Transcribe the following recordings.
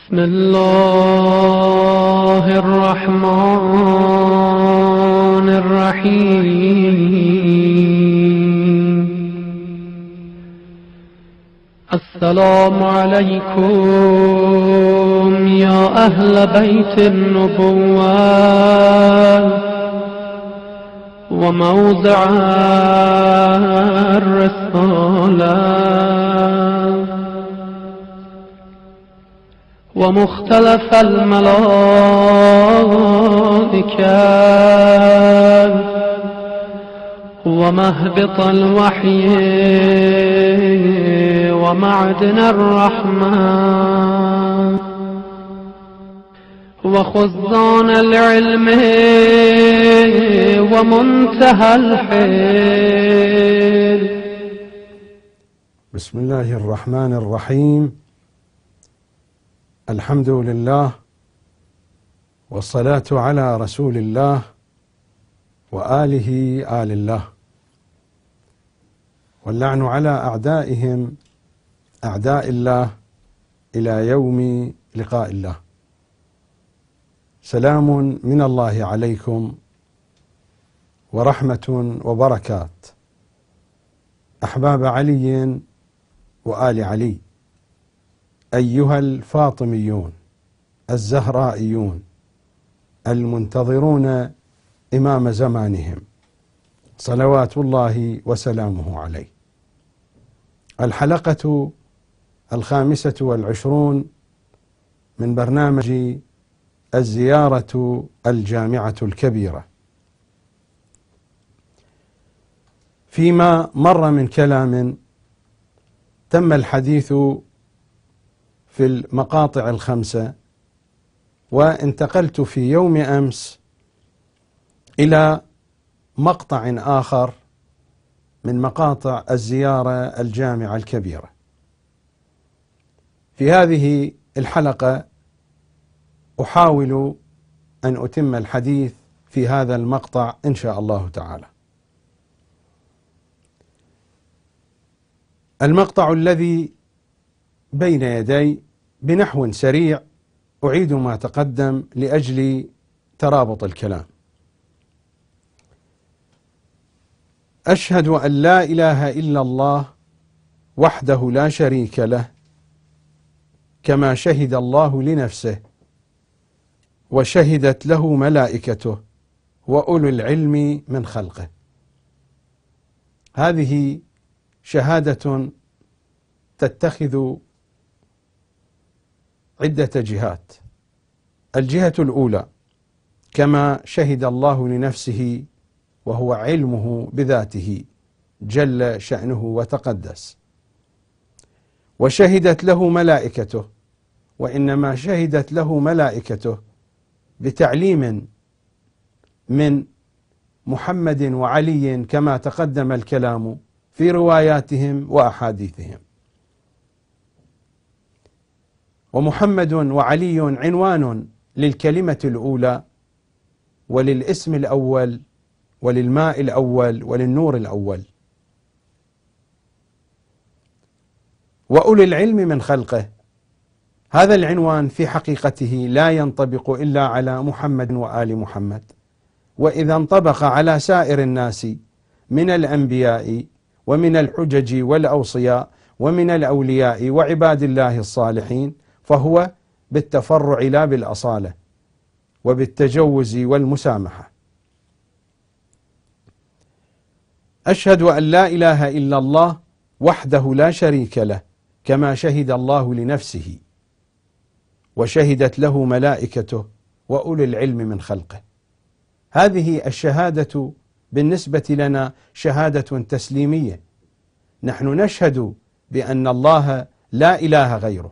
بسم الله الرحمن الرحيم. السلام عليكم يا أهل بيت النبوة وموضع الرسالة ومختلف الملائكة ومهبط الوحي ومعدن الرحمة وخزان العلم ومنتهى الحيل. بسم الله الرحمن الرحيم. الحمد لله والصلاة على رسول الله وآله آل الله، واللعن على أعدائهم أعداء الله إلى يوم لقاء الله. سلام من الله عليكم ورحمة وبركات أحباب علي وآل علي، أيها الفاطميون الزهرائيون المنتظرون إمام زمانهم صلوات الله وسلامه عليه. الحلقة 25 من برنامج الزيارة الجامعة الكبيرة. فيما مر من كلام تم الحديث في المقاطع 5، وانتقلت في يوم أمس إلى مقطع آخر من مقاطع الزيارة الجامعة الكبيرة. في هذه الحلقة أحاول أن أتم الحديث في هذا المقطع إن شاء الله تعالى. المقطع الذي بين يدي بنحو سريع أعيد ما تقدم لأجل ترابط الكلام. أشهد أن لا إله إلا الله وحده لا شريك له، كما شهد الله لنفسه وشهدت له ملائكته وأولو العلم من خلقه. هذه شهادة تتخذ عدة جهات. الجهة الأولى كما شهد الله لنفسه وهو علمه بذاته جل شأنه وتقدس، وشهدت له ملائكته، وإنما شهدت له ملائكته بتعليم من محمد وعلي كما تقدم الكلام في رواياتهم وأحاديثهم. ومحمد وعلي عنوان للكلمة الأولى وللاسم الأول وللماء الأول وللنور الأول. وأولي العلم من خلقه، هذا العنوان في حقيقته لا ينطبق إلا على محمد وآل محمد، وإذا انطبق على سائر الناس من الأنبياء ومن الحجج والأوصياء ومن الأولياء وعباد الله الصالحين فهو بالتفرع لا بالأصالة وبالتجوز والمسامحة. أشهد أن لا إله إلا الله وحده لا شريك له، كما شهد الله لنفسه وشهدت له ملائكته وأولي العلم من خلقه. هذه الشهادة بالنسبة لنا شهادة تسليمية. نحن نشهد بأن الله لا إله غيره،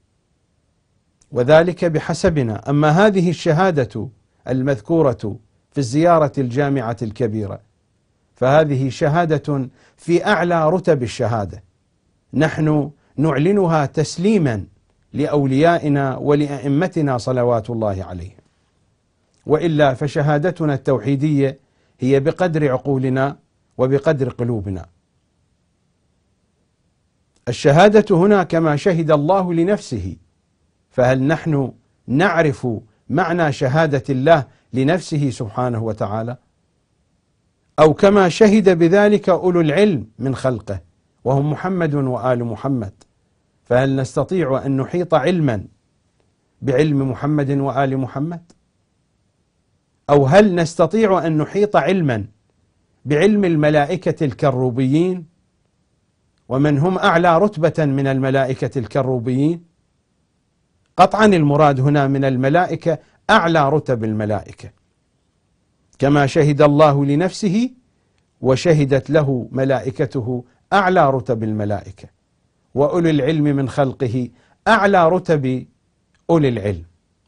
وذلك بحسبنا. أما هذه الشهادة المذكورة في الزيارة الجامعة الكبيرة فهذه شهادة في أعلى رتب الشهادة، نحن نعلنها تسليما لأوليائنا ولأئمتنا صلوات الله عليهم. وإلا فشهادتنا التوحيدية هي بقدر عقولنا وبقدر قلوبنا. الشهادة هنا كما شهد الله لنفسه فهل نحن نعرف معنى شهادة الله لنفسه سبحانه وتعالى؟ أو كما شهد بذلك أولو العلم من خلقه وهم محمد وآل محمد، فهل نستطيع أن نحيط علما بعلم محمد وآل محمد؟ أو هل نستطيع أن نحيط علما بعلم الملائكة الكروبيين ومن هم أعلى رتبة من الملائكة الكروبيين؟ قطعا المراد هنا من الملائكة أعلى رتب الملائكة، كما شهد الله لنفسه وشهدت له ملائكته أعلى رتب الملائكة، وأولي العلم من خلقه أعلى رتب أولي العلم.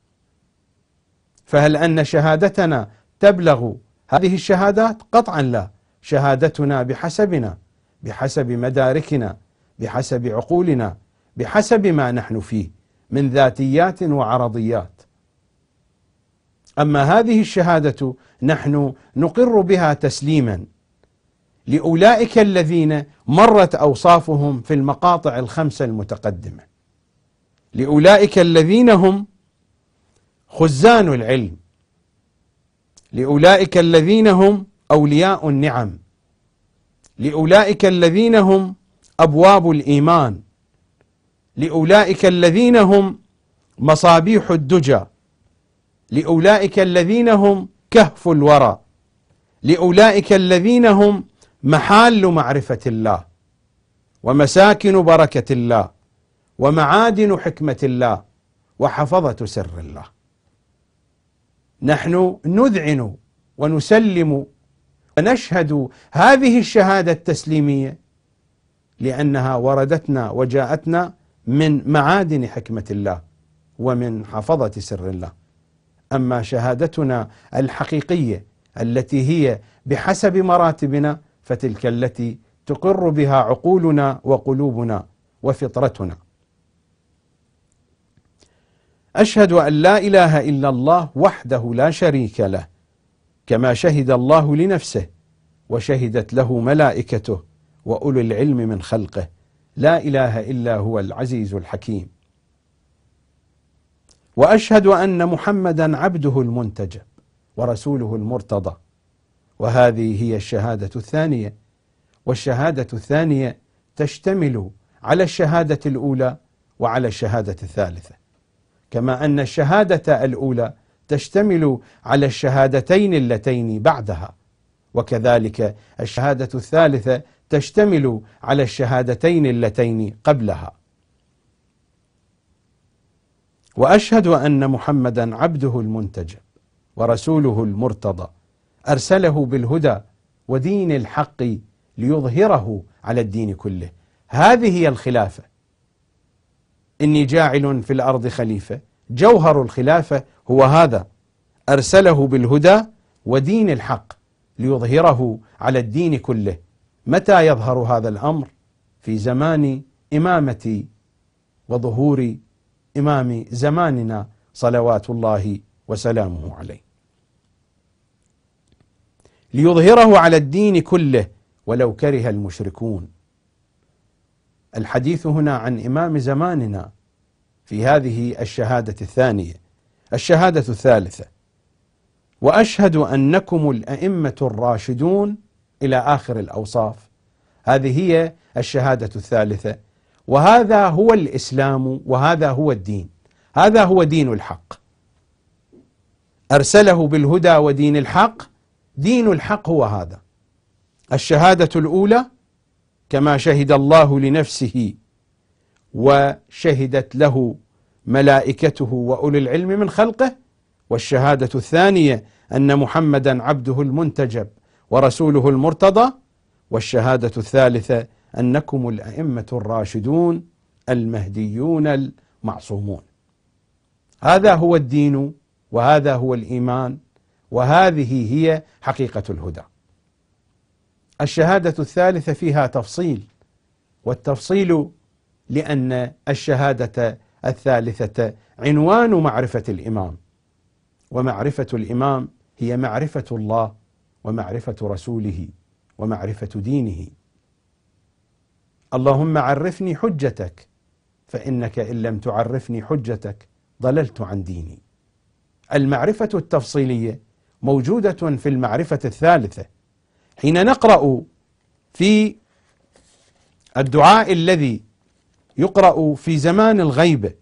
فهل أن شهادتنا تبلغ هذه الشهادات؟ قطعا لا، شهادتنا بحسبنا، بحسب مداركنا، بحسب عقولنا، بحسب ما نحن فيه من ذاتيات وعرضيات. أما هذه الشهادة نحن نقر بها تسليما لأولئك الذين مرت أوصافهم في المقاطع الخمسة المتقدمة، لأولئك الذين هم خزان العلم، لأولئك الذين هم أولياء النعم، لأولئك الذين هم أبواب الإيمان، لأولئك الذين هم مصابيح الدجى، لأولئك الذين هم كهف الورى، لأولئك الذين هم محال معرفة الله ومساكن بركة الله ومعادن حكمة الله وحفظة سر الله. نحن نذعن ونسلم ونشهد هذه الشهادة التسليمية لأنها وردتنا وجاءتنا من معادن حكمة الله ومن حفظة سر الله. أما شهادتنا الحقيقية التي هي بحسب مراتبنا فتلك التي تقر بها عقولنا وقلوبنا وفطرتنا. أشهد أن لا إله إلا الله وحده لا شريك له، كما شهد الله لنفسه وشهدت له ملائكته وأولو العلم من خلقه، لا إله إلا هو العزيز الحكيم. وأشهد أن محمدا عبده المنتجب ورسوله المرتضى، وهذه هي الشهادة الثانية. والشهادة الثانية تشتمل على الشهادة الأولى وعلى الشهادة الثالثة، كما أن الشهادة الأولى تشتمل على الشهادتين اللتين بعدها، وكذلك الشهادة الثالثة تشتمل على الشهادتين اللتين قبلها. وأشهد أن محمدا عبده المنتجب ورسوله المرتضى، أرسله بالهدى ودين الحق ليظهره على الدين كله. هذه هي الخلافة. إني جاعل في الأرض خليفة، جوهر الخلافة هو هذا: أرسله بالهدى ودين الحق ليظهره على الدين كله. متى يظهر هذا الأمر؟ في زمان إمامة وظهور إمام زماننا صلوات الله وسلامه عليه، ليظهره على الدين كله ولو كره المشركون. الحديث هنا عن إمام زماننا في هذه الشهادة الثانية. الشهادة الثالثة: وأشهد أنكم الأئمة الراشدون، إلى آخر الأوصاف. هذه هي الشهادة الثالثة، وهذا هو الإسلام وهذا هو الدين، هذا هو دين الحق. أرسله بالهدى ودين الحق، دين الحق هو هذا. الشهادة الأولى كما شهد الله لنفسه وشهدت له ملائكته وأولي العلم من خلقه، والشهادة الثانية أن محمدا عبده المنتجب ورسوله المرتضى، والشهادة الثالثة أنكم الأئمة الراشدون المهديون المعصومون. هذا هو الدين وهذا هو الإيمان، وهذه هي حقيقة الهدى. الشهادة الثالثة فيها تفصيل، والتفصيل لأن الشهادة الثالثة عنوان معرفة الإمام، ومعرفة الإمام هي معرفة الله ومعرفة رسوله ومعرفة دينه. اللهم عرفني حجتك، فإنك إن لم تعرفني حجتك ضللت عن ديني. المعرفة التفصيلية موجودة في المعرفة الثالثة. حين نقرأ في الدعاء الذي يقرأ في زمان الغيبة،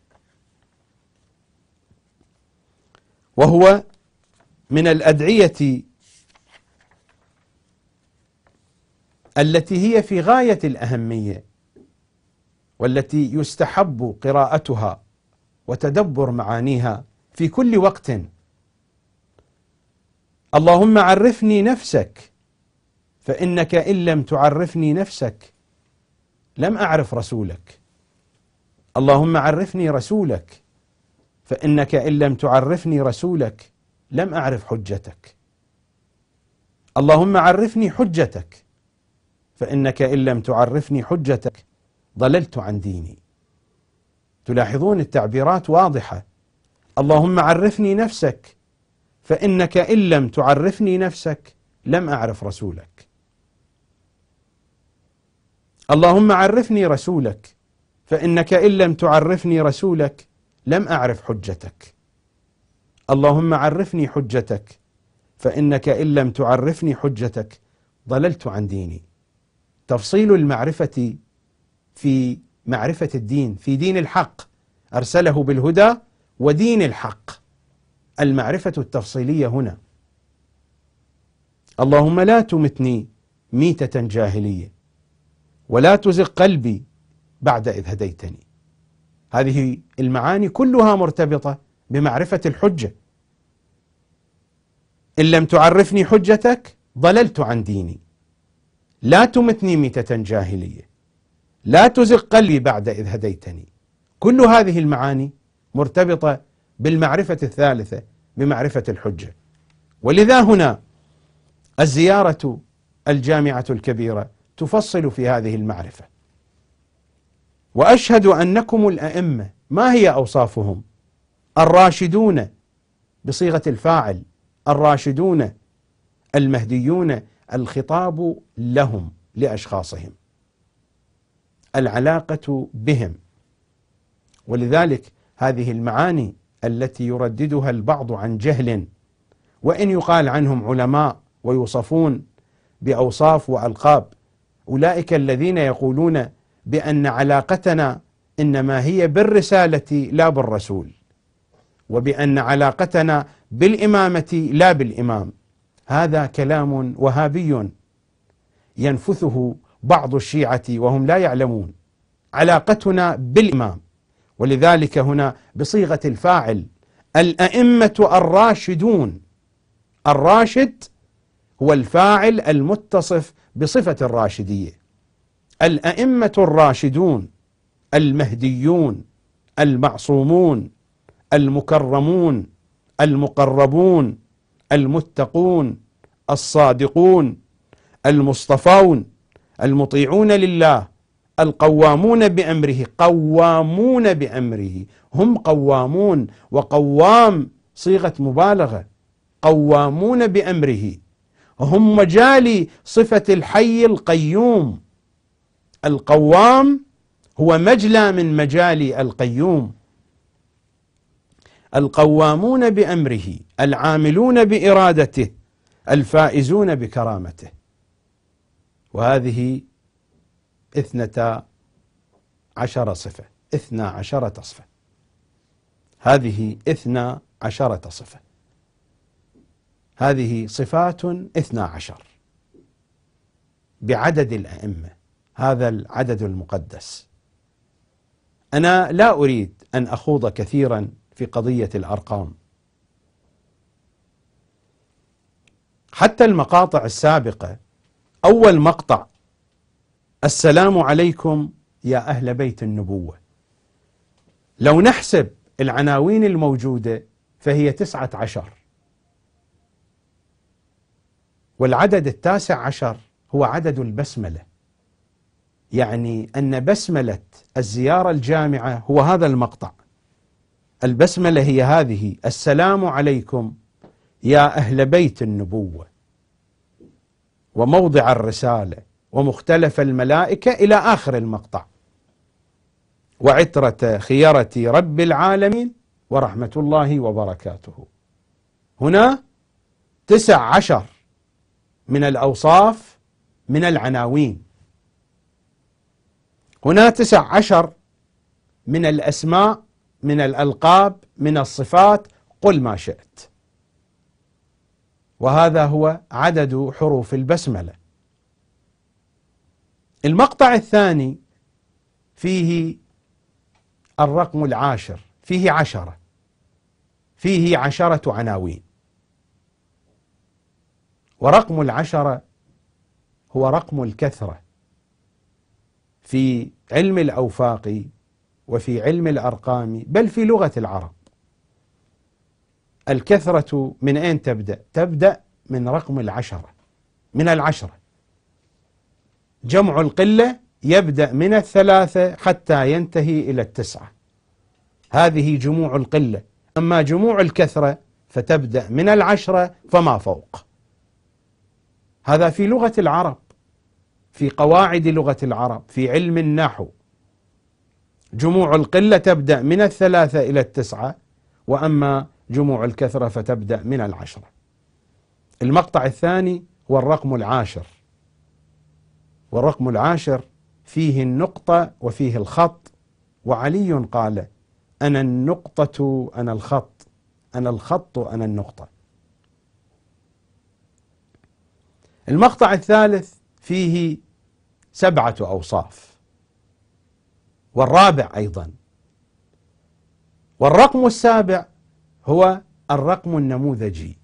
وهو من الأدعية التي هي في غاية الأهمية، والتي يستحب قراءتها وتدبر معانيها في كل وقت. اللهم عرفني نفسك، فإنك إن لم تعرفني نفسك لم أعرف رسولك. اللهم عرفني رسولك، فإنك إن لم تعرفني رسولك لم أعرف حجتك. اللهم عرفني حجتك، فإنك إن لم تعرفني حجتك ضللت عن ديني. تلاحظون التعبيرات واضحة. اللهم عرفني نفسك، فإنك إن لم تعرفني نفسك لم أعرف رسولك. اللهم عرفني رسولك، فإنك إن لم تعرفني رسولك لم أعرف حجتك. اللهم عرفني حجتك، فإنك إن لم تعرفني حجتك ضللت عن ديني. تفصيل المعرفة في معرفة الدين، في دين الحق أرسله بالهدى ودين الحق. المعرفة التفصيلية هنا. اللهم لا تمتني ميتة جاهلية، ولا تزغ قلبي بعد إذ هديتني. هذه المعاني كلها مرتبطة بمعرفة الحجة. إن لم تعرفني حجتك ضللت عن ديني. لا تمتني ميتة جاهلية، لا تزغ قلبي بعد إذ هديتني. كل هذه المعاني مرتبطة بالمعرفة الثالثة، بمعرفة الحجة. ولذا هنا الزيارة الجامعة الكبيرة تفصل في هذه المعرفة. وأشهد أنكم الأئمة. ما هي أوصافهم؟ الراشدون بصيغة الفاعل، الراشدون المهديون. الخطاب لهم، لأشخاصهم، العلاقة بهم. ولذلك هذه المعاني التي يرددها البعض عن جهل، وإن يقال عنهم علماء ويوصفون بأوصاف وألقاب، أولئك الذين يقولون بأن علاقتنا إنما هي بالرسالة لا بالرسول، وبأن علاقتنا بالإمامة لا بالإمام. هذا كلام وهابي ينفثه بعض الشيعة وهم لا يعلمون. علاقتنا بالإمام، ولذلك هنا بصيغة الفاعل الأئمة الراشدون. الراشد هو الفاعل المتصف بصفة الراشدية. الأئمة الراشدون المهديون المعصومون المكرمون المقربون المتقون الصادقون المصطفون المطيعون لله القوامون بأمره. قوامون بأمره، هم قوامون، وقوام صيغة مبالغة. قوامون بأمره، هم مجالي صفة الحي القيوم. القوام هو مجلى من مجال القيوم. القوامون بأمره، العاملون بإرادته، الفائزون بكرامته. وهذه 12 صفة، 12 صفة. هذه 12 صفة. هذه صفات 12 بعدد الأئمة، هذا العدد المقدس. أنا لا أريد أن أخوض كثيرا في قضية الأرقام. حتى المقاطع السابقة، أول مقطع السلام عليكم يا أهل بيت النبوة، لو نحسب العناوين الموجودة فهي 19، والعدد 19 هو عدد البسملة. يعني أن بسملة الزيارة الجامعة هو هذا المقطع. البسملة هي هذه: السلام عليكم يا أهل بيت النبوة، وموضع الرسالة، ومختلف الملائكة، إلى آخر المقطع. وعترة خيرة رب العالمين ورحمة الله وبركاته. هنا 19 من الأوصاف من العناوين، هنا 19 من الأسماء، من الألقاب، من الصفات، قل ما شئت. وهذا هو عدد حروف البسملة. المقطع الثاني فيه الرقم العاشر، فيه 10، فيه 10 عناوين. ورقم 10 هو رقم الكثرة في علم الأوفاق وفي علم الأرقام، بل في لغة العرب. الكثرة من أين تبدأ؟ تبدأ من رقم 10، من 10. جمع القلة يبدأ من 3 حتى ينتهي إلى 9، هذه جموع القلة. أما جموع الكثرة فتبدأ من 10 فما فوق. هذا في لغة العرب، في قواعد لغة العرب، في علم النحو. جموع القلة تبدأ من 3 إلى 9، وأما جموع الكثرة فتبدأ من 10. المقطع الثاني هو الرقم العاشر، والرقم العاشر فيه النقطة وفيه الخط. وعلي قال: أنا النقطة أنا الخط، أنا الخط أنا النقطة. المقطع الثالث فيه 7 أوصاف، والرابع أيضا. والرقم السابع هو الرقم النموذجي،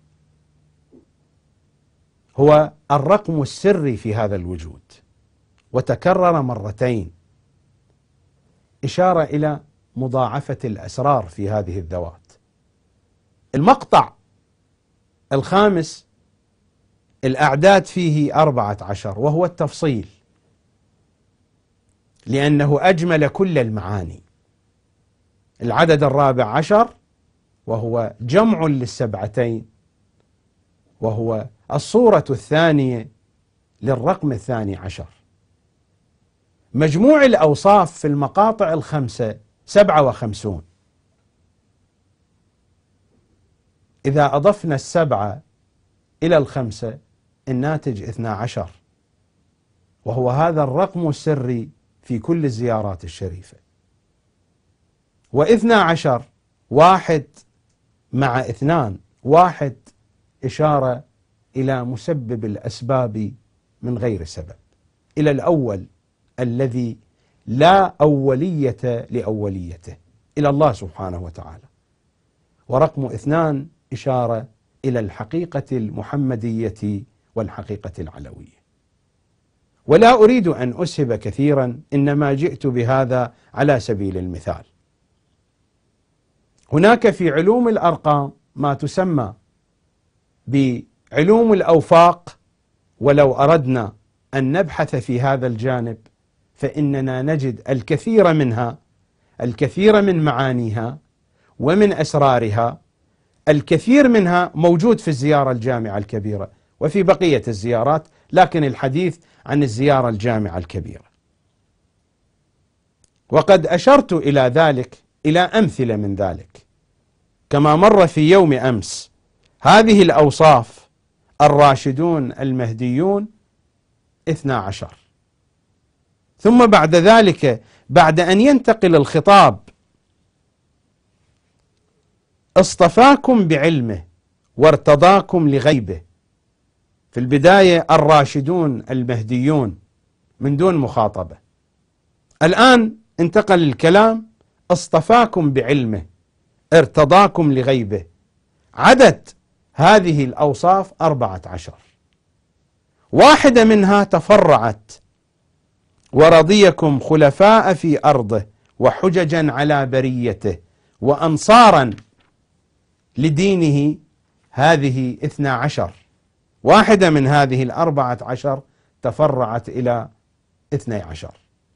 هو الرقم السري في هذا الوجود، وتكرر مرتين، إشارة إلى مضاعفة الأسرار في هذه الذوات. المقطع الخامس الأعداد فيه 14، وهو التفصيل، لأنه أجمل كل المعاني. العدد 14 وهو جمع للسبعتين، وهو الصورة الثانية للرقم 12. مجموع الأوصاف في المقاطع الخمسة 57. إذا أضفنا 7 إلى 5 الناتج 12، وهو هذا الرقم السري في كل الزيارات الشريفة. و12 1 مع 2، 1 إشارة إلى مسبب الأسباب من غير سبب، إلى الأول الذي لا أولية لأوليته، إلى الله سبحانه وتعالى. ورقم 2 إشارة إلى الحقيقة المحمدية والحقيقة العلوية. ولا أريد أن أسهب كثيرا، إنما جئت بهذا على سبيل المثال. هناك في علوم الأرقام ما تسمى بعلوم الأوفاق، ولو أردنا أن نبحث في هذا الجانب فإننا نجد الكثير منها، الكثير من معانيها ومن أسرارها. الكثير منها موجود في الزيارة الجامعة الكبيرة وفي بقية الزيارات، لكن الحديث عن الزيارة الجامعة الكبيرة. وقد أشرت إلى ذلك، إلى أمثلة من ذلك، كما مر في يوم أمس. هذه الأوصاف: الراشدون المهديون 12. ثم بعد ذلك، بعد أن ينتقل الخطاب: اصطفاكم بعلمه وارتضاكم لغيبه. في البداية الراشدون المهديون من دون مخاطبة. الآن انتقل الكلام: اصطفاكم بعلمه ارتضاكم لغيبه. عدد هذه الأوصاف 14، واحدة منها تفرعت: ورضيكم خلفاء في أرضه وحججا على بريته وأنصارا لدينه. هذه 12، واحدة من هذه 14 تفرعت إلى 12.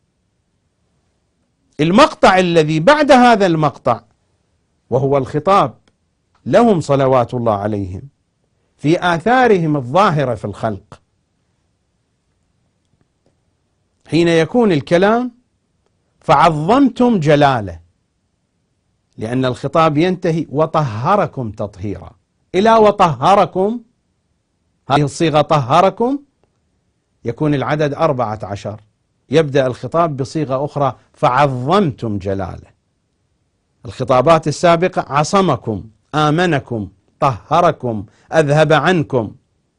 المقطع الذي بعد هذا المقطع وهو الخطاب لهم صلوات الله عليهم في آثارهم الظاهرة في الخلق، حين يكون الكلام: فعظمتم جلاله. لأن الخطاب ينتهي وطهركم تطهيرا. إلى وطهركم، هذه الصيغة طهركم، يكون العدد 14. يبدأ الخطاب بصيغة أخرى فعظمتم جلاله. الخطابات السابقة عصمكم، آمنكم، طهركم، أذهب عنكم.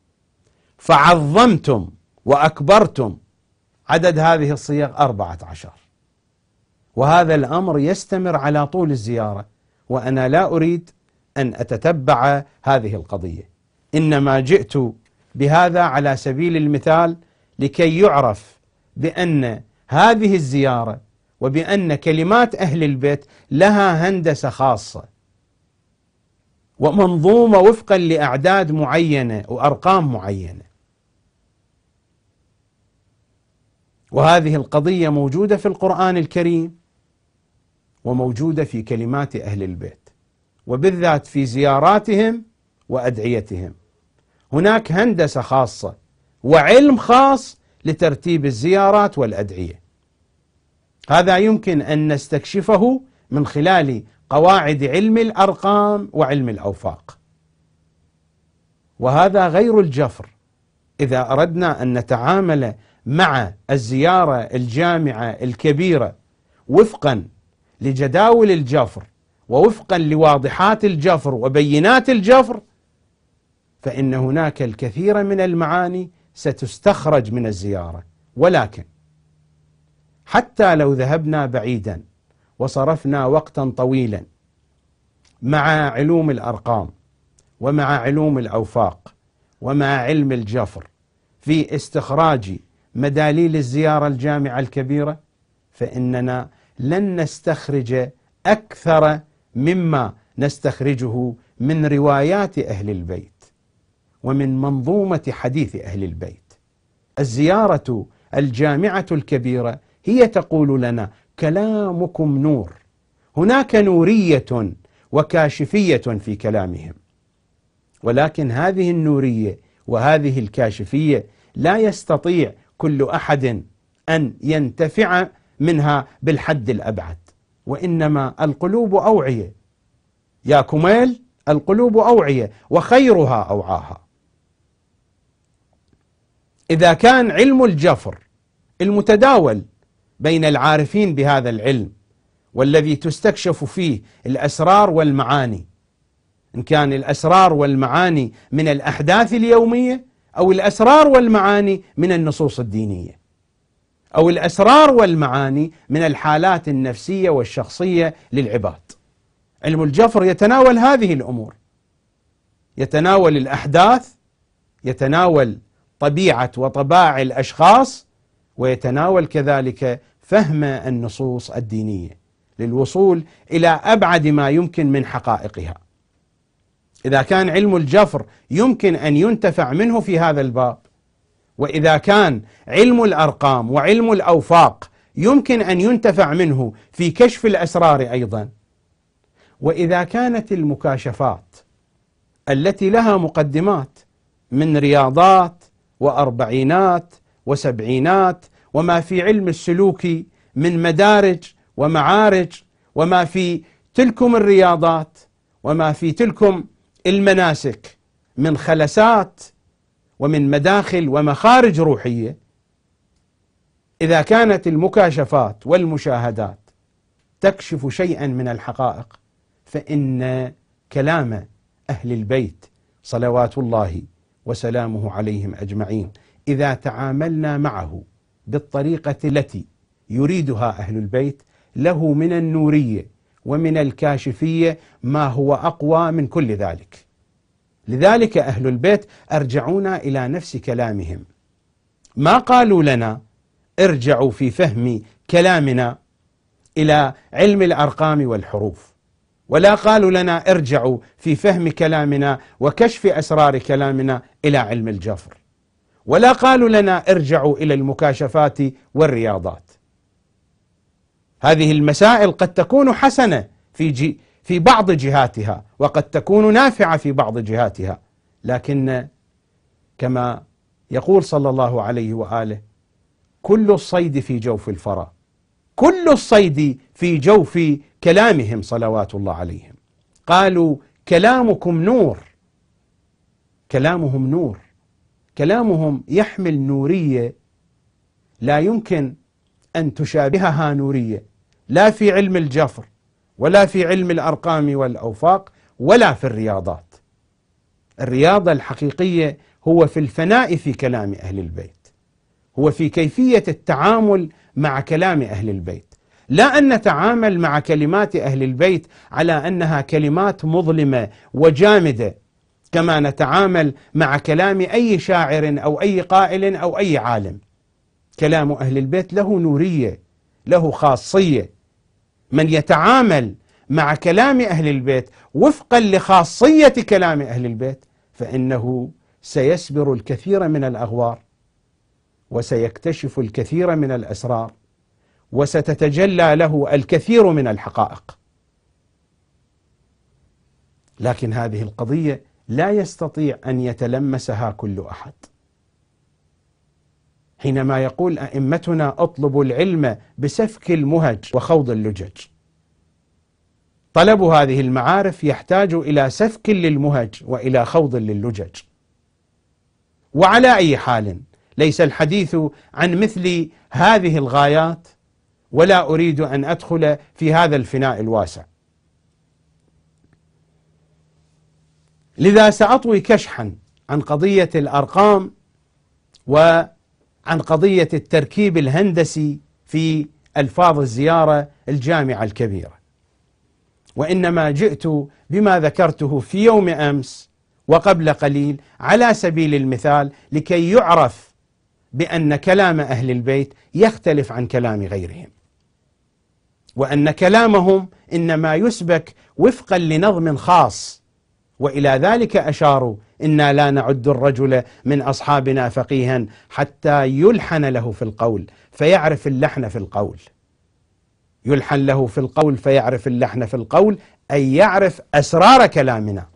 فعظمتم وأكبرتم، عدد هذه الصيغ 14. وهذا الأمر يستمر على طول الزيارة، وأنا لا أريد أن أتتبع هذه القضية، إنما جئت بهذا على سبيل المثال لكي يعرف بأن هذه الزيارة وبأن كلمات أهل البيت لها هندسة خاصة ومنظومة وفقا لأعداد معينة وأرقام معينة. وهذه القضية موجودة في القرآن الكريم وموجودة في كلمات أهل البيت، وبالذات في زياراتهم وأدعيتهم. هناك هندسة خاصة وعلم خاص لترتيب الزيارات والأدعية. هذا يمكن أن نستكشفه من خلال قواعد علم الأرقام وعلم الأوفاق. وهذا غير الجفر. إذا أردنا أن نتعامل مع الزيارة الجامعة الكبيرة وفقا لجداول الجفر ووفقا لواضحات الجفر وبينات الجفر، فإن هناك الكثير من المعاني ستستخرج من الزيارة. ولكن حتى لو ذهبنا بعيدا وصرفنا وقتا طويلا مع علوم الأرقام ومع علوم الأوفاق ومع علم الجفر في استخراج مداليل الزيارة الجامعة الكبيرة، فإننا لن نستخرج أكثر مما نستخرجه من روايات أهل البيت ومن منظومة حديث أهل البيت. الزيارة الجامعة الكبيرة هي تقول لنا كلامكم نور، هناك نورية وكاشفية في كلامهم، ولكن هذه النورية وهذه الكاشفية لا يستطيع كل أحد أن ينتفع منها بالحد الأبعد، وإنما القلوب أوعية يا كميل، القلوب أوعية وخيرها أوعاها. إذا كان علم الجفر المتداول بين العارفين بهذا العلم والذي تستكشف فيه الأسرار والمعاني، إن كان الأسرار والمعاني من الأحداث اليومية أو الأسرار والمعاني من النصوص الدينية أو الأسرار والمعاني من الحالات النفسية والشخصية للعباد، علم الجفر يتناول هذه الأمور، يتناول الأحداث، يتناول طبيعة وطباع الأشخاص، ويتناول كذلك فهم النصوص الدينية للوصول إلى أبعد ما يمكن من حقائقها. إذا كان علم الجفر يمكن أن ينتفع منه في هذا الباب، وإذا كان علم الأرقام وعلم الأوفاق يمكن أن ينتفع منه في كشف الأسرار أيضا، وإذا كانت المكاشفات التي لها مقدمات من رياضات وأربعينات وسبعينات وما في علم السلوك من مدارج ومعارج وما في تلكم الرياضات وما في تلكم المناسك من خلسات ومن مداخل ومخارج روحية، إذا كانت المكاشفات والمشاهدات تكشف شيئا من الحقائق، فإن كلام أهل البيت صلوات الله وسلامه عليهم أجمعين إذا تعاملنا معه بالطريقة التي يريدها أهل البيت له من النورية ومن الكاشفية ما هو أقوى من كل ذلك. لذلك أهل البيت أرجعونا إلى نفس كلامهم، ما قالوا لنا ارجعوا في فهم كلامنا إلى علم الأرقام والحروف، ولا قالوا لنا ارجعوا في فهم كلامنا وكشف أسرار كلامنا إلى علم الجفر، ولا قالوا لنا ارجعوا إلى المكاشفات والرياضات. هذه المسائل قد تكون حسنة في بعض جهاتها وقد تكون نافعة في بعض جهاتها، لكن كما يقول صلى الله عليه وآله كل الصيد في جوف الفرا كل الصيد في جوف كلامهم صلوات الله عليهم. قالوا كلامكم نور، كلامهم نور، كلامهم يحمل نورية لا يمكن أن تشابهها نورية، لا في علم الجفر ولا في علم الأرقام والأوفاق ولا في الرياضات. الرياضة الحقيقية هو في الفناء في كلام أهل البيت، هو في كيفية التعامل مع كلام أهل البيت، لا أن نتعامل مع كلمات أهل البيت على أنها كلمات مظلمة وجامدة كما نتعامل مع كلام أي شاعر أو أي قائل أو أي عالم. كلام أهل البيت له نورية، له خاصية. من يتعامل مع كلام أهل البيت وفقا لخاصية كلام أهل البيت فإنه سيسبر الكثير من الأغوار، وسيكتشف الكثير من الأسرار، وستتجلى له الكثير من الحقائق. لكن هذه القضية لا يستطيع أن يتلمسها كل أحد. حينما يقول أئمتنا اطلبوا العلم بسفك المهج وخوض اللجج، طلب هذه المعارف يحتاج إلى سفك للمهج وإلى خوض للجج. وعلى أي حال ليس الحديث عن مثل هذه الغايات، ولا أريد أن أدخل في هذا الفناء الواسع، لذا سأطوي كشحا عن قضية الأرقام وعن قضية التركيب الهندسي في ألفاظ الزيارة الجامعة الكبيرة. وإنما جئت بما ذكرته في يوم أمس وقبل قليل على سبيل المثال لكي يعرف بأن كلام أهل البيت يختلف عن كلام غيرهم، وأن كلامهم إنما يسبك وفقا لنظم خاص. وإلى ذلك أشاروا: إنا لا نعد الرجل من أصحابنا فقيها حتى يلحن له في القول فيعرف اللحن في القول. يلحن له في القول فيعرف اللحن في القول، أي يعرف أسرار كلامنا.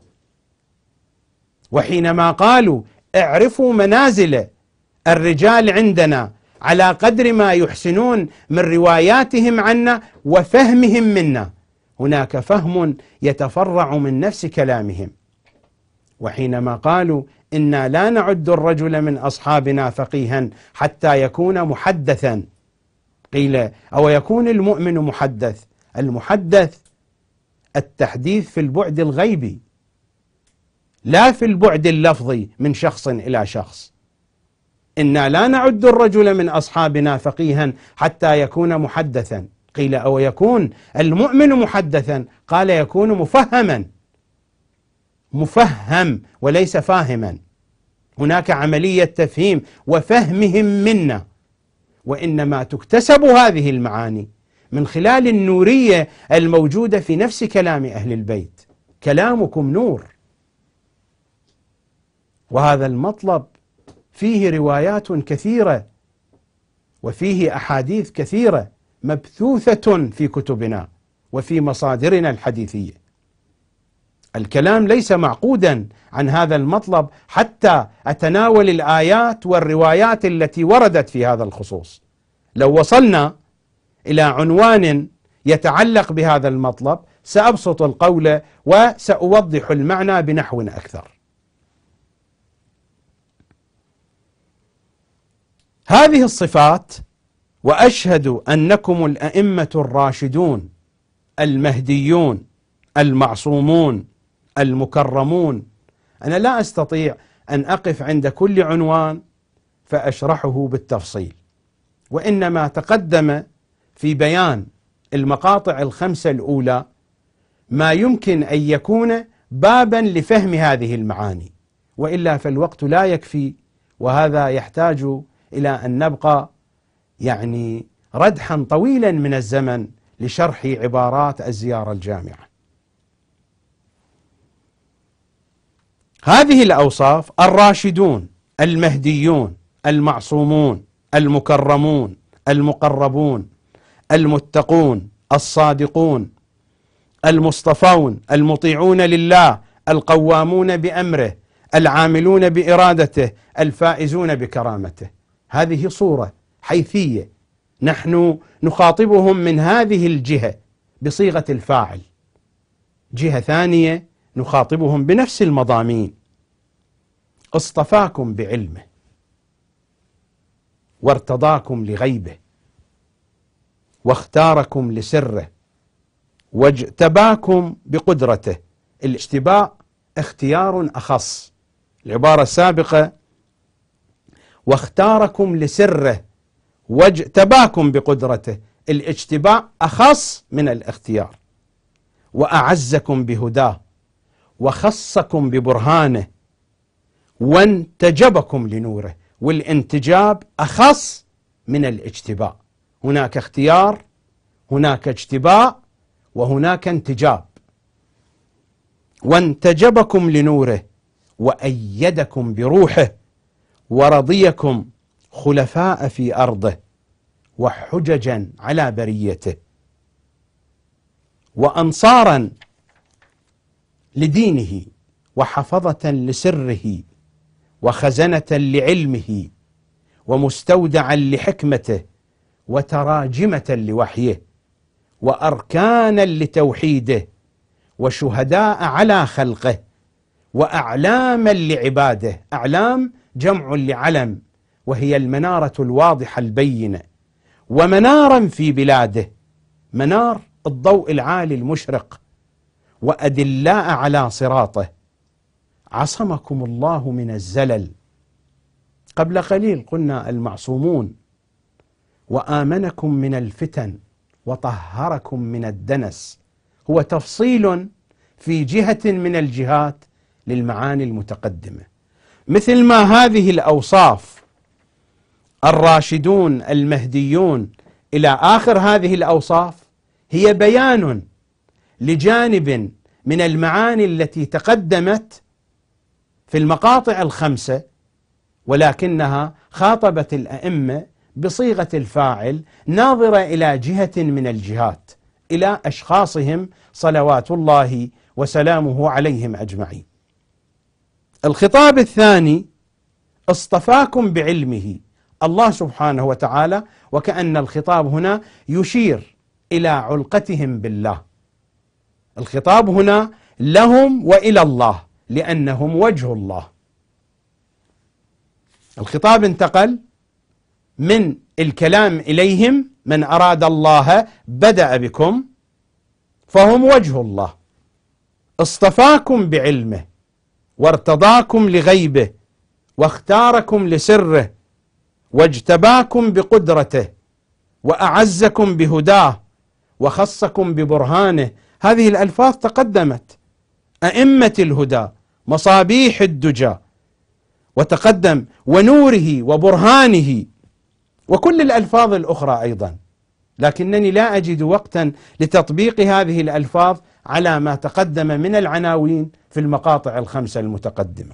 وحينما قالوا اعرفوا منازل الرجال عندنا على قدر ما يحسنون من رواياتهم عنا وفهمهم منا، هناك فهم يتفرع من نفس كلامهم. وحينما قالوا إنا لا نعد الرجل من أصحابنا فقيها حتى يكون محدثا، قيل أو يكون المؤمن محدث. المحدث التحديث في البعد الغيبي لا في البعد اللفظي من شخص إلى شخص. إنا لا نعد الرجل من أصحابنا فقيها حتى يكون محدثا، قيل أو يكون المؤمن محدثا، قال يكون مفهما، مفهم وليس فاهما. هناك عملية تفهيم وفهمهم منا، وإنما تكتسب هذه المعاني من خلال النورية الموجودة في نفس كلام أهل البيت. كلامكم نور، وهذا المطلب فيه روايات كثيرة وفيه أحاديث كثيرة مبثوثة في كتبنا وفي مصادرنا الحديثية. الكلام ليس معقودا عن هذا المطلب حتى أتناول الآيات والروايات التي وردت في هذا الخصوص. لو وصلنا إلى عنوان يتعلق بهذا المطلب سأبسط القول وسأوضح المعنى بنحو أكثر. هذه الصفات، وأشهد أنكم الأئمة الراشدون المهديون المعصومون المكرمون، أنا لا أستطيع أن أقف عند كل عنوان فأشرحه بالتفصيل، وإنما تقدم في بيان المقاطع الخمسة الأولى ما يمكن أن يكون بابا لفهم هذه المعاني، وإلا فالوقت لا يكفي، وهذا يحتاج إلى أن نبقى ردحا طويلا من الزمن لشرح عبارات الزيارة الجامعة. هذه الأوصاف: الراشدون المهديون المعصومون المكرمون المقربون المتقون الصادقون المصطفون المطيعون لله القوامون بأمره العاملون بإرادته الفائزون بكرامته. هذه صورة حيثية نحن نخاطبهم من هذه الجهة بصيغة الفاعل. جهة ثانية نخاطبهم بنفس المضامين: اصطفاكم بعلمه وارتضاكم لغيبه واختاركم لسره واجتباكم بقدرته. الاجتباء اختيار أخص. العبارة السابقة واختاركم لسره واجتباكم بقدرته، الاجتباء أخص من الاختيار. وأعزكم بهداه وخصكم ببرهانه وانتجبكم لنوره، والانتجاب أخص من الاجتباء. هناك اختيار، هناك اجتباء، وهناك انتجاب. وانتجبكم لنوره وأيدكم بروحه ورضيكم خلفاء في أرضه وحججا على بريته وأنصارا لدينه وحفظة لسره وخزنة لعلمه ومستودعا لحكمته وتراجمة لوحيه وأركانا لتوحيده وشهداء على خلقه وأعلاما لعباده. أعلام جمع لعلم، وهي المنارة الواضحة البينة. ومنارا في بلاده، منار الضوء العالي المشرق. وأدلاء على صراطه. عصمكم الله من الزلل، قبل قليل قلنا المعصومون. وآمنكم من الفتن وطهركم من الدنس. هو تفصيل في جهة من الجهات للمعاني المتقدمة. مثل ما هذه الأوصاف الراشدون المهديون إلى آخر هذه الأوصاف هي بيان لجانب من المعاني التي تقدمت في المقاطع الخمسة، ولكنها خاطبت الأئمة بصيغة الفاعل ناظرة إلى جهة من الجهات، إلى أشخاصهم صلوات الله وسلامه عليهم أجمعين. الخطاب الثاني: اصطفاكم بعلمه. الله سبحانه وتعالى، وكأن الخطاب هنا يشير إلى علقتهم بالله. الخطاب هنا لهم وإلى الله، لأنهم وجه الله. الخطاب انتقل من الكلام إليهم: من أراد الله بدأ بكم، فهم وجه الله. اصطفاكم بعلمه وارتضاكم لغيبه واختاركم لسره واجتباكم بقدرته وأعزكم بهداه وخصكم ببرهانه. هذه الألفاظ تقدمت: أئمة الهدى، مصابيح الدجى، وتقدم ونوره وبرهانه، وكل الألفاظ الأخرى أيضا، لكنني لا أجد وقتا لتطبيق هذه الألفاظ على ما تقدم من العناوين في المقاطع الخمسة المتقدمة.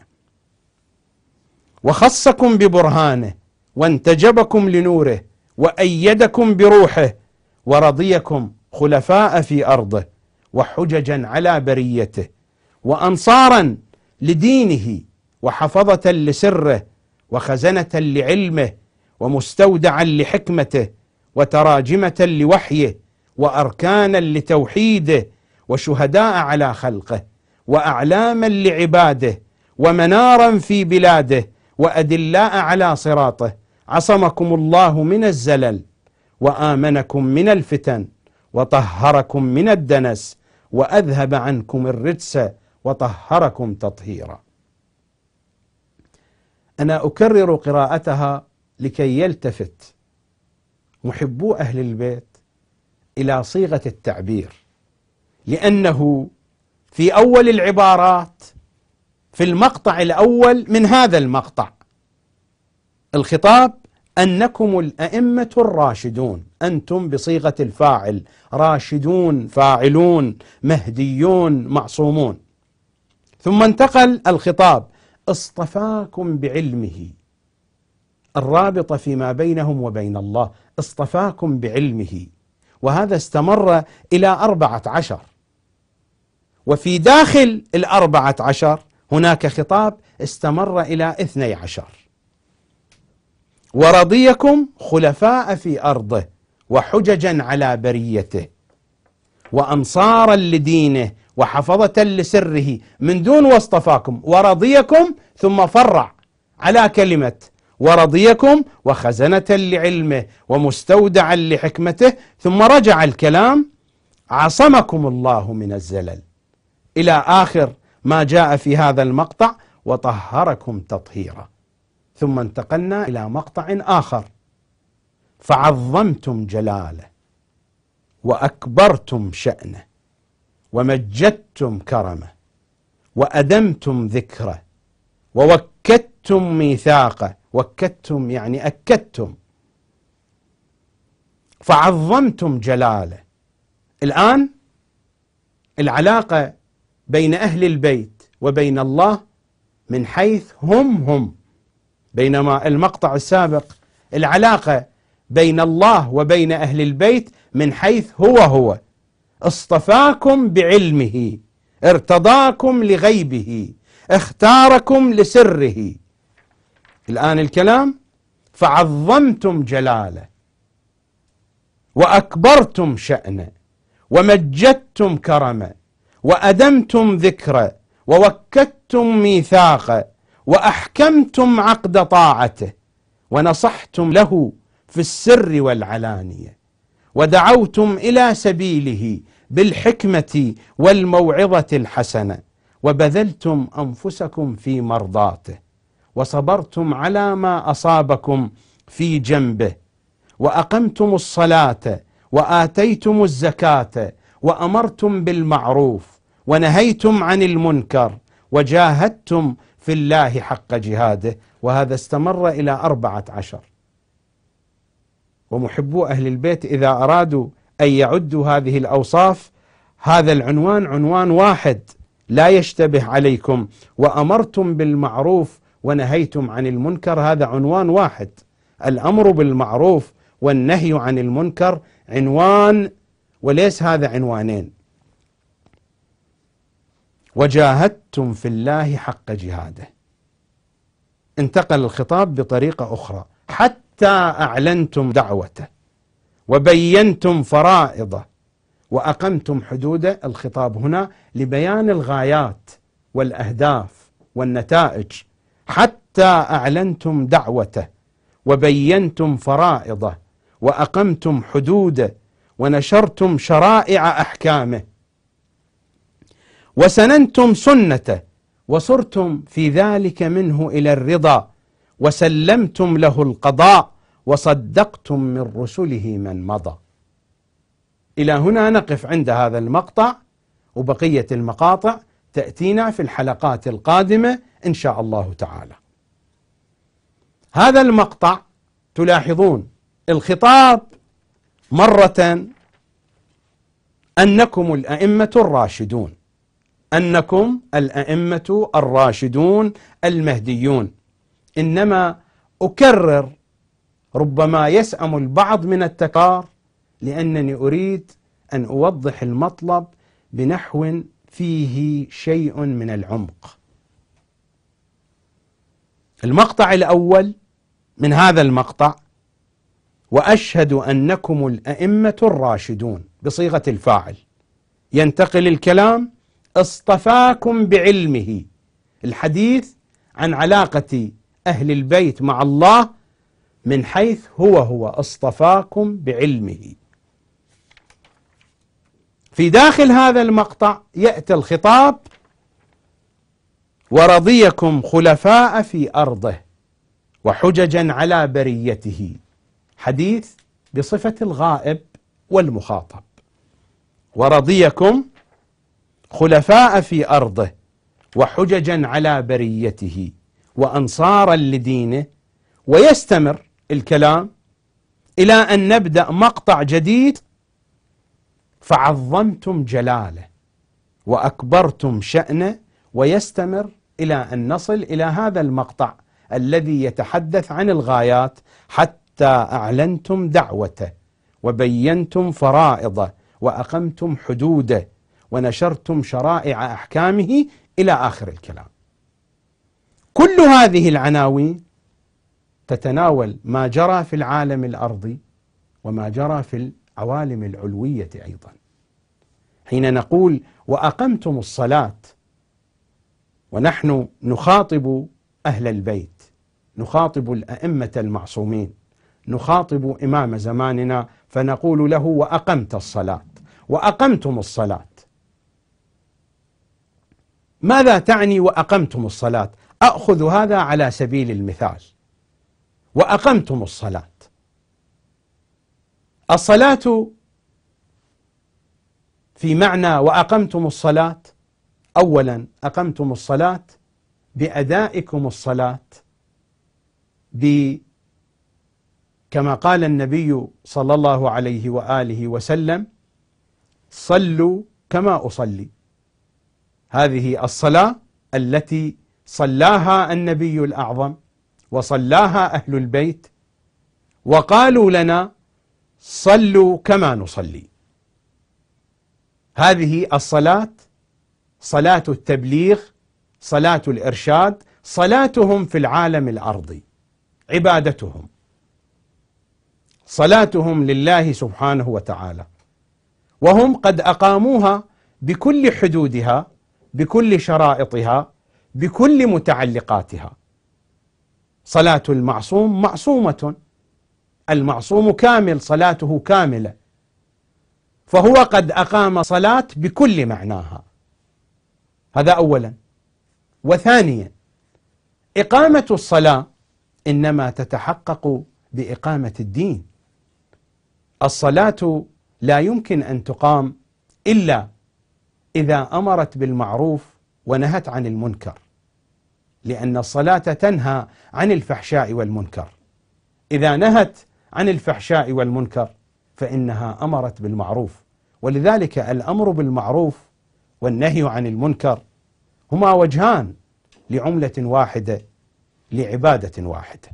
وخصكم ببرهانه وانتجبكم لنوره وأيدكم بروحه ورضيكم خلفاء في أرضه وحججا على بريته وأنصارا لدينه وحفظة لسره وخزنة لعلمه ومستودعا لحكمته وتراجمة لوحيه وأركانا لتوحيده وشهداء على خلقه وأعلاما لعباده ومنارا في بلاده وأدلاء على صراطه. عصمكم الله من الزلل وآمنكم من الفتن وطهركم من الدنس وأذهب عنكم الرجس وطهركم تطهيرا. أنا أكرر قراءتها لكي يلتفت محبو أهل البيت إلى صيغة التعبير، لأنه في أول العبارات في المقطع الأول من هذا المقطع الخطاب أنكم الأئمة الراشدون، أنتم بصيغة الفاعل، راشدون فاعلون مهديون معصومون. ثم انتقل الخطاب: اصطفاكم بعلمه، الرابطة فيما بينهم وبين الله، اصطفاكم بعلمه، وهذا استمر إلى 14. وفي داخل 14 هناك خطاب استمر إلى 12. ورضيكم خلفاء في أرضه، وحججا على بريته وأنصارا لدينه وحفظة لسره من دون واصطفاكم ورضيكم، ثم فرع على كلمة ورضيكم وخزنة لعلمه ومستودعا لحكمته، ثم رجع الكلام عصمكم الله من الزلل إلى آخر ما جاء في هذا المقطع وطهركم تطهيرا. ثم انتقلنا إلى مقطع آخر: فعظمتم جلاله وأكبرتم شأنه ومجدتم كرمه وأدمتم ذكره ووكدتم ميثاقه. وكدتم يعني أكدتم. فعظمتم جلاله. الآن العلاقة بين أهل البيت وبين الله من حيث هم، بينما المقطع السابق العلاقة بين الله وبين أهل البيت من حيث هو. اصطفاكم بعلمه، ارتضاكم لغيبه، اختاركم لسره. الآن الكلام: فعظمتم جلاله وأكبرتم شأنه ومجدتم كرمه وأدمتم ذكره ووكدتم ميثاقه وأحكمتم عقد طاعته ونصحتم له في السر والعلانية ودعوتم إلى سبيله بالحكمة والموعظة الحسنة وبذلتم أنفسكم في مرضاته وصبرتم على ما أصابكم في جنبه وأقمتم الصلاة وآتيتم الزكاة وأمرتم بالمعروف ونهيتم عن المنكر وجاهدتم في الله حق جهاده. وهذا استمر إلى 14. ومحبو أهل البيت إذا أرادوا أن يعدوا هذه الأوصاف، هذا العنوان عنوان واحد لا يشتبه عليكم. وأمرتم بالمعروف ونهيتم عن المنكر، هذا عنوان واحد. الأمر بالمعروف والنهي عن المنكر عنوان وليس هذا عنوانين. وجاهدتم في الله حق جهاده. انتقل الخطاب بطريقة أخرى: حتى أعلنتم دعوته وبينتم فرائضه وأقمتم حدوده. الخطاب هنا لبيان الغايات والأهداف والنتائج. حتى أعلنتم دعوته وبينتم فرائضه وأقمتم حدوده ونشرتم شرائع أحكامه وسننتم سنته وصرتم في ذلك منه إلى الرضا وسلمتم له القضاء وصدقتم من رسله من مضى. إلى هنا نقف عند هذا المقطع، وبقية المقاطع تأتينا في الحلقات القادمة إن شاء الله تعالى. هذا المقطع تلاحظون الخطاب مرة أنكم الأئمة الراشدون، أنكم الأئمة الراشدون المهديون. إنما أكرر، ربما يسأم البعض من التكرار، لأنني أريد أن أوضح المطلب بنحو فيه شيء من العمق. المقطع الأول من هذا المقطع: وأشهد أنكم الأئمة الراشدون بصيغة الفاعل. ينتقل الكلام: اصطفاكم بعلمه. الحديث عن علاقة أهل البيت مع الله من حيث هو اصطفاكم بعلمه. في داخل هذا المقطع يأتي الخطاب: ورضيكم خلفاء في أرضه وحججا على بريته. حديث بصفة الغائب والمخاطب. ورضيكم خلفاء في أرضه وحججا على بريته وأنصارا لدينه. ويستمر الكلام إلى أن نبدأ مقطع جديد: فعظمتم جلاله وأكبرتم شأنه. ويستمر إلى أن نصل إلى هذا المقطع الذي يتحدث عن الغايات: حتى أعلنتم دعوته وبينتم فرائضه وأقمتم حدوده ونشرتم شرائع أحكامه إلى آخر الكلام. كل هذه العناوين تتناول ما جرى في العالم الأرضي وما جرى في العوالم العلوية أيضا. حين نقول وأقمتم الصلاة، ونحن نخاطب أهل البيت، نخاطب الأئمة المعصومين، نخاطب إمام زماننا، فنقول له وأقمت الصلاة، وأقمتم الصلاة. ماذا تعني وأقمتم الصلاة؟ أخذ هذا على سبيل المثال. وأقمتم الصلاة، الصلاة في معنى وأقمتم الصلاة، أولا أقمتم الصلاة بأدائكم الصلاة كما قال النبي صلى الله عليه وآله وسلم: صلوا كما أصلي. هذه الصلاة التي صلاها النبي الأعظم وصلاها أهل البيت، وقالوا لنا صلوا كما نصلي. هذه الصلاة صلاة التبليغ، صلاة الإرشاد، صلاتهم في العالم الأرضي، عبادتهم، صلاتهم لله سبحانه وتعالى، وهم قد أقاموها بكل حدودها، بكل شرائطها، بكل متعلقاتها. صلاة المعصوم معصومة، المعصوم كامل، صلاته كاملة، فهو قد أقام صلاة بكل معناها. هذا أولا. وثانيا، إقامة الصلاة إنما تتحقق بإقامة الدين. الصلاة لا يمكن أن تقام إلا إذا أمرت بالمعروف ونهت عن المنكر، لأن الصلاة تنهى عن الفحشاء والمنكر. إذا نهت عن الفحشاء والمنكر فإنها أمرت بالمعروف. ولذلك الأمر بالمعروف والنهي عن المنكر هما وجهان لعملة واحدة، لعبادة واحدة.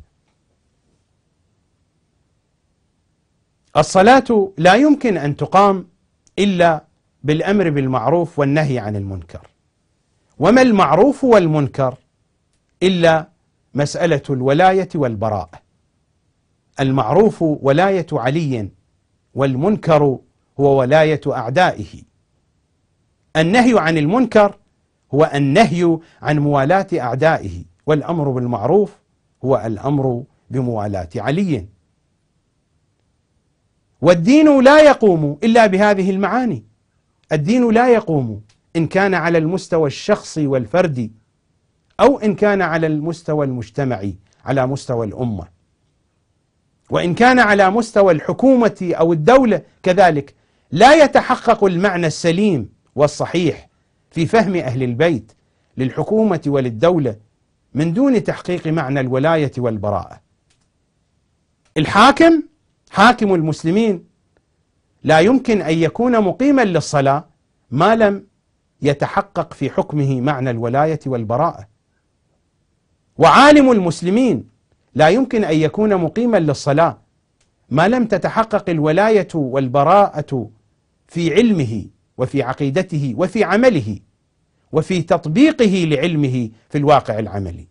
الصلاة لا يمكن أن تقام إلا بالأمر بالمعروف والنهي عن المنكر. وما المعروف والمنكر إلا مسألة الولاية والبراءة. المعروف ولاية علي، والمنكر هو ولاية أعدائه. النهي عن المنكر هو النهي عن موالاة أعدائه، والأمر بالمعروف هو الأمر بموالاة علي. والدين لا يقوم إلا بهذه المعاني. الدين لا يقوم إن كان على المستوى الشخصي والفردي، أو إن كان على المستوى المجتمعي، على مستوى الأمة. وإن كان على مستوى الحكومة أو الدولة كذلك، لا يتحقق المعنى السليم والصحيح في فهم أهل البيت للحكومة وللدولة من دون تحقيق معنى الولاية والبراءة. الحاكم، حاكم المسلمين، لا يمكن أن يكون مقيما للصلاة ما لم يتحقق في حكمه معنى الولاية والبراءة. وعالم المسلمين لا يمكن أن يكون مقيما للصلاة ما لم تتحقق الولاية والبراءة في علمه وفي عقيدته وفي عمله وفي تطبيقه لعلمه في الواقع العملي.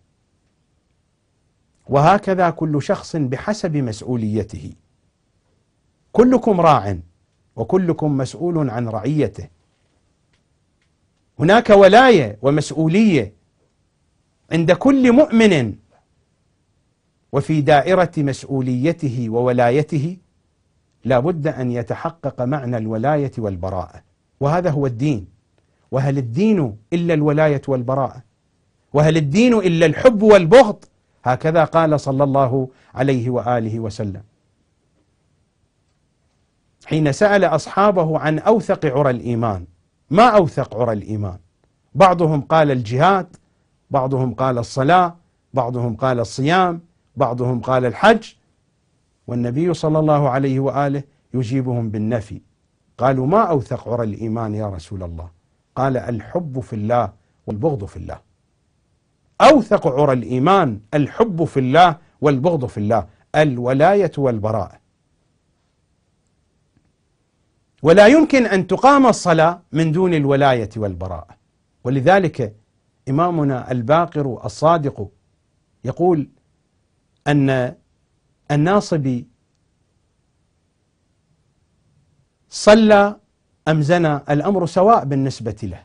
وهكذا كل شخص بحسب مسؤوليته. كلكم راع وكلكم مسؤول عن رعيته. هناك ولاية ومسؤولية عند كل مؤمن، وفي دائرة مسؤوليته وولايته لا بد أن يتحقق معنى الولاية والبراءة، وهذا هو الدين. وهل الدين إلا الولاية والبراءة؟ وهل الدين إلا الحب والبغض؟ هكذا قال صلى الله عليه وآله وسلم حين سأل أصحابه عن أوثق عرى الإيمان. ما أوثق عرى الإيمان؟ بعضهم قال الجهاد، بعضهم قال الصلاة، بعضهم قال الصيام، بعضهم قال الحج، والنبي صلى الله عليه وآله يجيبهم بالنفي. قالوا ما أوثق عرى الإيمان يا رسول الله؟ قال الحب في الله والبغض في الله. أوثق عرى الإيمان الحب في الله والبغض في الله، الولاية والبراءة. ولا يمكن أن تقام الصلاة من دون الولاية والبراءة. ولذلك إمامنا الباقر الصادق يقول أن الناصب صلى أم زنى الأمر سواء بالنسبة له،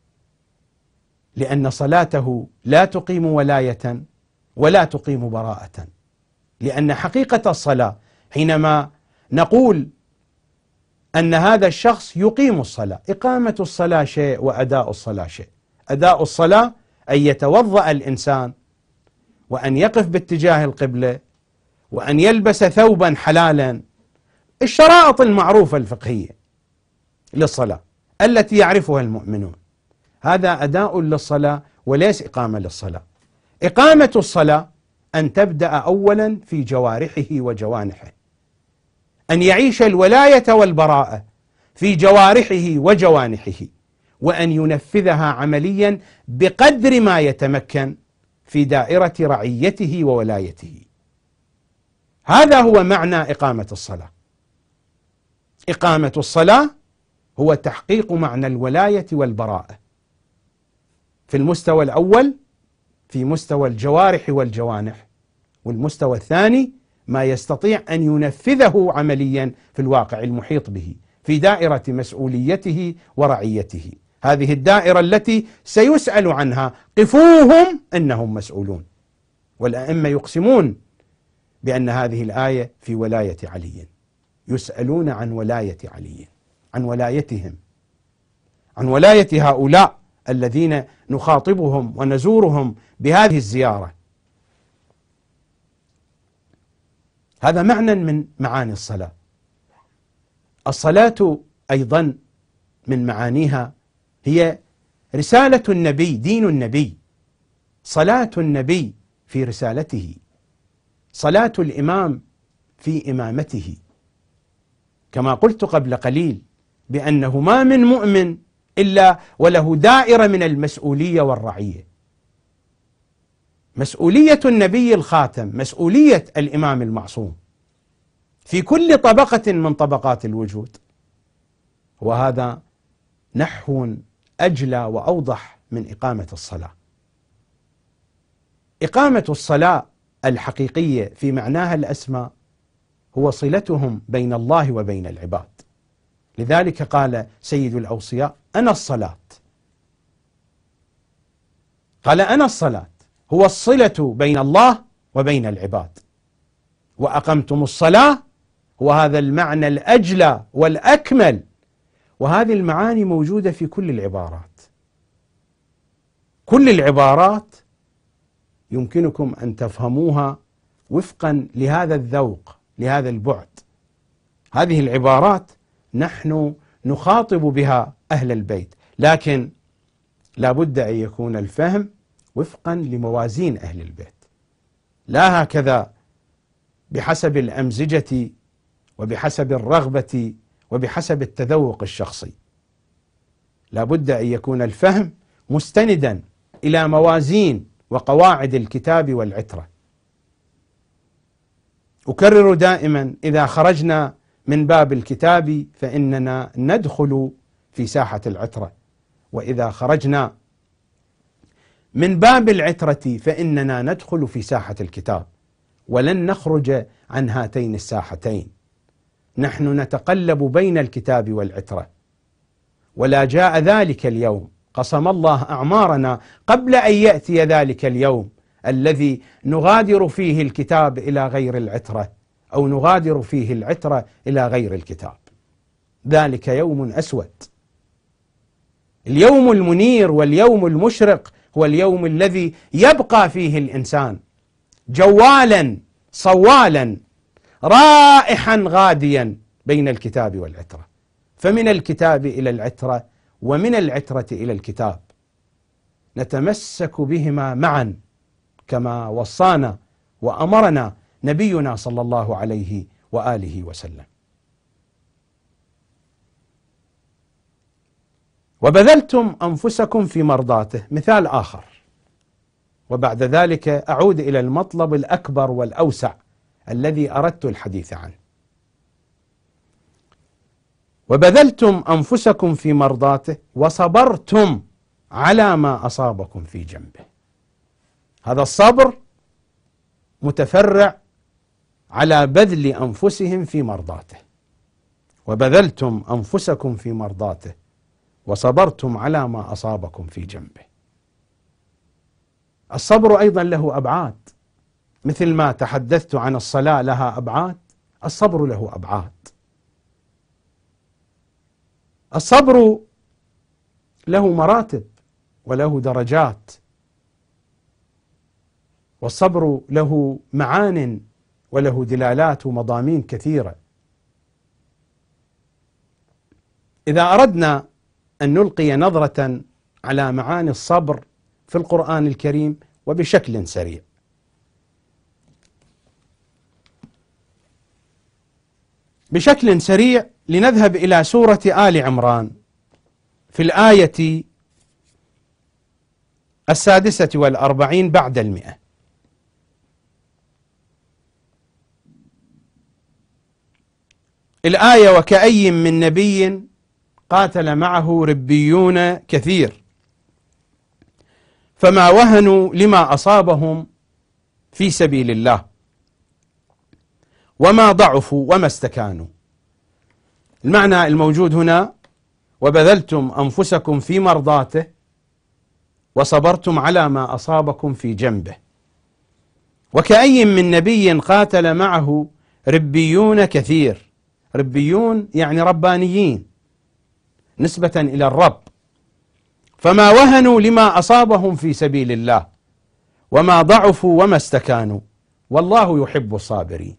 لأن صلاته لا تقيم ولاية ولا تقيم براءة. لأن حقيقة الصلاة حينما نقول أن هذا الشخص يقيم الصلاة، إقامة الصلاة شيء وأداء الصلاة شيء. أداء الصلاة أن يتوضأ الإنسان وأن يقف باتجاه القبلة وأن يلبس ثوبا حلالا، الشرائط المعروفة الفقهية للصلاة التي يعرفها المؤمنون. هذا أداء للصلاة وليس إقامة للصلاة. إقامة الصلاة أن تبدأ أولا في جوارحه وجوانحه، أن يعيش الولاية والبراءة في جوارحه وجوانحه، وأن ينفذها عمليا بقدر ما يتمكن في دائرة رعيته وولايته. هذا هو معنى إقامة الصلاة. إقامة الصلاة هو تحقيق معنى الولاية والبراءة في المستوى الأول، في مستوى الجوارح والجوانح، والمستوى الثاني ما يستطيع أن ينفذه عمليا في الواقع المحيط به في دائرة مسؤوليته ورعيته. هذه الدائرة التي سيسأل عنها، قفوهم إنهم مسؤولون. والأئمة يقسمون بأن هذه الآية في ولاية علي، يسألون عن ولاية علي، عن ولايتهم، عن ولاية هؤلاء الذين نخاطبهم ونزورهم بهذه الزيارة. هذا معنى من معاني الصلاة. الصلاة أيضا من معانيها هي رسالة النبي، دين النبي، صلاة النبي في رسالته، صلاة الإمام في إمامته. كما قلت قبل قليل بأنه ما من مؤمن إلا وله دائرة من المسؤولية والرعية. مسؤولية النبي الخاتم، مسؤولية الإمام المعصوم في كل طبقة من طبقات الوجود، وهذا نحو أجلى وأوضح من إقامة الصلاة. إقامة الصلاة الحقيقية في معناها الأسمى هو صلتهم بين الله وبين العباد. لذلك قال سيد الأوصياء: أنا الصلاة. قال أنا الصلاة، هو الصلة بين الله وبين العباد. وأقمتم الصلاة هو هذا المعنى الأجلى والأكمل، وهذه المعاني موجودة في كل العبارات. كل العبارات يمكنكم أن تفهموها وفقا لهذا الذوق، لهذا البعد. هذه العبارات نحن نخاطب بها أهل البيت، لكن لا بد أن يكون الفهم وفقا لموازين أهل البيت، لا هكذا بحسب الأمزجة وبحسب الرغبة وبحسب التذوق الشخصي. لا بد أن يكون الفهم مستندا إلى موازين وقواعد الكتاب والعترة. أكرر دائما: إذا خرجنا من باب الكتاب فإننا ندخل في ساحة العترة، وإذا خرجنا من باب العترة فإننا ندخل في ساحة الكتاب، ولن نخرج عن هاتين الساحتين. نحن نتقلب بين الكتاب والعترة، ولا جاء ذلك اليوم، قسم الله أعمارنا قبل أن يأتي ذلك اليوم الذي نغادر فيه الكتاب إلى غير العترة، أو نغادر فيه العترة إلى غير الكتاب. ذلك يوم أسود. اليوم المنير واليوم المشرق هو اليوم الذي يبقى فيه الإنسان جوالا صوالا رائحا غاديا بين الكتاب والعترة، فمن الكتاب إلى العترة ومن العترة إلى الكتاب نتمسك بهما معا كما وصانا وأمرنا نبينا صلى الله عليه وآله وسلم. وبذلتم أنفسكم في مرضاته، مثال آخر، وبعد ذلك أعود إلى المطلب الأكبر والأوسع الذي أردت الحديث عنه. وبذلتم أنفسكم في مرضاته وصبرتم على ما أصابكم في جنبه. هذا الصبر متفرع على بذل أنفسهم في مرضاته، وبذلتم أنفسكم في مرضاته وصبرتم على ما أصابكم في جنبه. الصبر أيضا له أبعاد، مثل ما تحدثت عن الصلاة لها أبعاد، الصبر له أبعاد. الصبر له مراتب وله درجات، والصبر له معان وله دلالات ومضامين كثيرة. إذا أردنا أن نلقي نظرة على معاني الصبر في القرآن الكريم وبشكل سريع، لنذهب إلى سورة آل عمران في الآية 46 بعد 100. الآية: وكأي من نبي قاتل معه ربيون كثير فما وهنوا لما أصابهم في سبيل الله وما ضعفوا وما استكانوا. المعنى الموجود هنا: وبذلتم أنفسكم في مرضاته وصبرتم على ما أصابكم في جنبه. وكأي من نبي قاتل معه ربيون كثير. ربيون يعني ربانيين، نسبة إلى الرب. فما وهنوا لما أصابهم في سبيل الله وما ضعفوا وما استكانوا والله يحب الصابرين.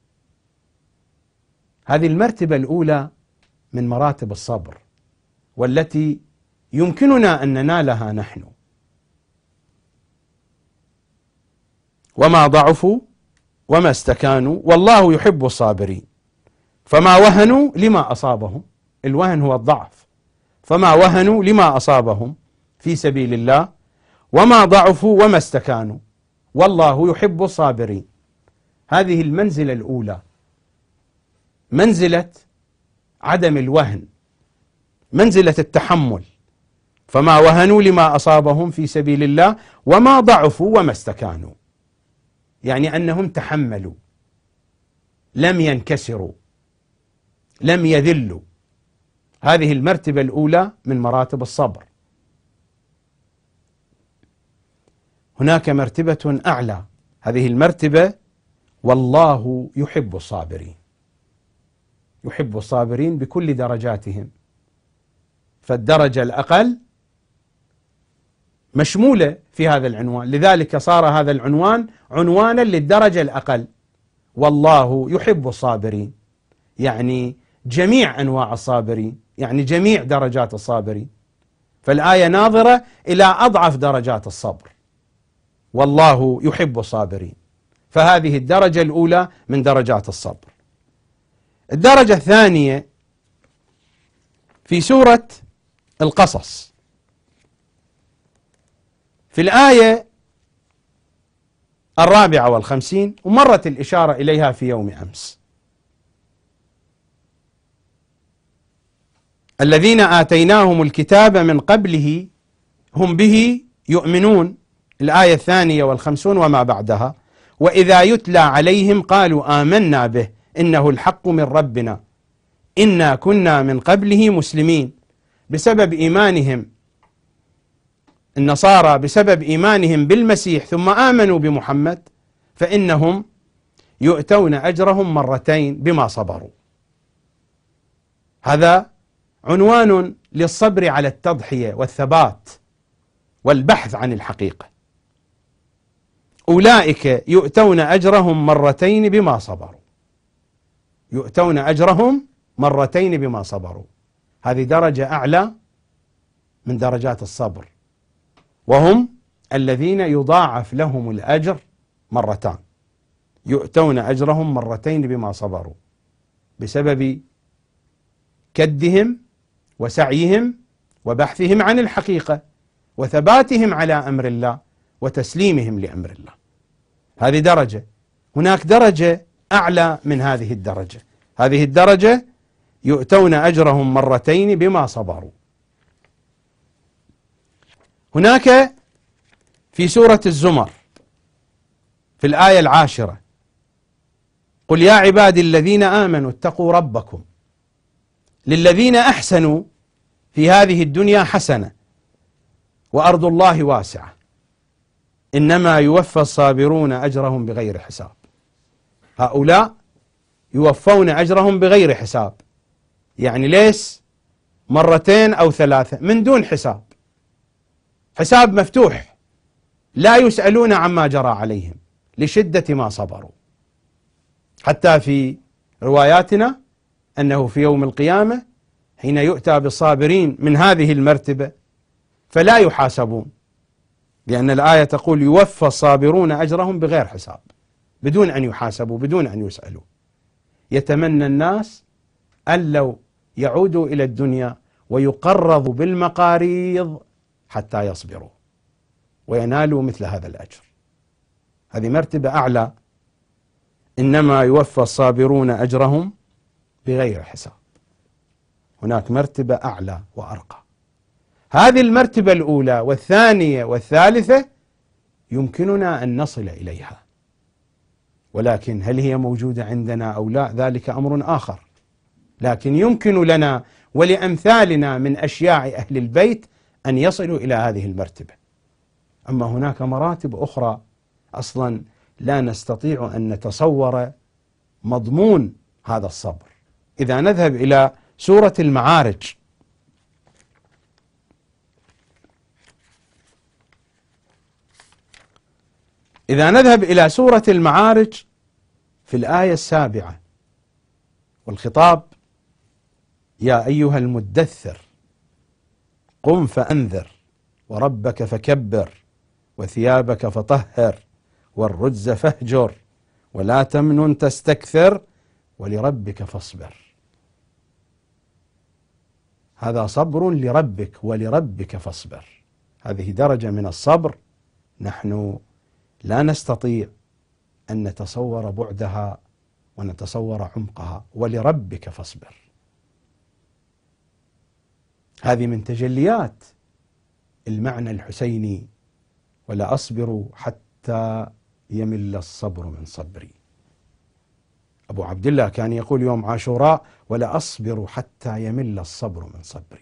هذه المرتبة الأولى من مراتب الصبر، والتي يمكننا أن ننالها نحن. وما ضعفوا وما استكانوا والله يحب الصابرين. فما وهنوا لما أصابهم، الوهن هو الضعف، فما وهنوا لما أصابهم في سبيل الله وما ضعفوا وما استكانوا والله يحب الصابرين. هذه المنزلة الأولى، منزلة عدم الوهن، منزلة التحمل. فما وهنوا لما أصابهم في سبيل الله وما ضعفوا وما استكانوا، يعني أنهم تحملوا، لم ينكسروا، لم يذلوا. هذه المرتبة الأولى من مراتب الصبر. هناك مرتبة أعلى، هذه المرتبة والله يحب الصابرين. يحب الصابرين بكل درجاتهم، فالدرجة الأقل مشمولة في هذا العنوان، لذلك صار هذا العنوان عنوانا للدرجة الأقل. والله يحب الصابرين، يعني جميع أنواع الصابرين، يعني جميع درجات الصابرين. فالآية ناظرة إلى أضعف درجات الصبر، والله يحب الصابرين. فهذه الدرجة الأولى من درجات الصبر. الدرجة الثانية في سورة القصص في الآية 54، ومرت الإشارة إليها في يوم أمس: الذين آتيناهم الكتاب من قبله هم به يؤمنون. الآية 52 وما بعدها: وإذا يتلى عليهم قالوا آمنا به إنه الحق من ربنا إنا كنا من قبله مسلمين. بسبب إيمانهم النصارى، بسبب إيمانهم بالمسيح ثم آمنوا بمحمد، فإنهم يؤتون أجرهم مرتين بما صبروا. هذا عنوان للصبر على التضحية والثبات والبحث عن الحقيقة. أولئك يؤتون أجرهم مرتين بما صبروا. يؤتون أجرهم مرتين بما صبروا. هذه درجة أعلى من درجات الصبر، وهم الذين يضاعف لهم الأجر مرتان. يؤتون أجرهم مرتين بما صبروا، بسبب كدهم وسعيهم وبحثهم عن الحقيقة وثباتهم على أمر الله وتسليمهم لأمر الله. هذه درجة. هناك درجة أعلى من هذه الدرجة. هذه الدرجة يؤتون أجرهم مرتين بما صبروا. هناك في سورة الزمر في الآية 10: قل يا عبادي الذين آمنوا اتقوا ربكم للذين أحسنوا في هذه الدنيا حسنة وأرض الله واسعة إنما يوفى الصابرون أجرهم بغير حساب. هؤلاء يوفون أجرهم بغير حساب، يعني ليس مرتين أو ثلاثة، من دون حساب، حساب مفتوح، لا يسألون عما جرى عليهم لشدة ما صبروا. حتى في رواياتنا أنه في يوم القيامة حين يؤتى بالصابرين من هذه المرتبة فلا يحاسبون، لأن الآية تقول يوفى الصابرون أجرهم بغير حساب، بدون أن يحاسبوا، بدون أن يسألوا. يتمنى الناس أن لو يعودوا إلى الدنيا ويقرضوا بالمقاريض حتى يصبروا وينالوا مثل هذا الأجر. هذه مرتبة أعلى، إنما يوفى الصابرون أجرهم بغير حساب. هناك مرتبة أعلى وأرقى. هذه المرتبة الأولى والثانية والثالثة يمكننا أن نصل إليها، ولكن هل هي موجودة عندنا أو لا ذلك أمر آخر. لكن يمكن لنا ولأمثالنا من أشياع أهل البيت أن يصلوا إلى هذه المرتبة. أما هناك مراتب أخرى أصلا لا نستطيع أن نتصور مضمون هذا الصبر. إذا نذهب إلى سورة المعارج، إذا نذهب إلى سورة المعارج في الآية 7 والخطاب يا أيها المدثر قم فأنذر وربك فكبر وثيابك فطهر والرجز فاهجر ولا تمنن تستكثر ولربك فاصبر. هذا صبر لربك ولربك فاصبر. هذه درجة من الصبر نحن لا نستطيع أن نتصور بعدها ونتصور عمقها. ولربك فاصبر، هذه من تجليات المعنى الحسيني ولا أصبر حتى يمل الصبر من صبري. أبو عبد الله كان يقول يوم عاشوراء ولا أصبر حتى يمل الصبر من صبري.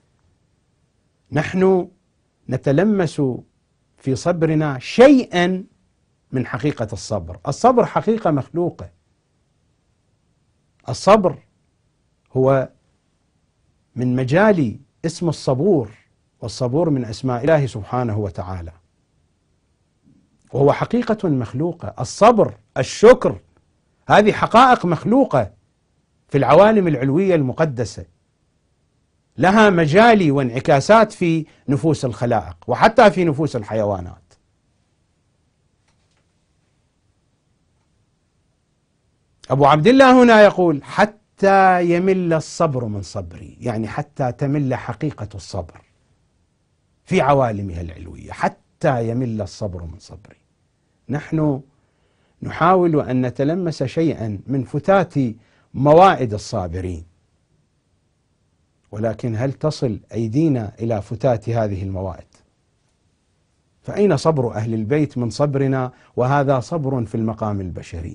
نحن نتلمس في صبرنا شيئا من حقيقة الصبر. الصبر حقيقة مخلوقة. الصبر هو من مجال اسم الصبور، والصبور من أسماء الله سبحانه وتعالى، وهو حقيقة مخلوقة. الصبر، الشكر، هذه حقائق مخلوقة في العوالم العلوية المقدسة، لها مجال وانعكاسات في نفوس الخلائق وحتى في نفوس الحيوانات. أبو عبد الله هنا يقول حتى يمل الصبر من صبري، يعني حتى تمل حقيقة الصبر في عوالمها العلوية، حتى يمل الصبر من صبري. نحن نحاول أن نتلمس شيئا من فتات موائد الصابرين، ولكن هل تصل أيدينا إلى فتات هذه الموائد؟ فأين صبر أهل البيت من صبرنا؟ وهذا صبر في المقام البشري.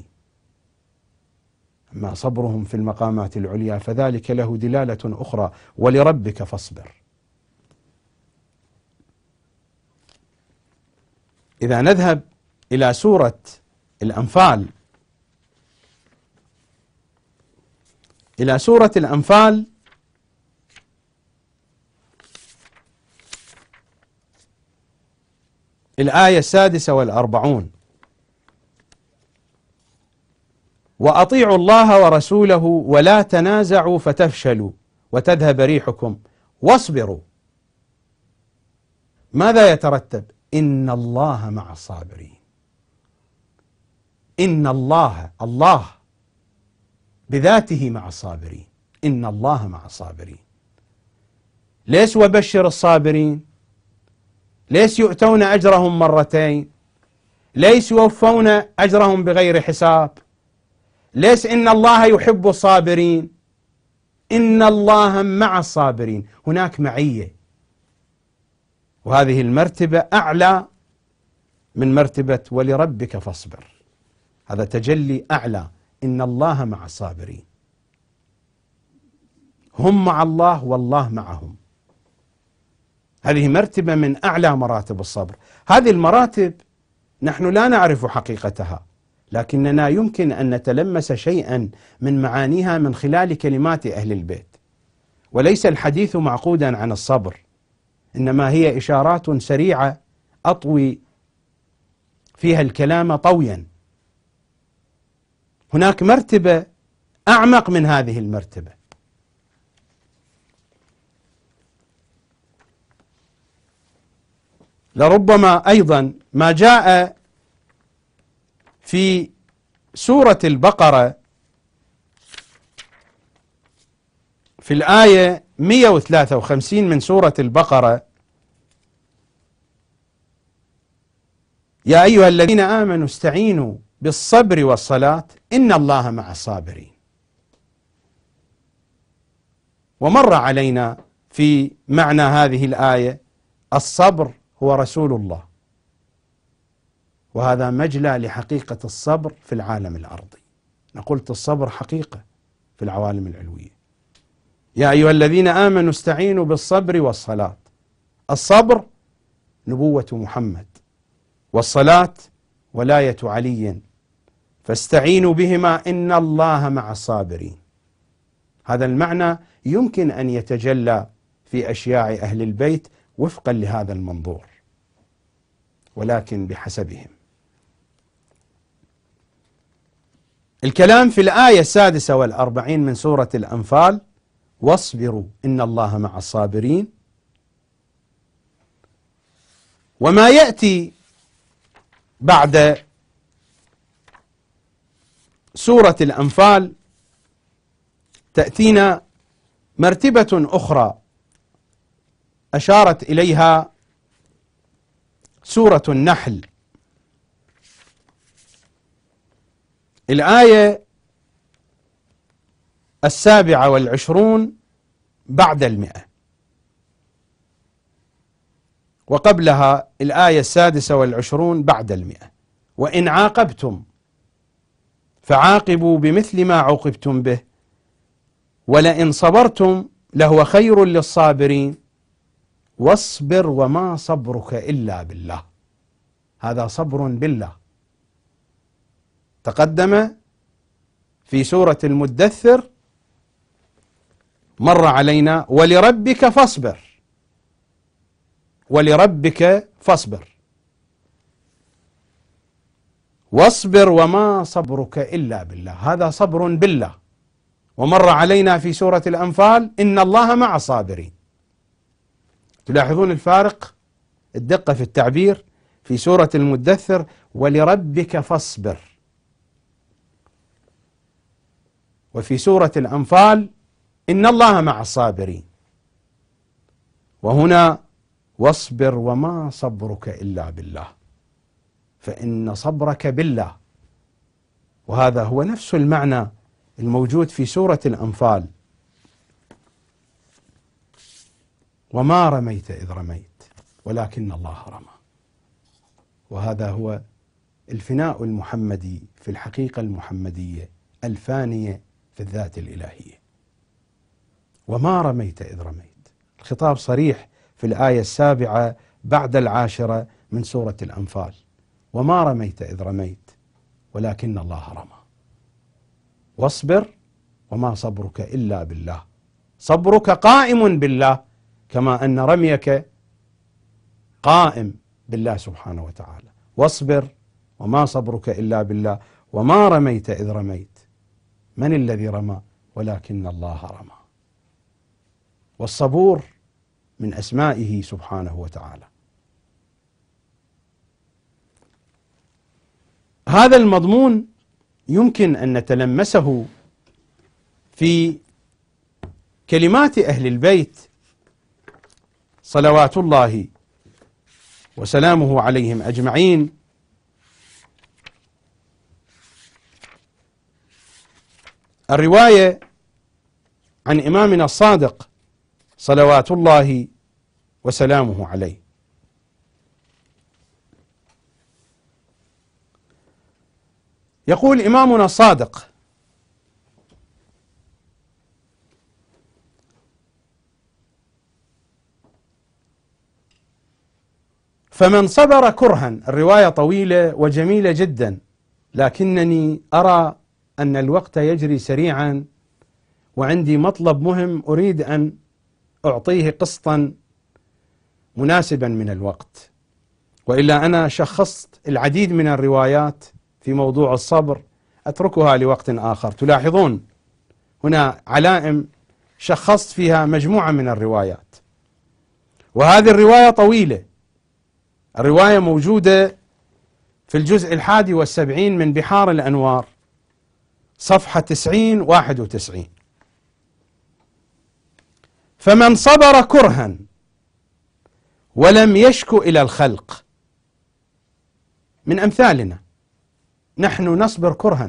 أما صبرهم في المقامات العليا فذلك له دلالة أخرى، ولربك فاصبر. إذا نذهب إلى سورة الأنفال، إلى سورة الأنفال الآية 46 وأطيعوا الله ورسوله ولا تنازعوا فتفشلوا وتذهب ريحكم واصبروا. ماذا يترتب؟ إن الله مع الصابرين. إن الله بذاته مع الصابرين. إن الله مع الصابرين. ليس وبشر الصابرين، ليس يؤتون أجرهم مرتين، ليس يوفون أجرهم بغير حساب، ليس إن الله يحب الصابرين، إن الله مع الصابرين. هناك معية، وهذه المرتبة أعلى من مرتبة ولربك فاصبر. هذا تجلي أعلى، إن الله مع الصابرين. هم مع الله والله معهم. هذه مرتبة من أعلى مراتب الصبر. هذه المراتب نحن لا نعرف حقيقتها، لكننا يمكن أن نتلمس شيئا من معانيها من خلال كلمات أهل البيت. وليس الحديث معقودا عن الصبر، إنما هي إشارات سريعة أطوي فيها الكلام طويا. هناك مرتبة أعمق من هذه المرتبة. لربما أيضا ما جاء في سورة البقرة في الآية 153 من سورة البقرة: يا أيها الذين آمنوا استعينوا بالصبر والصلاة إن الله مع الصابرين. ومر علينا في معنى هذه الآية الصبر هو رسول الله، وهذا مجلى لحقيقة الصبر في العالم الأرضي. قلت الصبر حقيقة في العوالم العلوية. يا أيها الذين آمنوا استعينوا بالصبر والصلاة. الصبر نبوة محمد، والصلاة ولاية علي، فاستعينوا بهما إن الله مع الصابرين. هذا المعنى يمكن أن يتجلى في أشياع أهل البيت وفقا لهذا المنظور، ولكن بحسبهم. الكلام في الآية 46 من سورة الأنفال: واصبروا إن الله مع الصابرين. وما يأتي بعد سورة الأنفال تأتينا مرتبة أخرى أشارت إليها سورة النحل، الآية 27 بعد 100، وقبلها الآية 26 بعد 100: وإن عاقبتم فعاقبوا بمثل ما عوقبتم به ولئن صبرتم لهو خير للصابرين واصبر وما صبرك إلا بالله. هذا صبر بالله. تقدم في سورة المدثر، مر علينا: ولربك فاصبر، ولربك فاصبر، واصبر وما صبرك إلا بالله. هذا صبر بالله. ومر علينا في سورة الأنفال: إن الله مع الصابرين. تلاحظون الفارق، الدقة في التعبير. في سورة المدثر ولربك فاصبر، وفي سورة الأنفال إن الله مع الصابرين. وهنا واصبر وما صبرك إلا بالله، فإن صبرك بالله. وهذا هو نفس المعنى الموجود في سورة الأنفال: وما رميت إذ رميت ولكن الله رمى. وهذا هو الفناء المحمدي في الحقيقة المحمدية الفانية في الذات الإلهية. وما رميت إذ رميت، الخطاب صريح في الآية 7 بعد 10 من سورة الأنفال: وما رميت إذ رميت ولكن الله رمى. واصبر وما صبرك إلا بالله. صبرك قائم بالله، كما أن رميك قائم بالله سبحانه وتعالى. واصبر وما صبرك إلا بالله. وما رميت إذ رميت، من الذي رمى؟ ولكن الله رمى. والصبور من أسمائه سبحانه وتعالى. هذا المضمون يمكن أن نتلمسه في كلمات أهل البيت صلوات الله وسلامه عليهم أجمعين. الرواية عن إمامنا الصادق صلوات الله وسلامه عليه: يقول إمامنا الصادق: فمن صبر كرها. الرواية طويلة وجميلة جدا، لكنني أرى أن الوقت يجري سريعا، وعندي مطلب مهم أريد أن أعطيه قسطا مناسبا من الوقت، وإلا أنا شخصت العديد من الروايات في موضوع الصبر، أتركها لوقت آخر. تلاحظون هنا علائم شخصت فيها مجموعة من الروايات، وهذه الرواية طويلة. الرواية موجودة في الجزء 71 من بحار الأنوار، صفحة 90-91. فمن صبر كرها ولم يشك إلى الخلق. من أمثالنا نحن نصبر كرها،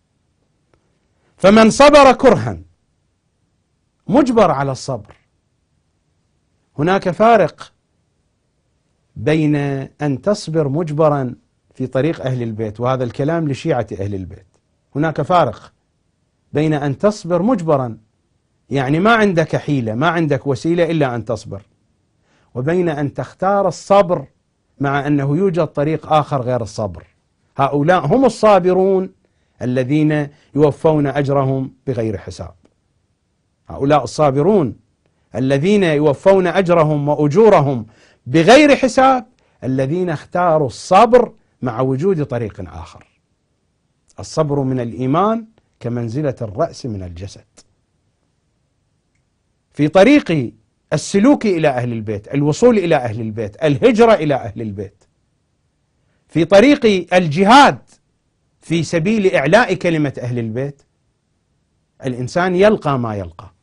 فمن صبر كرها مجبر على الصبر. هناك فارق بين أن تصبر مجبرا في طريق أهل البيت، وهذا الكلام لشيعة أهل البيت. هناك فارق بين أن تصبر مجبرا، يعني ما عندك حيلة، ما عندك وسيلة إلا أن تصبر، وبين أن تختار الصبر مع أنه يوجد طريق آخر غير الصبر. هؤلاء هم الصابرون الذين يوفون أجرهم بغير حساب. هؤلاء الصابرون الذين يوفون أجرهم وأجورهم بغير حساب، الذين اختاروا الصبر مع وجود طريق آخر. الصبر من الإيمان كمنزلة الرأس من الجسد. في طريق السلوك إلى أهل البيت، الوصول إلى أهل البيت، الهجرة إلى أهل البيت، في طريق الجهاد في سبيل إعلاء كلمة أهل البيت، الإنسان يلقى ما يلقى.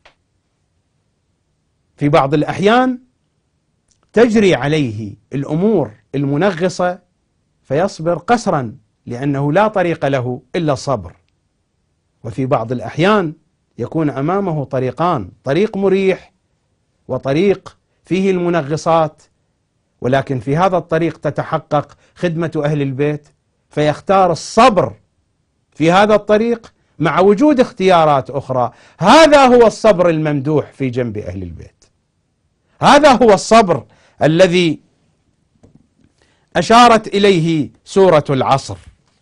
في بعض الأحيان تجري عليه الأمور المنغصة فيصبر قسرا لأنه لا طريق له إلا الصبر. وفي بعض الأحيان يكون أمامه طريقان، طريق مريح وطريق فيه المنغصات، ولكن في هذا الطريق تتحقق خدمة أهل البيت، فيختار الصبر في هذا الطريق مع وجود اختيارات أخرى. هذا هو الصبر الممدوح في جنب أهل البيت. هذا هو الصبر الذي أشارت إليه سورة العصر.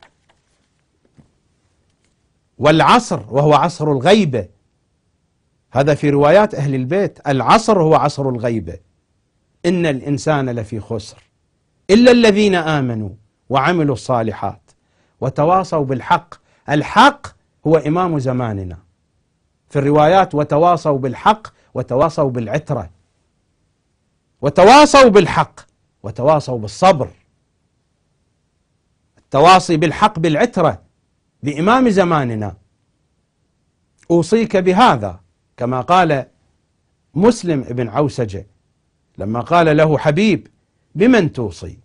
والعصر وهو عصر الغيبة، هذا في روايات أهل البيت، العصر هو عصر الغيبة. إن الإنسان لفي خسر إلا الذين آمنوا وعملوا الصالحات وتواصوا بالحق. الحق هو إمام زماننا. في الروايات وتواصوا بالحق وتواصوا بالعترة، وتواصوا بالحق وتواصوا بالصبر. التواصي بالحق بالعترة بإمام زماننا. أوصيك بهذا، كما قال مسلم بن عوسجة لما قال له حبيب بمن توصي؟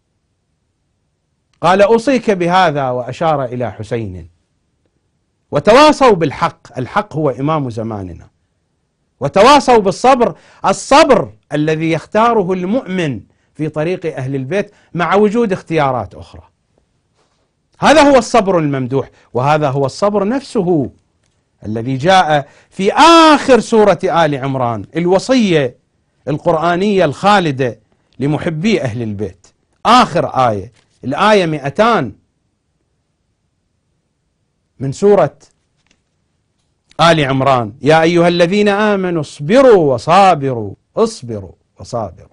قال أوصيك بهذا، وأشار إلى حسين. وتواصوا بالحق، الحق هو إمام زماننا. وتواصوا بالصبر، الصبر الذي يختاره المؤمن في طريق أهل البيت مع وجود اختيارات أخرى. هذا هو الصبر الممدوح، وهذا هو الصبر نفسه الذي جاء في آخر سورة آل عمران، الوصية القرآنية الخالدة لمحبي أهل البيت. آخر آية، الآية 200 من سورة آل عمران: يا أيها الذين آمنوا اصبروا وصابروا. اصبروا وصابروا،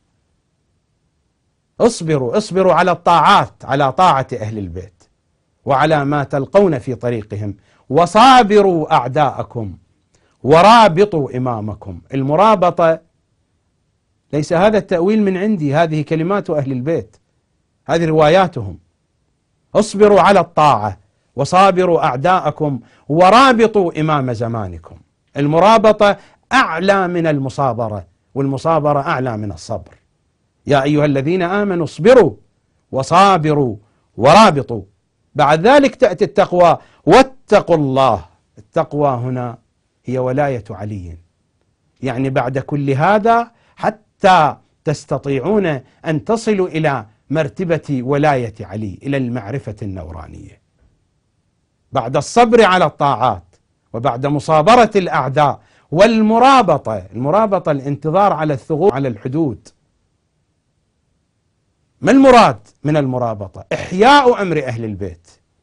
اصبروا على الطاعات، على طاعة أهل البيت وعلى ما تلقون في طريقهم. وصابروا أعداءكم ورابطوا إمامكم. المرابطة ليس هذا التأويل من عندي، هذه كلمات أهل البيت، هذه رواياتهم. اصبروا على الطاعة وصابروا أعداءكم ورابطوا إمام زمانكم. المرابطة أعلى من المصابرة، والمصابرة أعلى من الصبر. يا أيها الذين آمنوا اصبروا وصابروا ورابطوا. بعد ذلك تأتي التقوى، واتقوا الله. التقوى هنا هي ولاية علي، يعني بعد كل هذا حتى تستطيعون أن تصلوا إلى مرتبة ولاية علي، إلى المعرفة النورانية. بعد الصبر على الطاعات وبعد مصابرة الأعداء والمرابطة، المرابطة الانتظار على الثغور على الحدود. ما المراد من المرابطة؟ إحياء أمر أهل البيت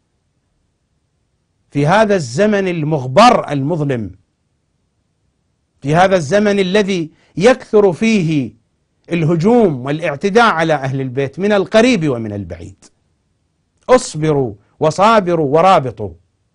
في هذا الزمن المغبر المظلم، في هذا الزمن الذي يكثر فيه الهجوم والاعتداء على أهل البيت من القريب ومن البعيد. اصبروا وصابروا ورابطوا.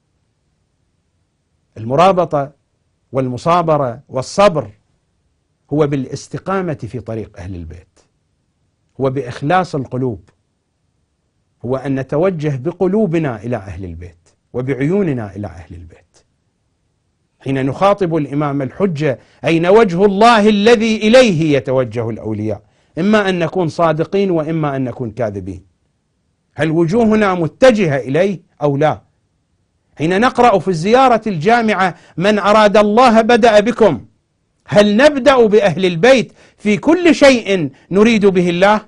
المرابطة والمصابرة والصبر هو بالاستقامة في طريق أهل البيت، هو بإخلاص القلوب، هو أن نتوجه بقلوبنا إلى أهل البيت وبعيوننا إلى أهل البيت. حين نخاطب الإمام الحجة أين وجه الله الذي إليه يتوجه الأولياء؟ إما أن نكون صادقين وإما أن نكون كاذبين. هل وجوهنا متجهة إليه أو لا؟ حين نقرأ في الزيارة الجامعة من أراد الله بدأ بكم، هل نبدأ بأهل البيت في كل شيء نريد به الله؟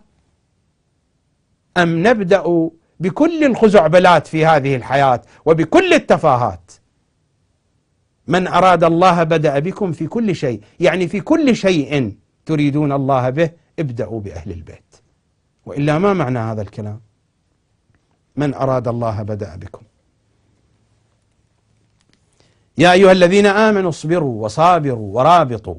أم نبدأ بكل الخزعبلات في هذه الحياة وبكل التفاهات؟ من أراد الله بدأ بكم في كل شيء، يعني في كل شيء تريدون الله به ابدأوا بأهل البيت، وإلا ما معنى هذا الكلام؟ من أراد الله بدأ بكم. يا أيها الذين آمنوا اصبروا وصابروا ورابطوا.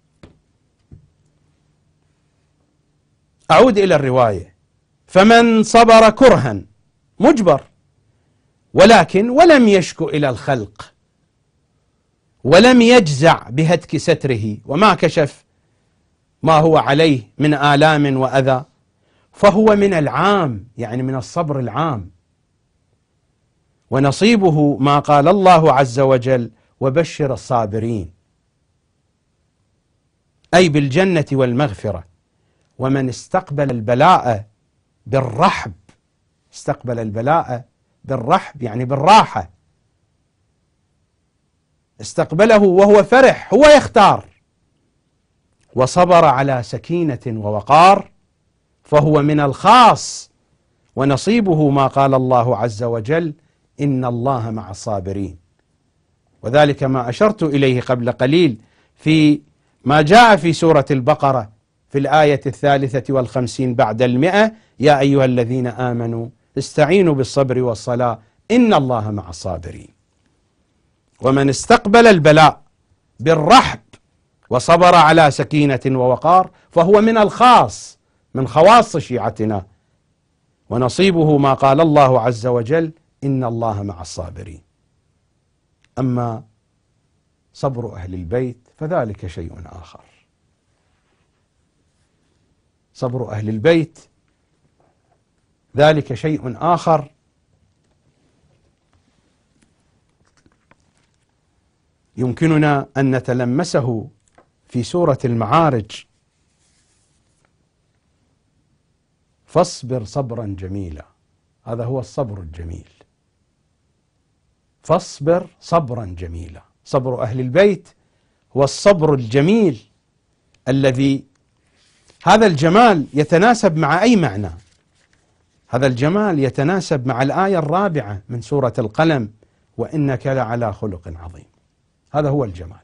أعود إلى الرواية: فمن صبر كرها مجبر، ولكن ولم يشك إلى الخلق ولم يجزع بهتك ستره وما كشف ما هو عليه من آلام وأذى، فهو من العام، يعني من الصبر العام، ونصيبه ما قال الله عز وجل: وبشر الصابرين، أي بالجنة والمغفرة. ومن استقبل البلاء بالرحب، استقبل البلاء بالرحب يعني بالراحة، استقبله وهو فرح، هو يختار، وصبر على سكينة ووقار، فهو من الخاص، ونصيبه ما قال الله عز وجل: إن الله مع الصابرين. وذلك ما أشرت إليه قبل قليل في ما جاء في سورة البقرة في الآية 53 بعد 100: يا أيها الذين آمنوا استعينوا بالصبر والصلاة إن الله مع الصابرين. ومن استقبل البلاء بالرحب وصبر على سكينة ووقار فهو من الخاص، من خواص شيعتنا، ونصيبه ما قال الله عز وجل: إن الله مع الصابرين. أما صبر أهل البيت فذلك شيء آخر. صبر أهل البيت ذلك شيء آخر، يمكننا أن نتلمسه في سورة المعارج: فاصبر صبرا جميلا. هذا هو الصبر الجميل، فاصبر صبرا جميلا. صبر أهل البيت هو الصبر الجميل الذي هذا الجمال يتناسب مع أي معنى؟ هذا الجمال يتناسب مع الآية 4 من سورة القلم: وإنك لعلى خلق عظيم. هذا هو الجمال،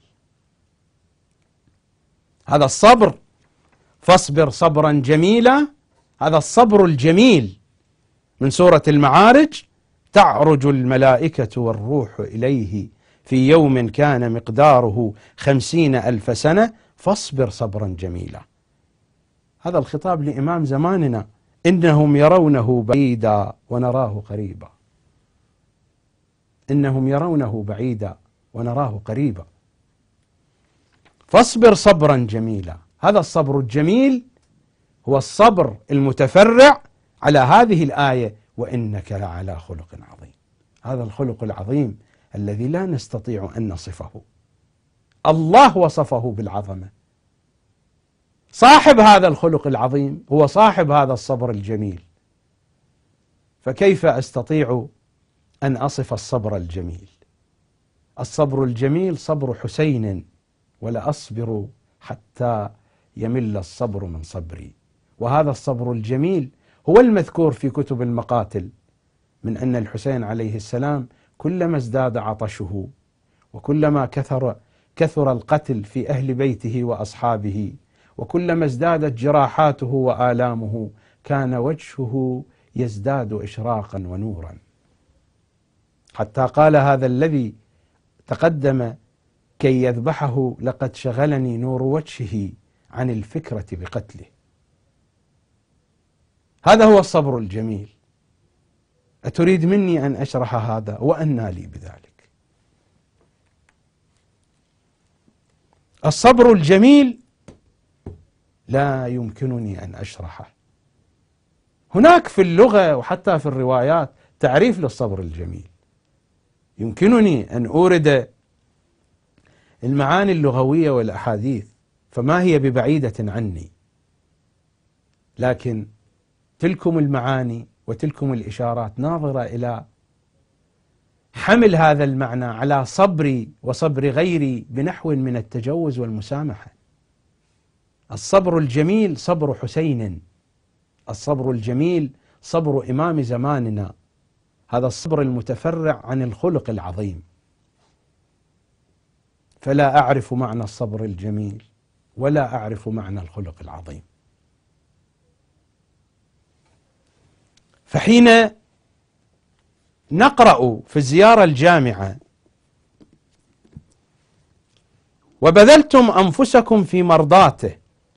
هذا الصبر. فاصبر صبرا جميلا، هذا الصبر الجميل من سورة المعارج: تعرج الملائكة والروح إليه في يوم كان مقداره 50,000 سنة فاصبر صبرا جميلا. هذا الخطاب لإمام زماننا: إنهم يرونه بعيدا ونراه قريبا، إنهم يرونه بعيدا ونراه قريبا. فاصبر صبرا جميلا. هذا الصبر الجميل هو الصبر المتفرع على هذه الآية: وإنك لعلى خلق عظيم. هذا الخلق العظيم الذي لا نستطيع أن نصفه، الله وصفه بالعظمة. صاحب هذا الخلق العظيم هو صاحب هذا الصبر الجميل، فكيف أستطيع أن أصف الصبر الجميل؟ الصبر الجميل صبر حسين: ولا أصبر حتى يمل الصبر من صبري. وهذا الصبر الجميل هو المذكور في كتب المقاتل، من أن الحسين عليه السلام كلما ازداد عطشه وكلما كثر القتل في أهل بيته وأصحابه، وكلما ازدادت جراحاته وآلامه، كان وجهه يزداد إشراقا ونورا، حتى قال هذا الذي تقدم كي يذبحه: لقد شغلني نور وجهه عن الفكرة بقتله. هذا هو الصبر الجميل. أتريد مني أن أشرح هذا؟ وأنى لي بذلك. الصبر الجميل لا يمكنني أن أشرحه. هناك في اللغة وحتى في الروايات تعريف للصبر الجميل، يمكنني أن أورد المعاني اللغوية والأحاديث، فما هي ببعيدة عني، لكن تلكم المعاني وتلكم الإشارات ناظرة إلى حمل هذا المعنى على صبري وصبر غيري بنحو من التجوز والمسامحة. الصبر الجميل صبر حسين، الصبر الجميل صبر إمام زماننا، هذا الصبر المتفرع عن الخلق العظيم. فلا أعرف معنى الصبر الجميل ولا أعرف معنى الخلق العظيم. فحين نقرأ في الزيارة الجامعة: وبذلتم أنفسكم في مرضاته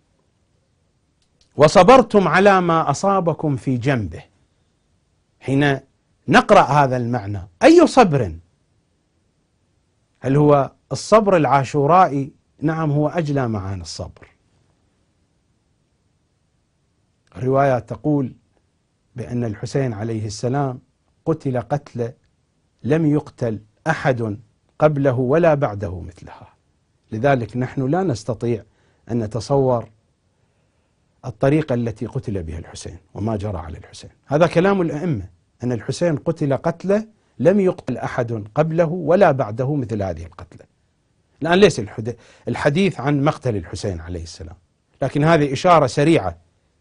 وصبرتم على ما أصابكم في جنبه، حين نقرأ هذا المعنى أي صبر؟ هل هو الصبر العاشورائي؟ نعم، هو أجلى معاني الصبر. الرواية تقول بأن الحسين عليه السلام قتل قتلة لم يقتل أحد قبله ولا بعده مثلها. لذلك نحن لا نستطيع أن نتصور الطريقة التي قتل بها الحسين وما جرى على الحسين. هذا كلام الأئمة، أن الحسين قتل قتلة لم يقتل أحد قبله ولا بعده مثل هذه القتلة. الآن ليس الحديث عن مقتل الحسين عليه السلام، لكن هذه إشارة سريعة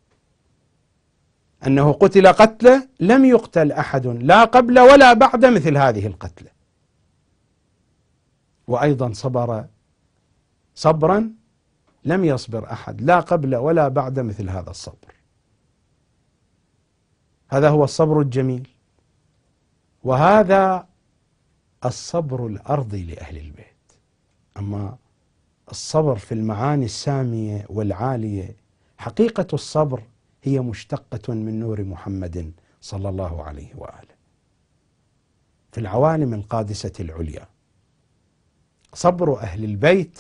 أنه قتل قتلة لم يقتل أحد لا قبل ولا بعد مثل هذه القتلة، وأيضا صبر صبرا لم يصبر أحد لا قبل ولا بعد مثل هذا الصبر. هذا هو الصبر الجميل، وهذا الصبر الأرضي لأهل البيت. أما الصبر في المعاني السامية والعالية، حقيقة الصبر هي مشتقة من نور محمد صلى الله عليه وآله في العوالم القادسة العليا. صبر أهل البيت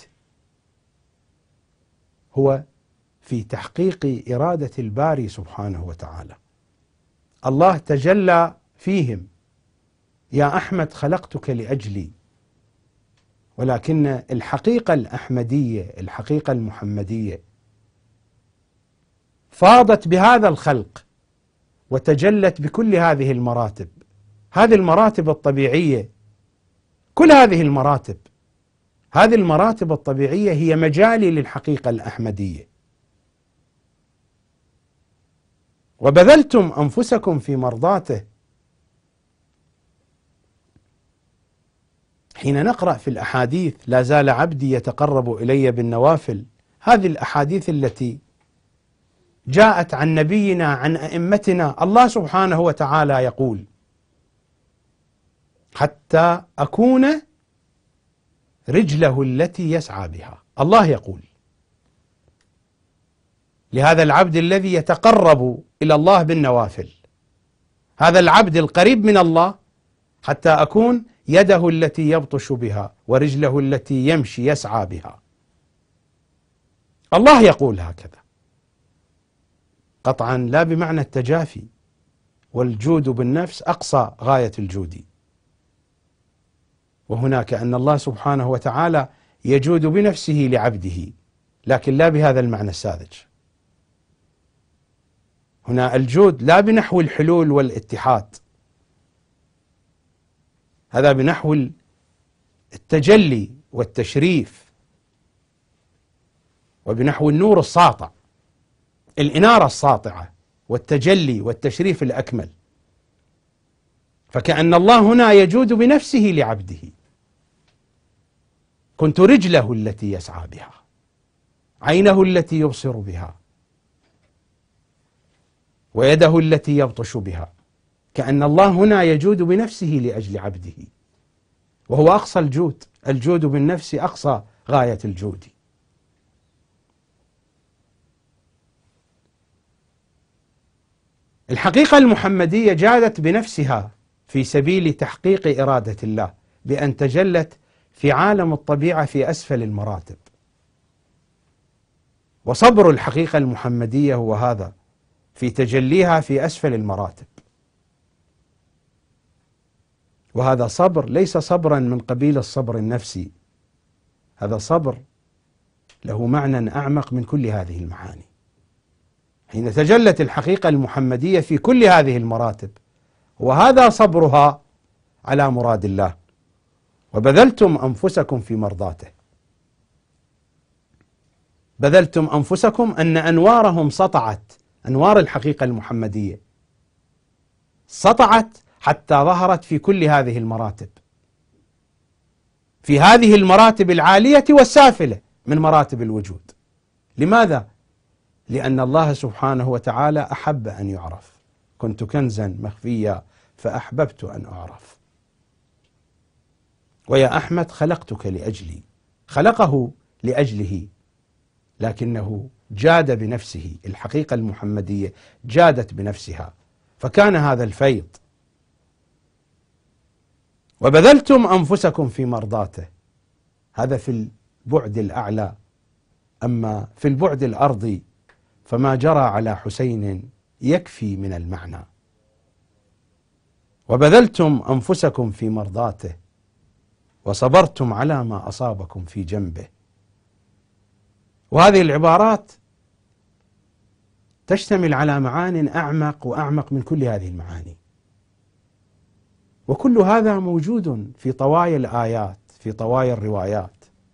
هو في تحقيق إرادة الباري سبحانه وتعالى. الله تجلى فيهم: يا أحمد خلقتك لأجلي. ولكن الحقيقة الأحمدية، الحقيقة المحمدية، فاضت بهذا الخلق وتجلت بكل هذه المراتب، هذه المراتب الطبيعية، كل هذه المراتب، هذه المراتب الطبيعية هي مجالي للحقيقة الأحمدية. وبذلتم أنفسكم في مرضاته. حين نقرأ في الأحاديث: لا زال عبدي يتقرب إلي بالنوافل، هذه الأحاديث التي جاءت عن نبينا عن أئمتنا، الله سبحانه وتعالى يقول: حتى أكون رجله التي يسعى بها. الله يقول لهذا العبد الذي يتقرب إلى الله بالنوافل، هذا العبد القريب من الله: حتى أكون يده التي يبطش بها ورجله التي يمشي يسعى بها. الله يقول هكذا، قطعا لا بمعنى التجافي، والجود بالنفس أقصى غاية الجود، وهناك أن الله سبحانه وتعالى يجود بنفسه لعبده، لكن لا بهذا المعنى الساذج. هنا الجود لا بنحو الحلول والاتحاد، هذا بنحو التجلي والتشريف، وبنحو النور الساطع، الإنارة الساطعة والتجلي والتشريف الأكمل. فكأن الله هنا يجود بنفسه لعبده: كنت رجله التي يسعى بها، عينه التي يبصر بها، ويده التي يبطش بها، كأن الله هنا يجود بنفسه لأجل عبده، وهو أقصى الجود. الجود بالنفس أقصى غاية الجود. الحقيقة المحمدية جادت بنفسها في سبيل تحقيق إرادة الله بأن تجلت في عالم الطبيعة في أسفل المراتب. وصبر الحقيقة المحمدية هو هذا، في تجليها في أسفل المراتب. وهذا صبر ليس صبرا من قبيل الصبر النفسي، هذا صبر له معنى أعمق من كل هذه المعاني. حين تجلت الحقيقة المحمدية في كل هذه المراتب، وهذا صبرها على مراد الله. وبذلتم أنفسكم في مرضاته. بذلتم أنفسكم أن أنوارهم سطعت، أنوار الحقيقة المحمدية سطعت حتى ظهرت في كل هذه المراتب، في هذه المراتب العالية والسافلة من مراتب الوجود. لماذا؟ لأن الله سبحانه وتعالى أحب أن يعرف. كنت كنزا مخفيا فأحببت أن أعرف. ويا أحمد خلقتك لأجلي، خلقه لأجله، لكنه جاد بنفسه. الحقيقة المحمدية جادت بنفسها، فكان هذا الفيض. وبذلتم أنفسكم في مرضاته، هذا في البعد الأعلى. أما في البعد الأرضي فما جرى على حسين يكفي من المعنى. وبذلتم أنفسكم في مرضاته وصبرتم على ما أصابكم في جنبه. وهذه العبارات تشتمل على معان أعمق وأعمق من كل هذه المعاني، وكل هذا موجود في طوايا الآيات، في طوايا الروايات.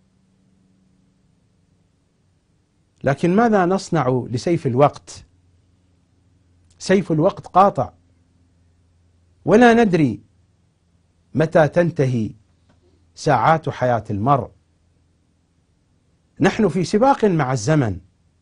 لكن ماذا نصنع لسيف الوقت؟ سيف الوقت قاطع، ولا ندري متى تنتهي ساعات حياة المرء. نحن في سباق مع الزمن،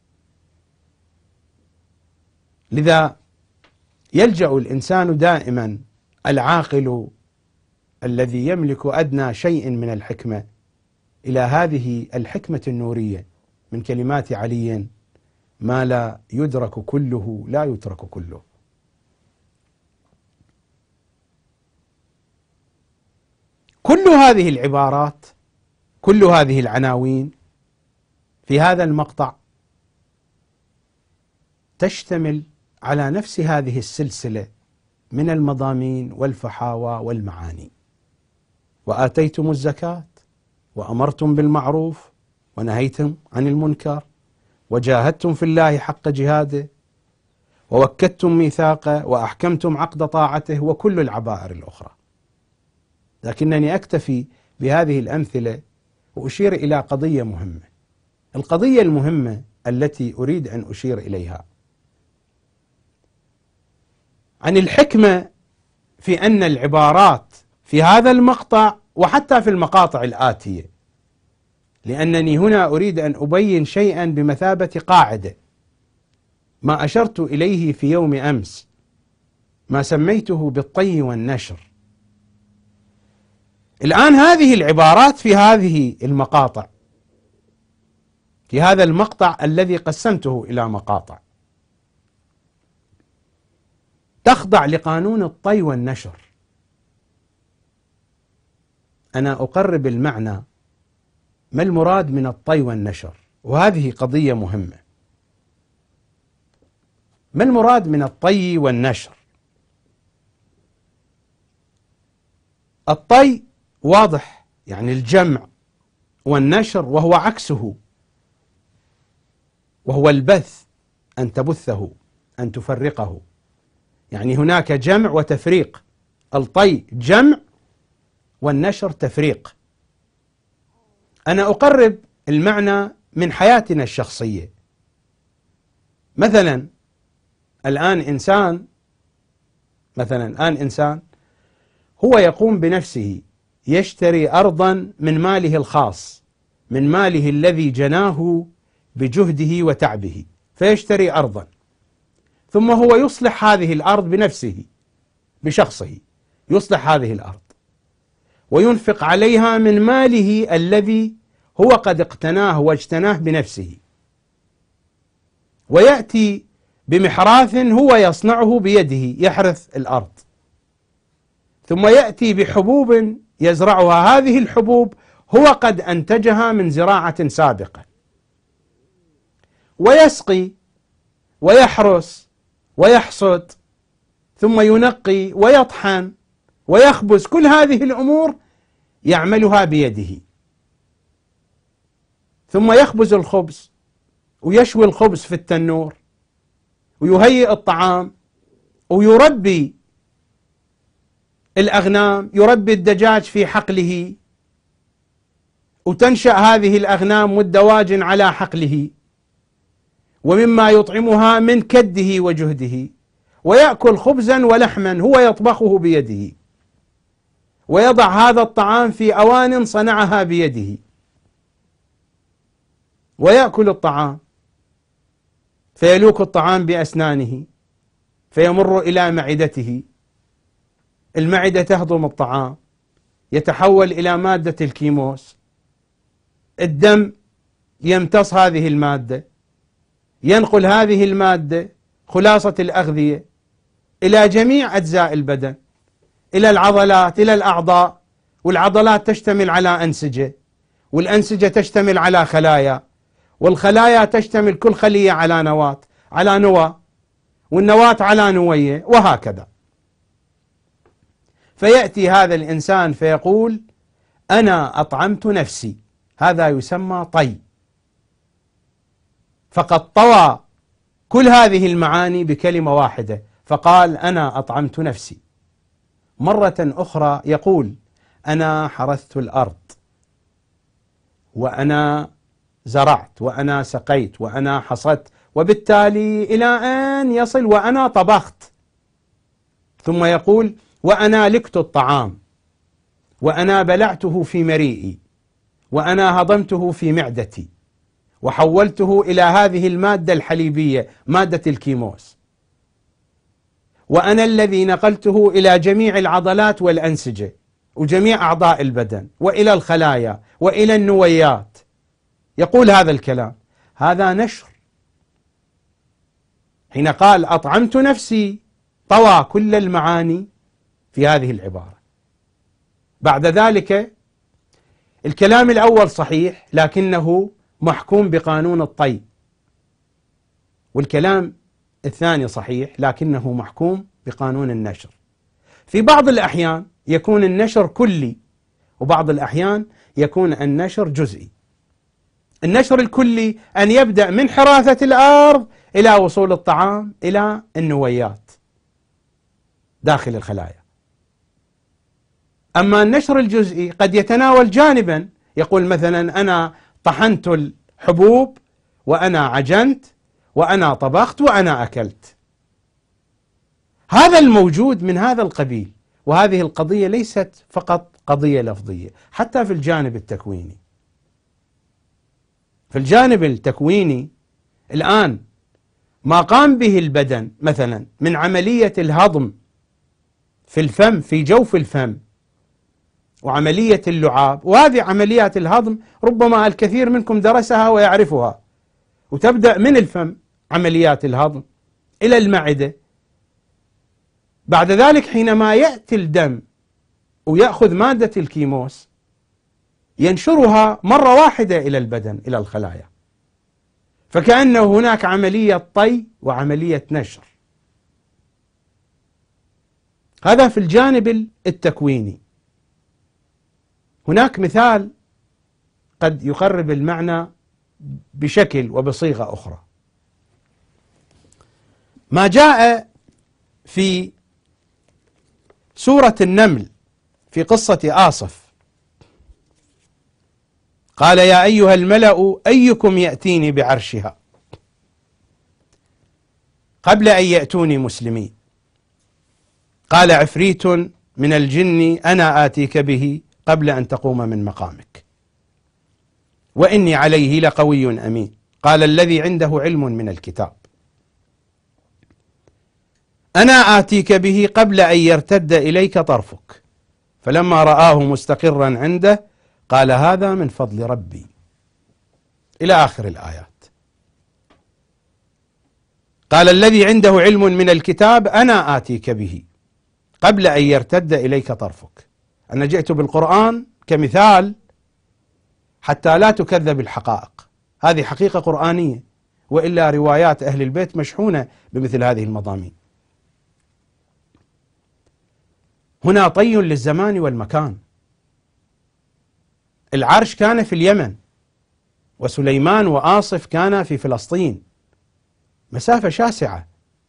لذا يلجأ الإنسان دائما، العاقل الذي يملك أدنى شيء من الحكمة، إلى هذه الحكمة النورية من كلمات علي: ما لا يدرك كله لا يترك كله. كل هذه العبارات، كل هذه العناوين في هذا المقطع تشتمل على نفس هذه السلسلة من المضامين والفحاوى والمعاني. وآتيتم الزكاة وأمرتم بالمعروف ونهيتم عن المنكر وجاهدتم في الله حق جهاده ووكدتم ميثاقه وأحكمتم عقد طاعته، وكل العبائر الأخرى. لكنني أكتفي بهذه الأمثلة وأشير إلى قضية مهمة. القضية المهمة التي أريد أن أشير إليها عن الحكمة في أن العبارات في هذا المقطع وحتى في المقاطع الآتية، لأنني هنا أريد أن أبين شيئا بمثابة قاعدة، ما أشرت إليه في يوم أمس، ما سميته بالطي والنشر. الآن هذه العبارات في هذه المقاطع، في هذا المقطع الذي قسمته إلى مقاطع، تخضع لقانون الطي والنشر. أنا أقرب المعنى، ما المراد من الطي والنشر؟ وهذه قضية مهمة. ما المراد من الطي والنشر؟ الطي واضح، يعني الجمع، والنشر وهو عكسه، وهو البث، أن تبثه، أن تفرقه. يعني هناك جمع وتفريق. الطي جمع والنشر تفريق. أنا أقرب المعنى من حياتنا الشخصية. مثلا الآن إنسان هو يقوم بنفسه، يشتري أرضا من ماله الخاص، من ماله الذي جناه بجهده وتعبه، فيشتري أرضا، ثم هو يصلح هذه الأرض بنفسه بشخصه، يصلح هذه الأرض وينفق عليها من ماله الذي هو قد اقتناه واجتناه بنفسه، ويأتي بمحراث هو يصنعه بيده يحرث الأرض، ثم يأتي بحبوب يزرعها، هذه الحبوب هو قد أنتجها من زراعة سابقة، ويسقي ويحرس ويحصد، ثم ينقي ويطحن ويخبز، كل هذه الأمور يعملها بيده، ثم يخبز الخبز ويشوي الخبز في التنور ويهيئ الطعام ويربي الأغنام، يربي الدجاج في حقله، وتنشأ هذه الأغنام والدواجن على حقله، ومما يطعمها من كده وجهده، ويأكل خبزا ولحما هو يطبخه بيده، ويضع هذا الطعام في أوان صنعها بيده، ويأكل الطعام، فيلوك الطعام بأسنانه فيمر إلى معدته، المعدة تهضم الطعام، يتحول إلى مادة الكيموس، الدم يمتص هذه المادة، ينقل هذه المادة خلاصة الأغذية إلى جميع أجزاء البدن، إلى العضلات، إلى الأعضاء، والعضلات تشتمل على أنسجة، والأنسجة تشتمل على خلايا، والخلايا تشتمل كل خلية على نواة، على نواة، والنواة على نوية، وهكذا. فيأتي هذا الإنسان فيقول أنا أطعمت نفسي، هذا يسمى طي، فقد طوى كل هذه المعاني بكلمة واحدة، فقال أنا أطعمت نفسي. مرة أخرى يقول أنا حرثت الأرض، وأنا زرعت، وأنا سقيت، وأنا حصدت، وبالتالي إلى أن يصل وأنا طبخت، ثم يقول وأنا لكت الطعام، وأنا بلعته في مريئي، وأنا هضمته في معدتي، وحولته إلى هذه المادة الحليبية، مادة الكيموس، وأنا الذي نقلته إلى جميع العضلات والأنسجة وجميع أعضاء البدن وإلى الخلايا وإلى النويات. يقول هذا الكلام، هذا نشر. حين قال أطعمت نفسي طوى كل المعاني في هذه العبارة. بعد ذلك الكلام الأول صحيح لكنه محكوم بقانون الطي، والكلام الثاني صحيح لكنه محكوم بقانون النشر. في بعض الأحيان يكون النشر كلي، وبعض الأحيان يكون النشر جزئي. النشر الكلي أن يبدأ من حراثة الأرض إلى وصول الطعام إلى النويات داخل الخلايا. أما النشر الجزئي قد يتناول جانبا، يقول مثلا أنا طحنت الحبوب، وأنا عجنت، وأنا طبخت، وأنا أكلت. هذا الموجود من هذا القبيل. وهذه القضية ليست فقط قضية لفظية، حتى في الجانب التكويني. في الجانب التكويني الآن ما قام به البدن مثلا من عملية الهضم في الفم، في جوف الفم، وعملية اللعاب، وهذه عمليات الهضم ربما الكثير منكم درسها ويعرفها، وتبدأ من الفم عمليات الهضم إلى المعدة. بعد ذلك حينما يأتي الدم ويأخذ مادة الكيموس ينشرها مرة واحدة إلى البدن، إلى الخلايا، فكأنه هناك عملية طي وعملية نشر. هذا في الجانب التكويني. هناك مثال قد يقرب المعنى بشكل وبصيغة أخرى. ما جاء في سورة النمل في قصة آصف، قال يا أيها الملأ أيكم يأتيني بعرشها قبل أن يأتوني مسلمين، قال عفريت من الجن أنا آتيك به قبل أن تقوم من مقامك وإني عليه لقوي أمين، قال الذي عنده علم من الكتاب. أنا آتيك به قبل أن يرتد إليك طرفك، فلما رآه مستقرا عنده قال هذا من فضل ربي، إلى آخر الآيات. قال الذي عنده علم من الكتاب أنا آتيك به قبل أن يرتد إليك طرفك. أنا جئت بالقرآن كمثال حتى لا تكذب الحقائق، هذه حقيقة قرآنية، وإلا روايات أهل البيت مشحونة بمثل هذه المضامين. هنا طي للزمان والمكان. العرش كان في اليمن، وسليمان وآصف كان في فلسطين، مسافة شاسعة.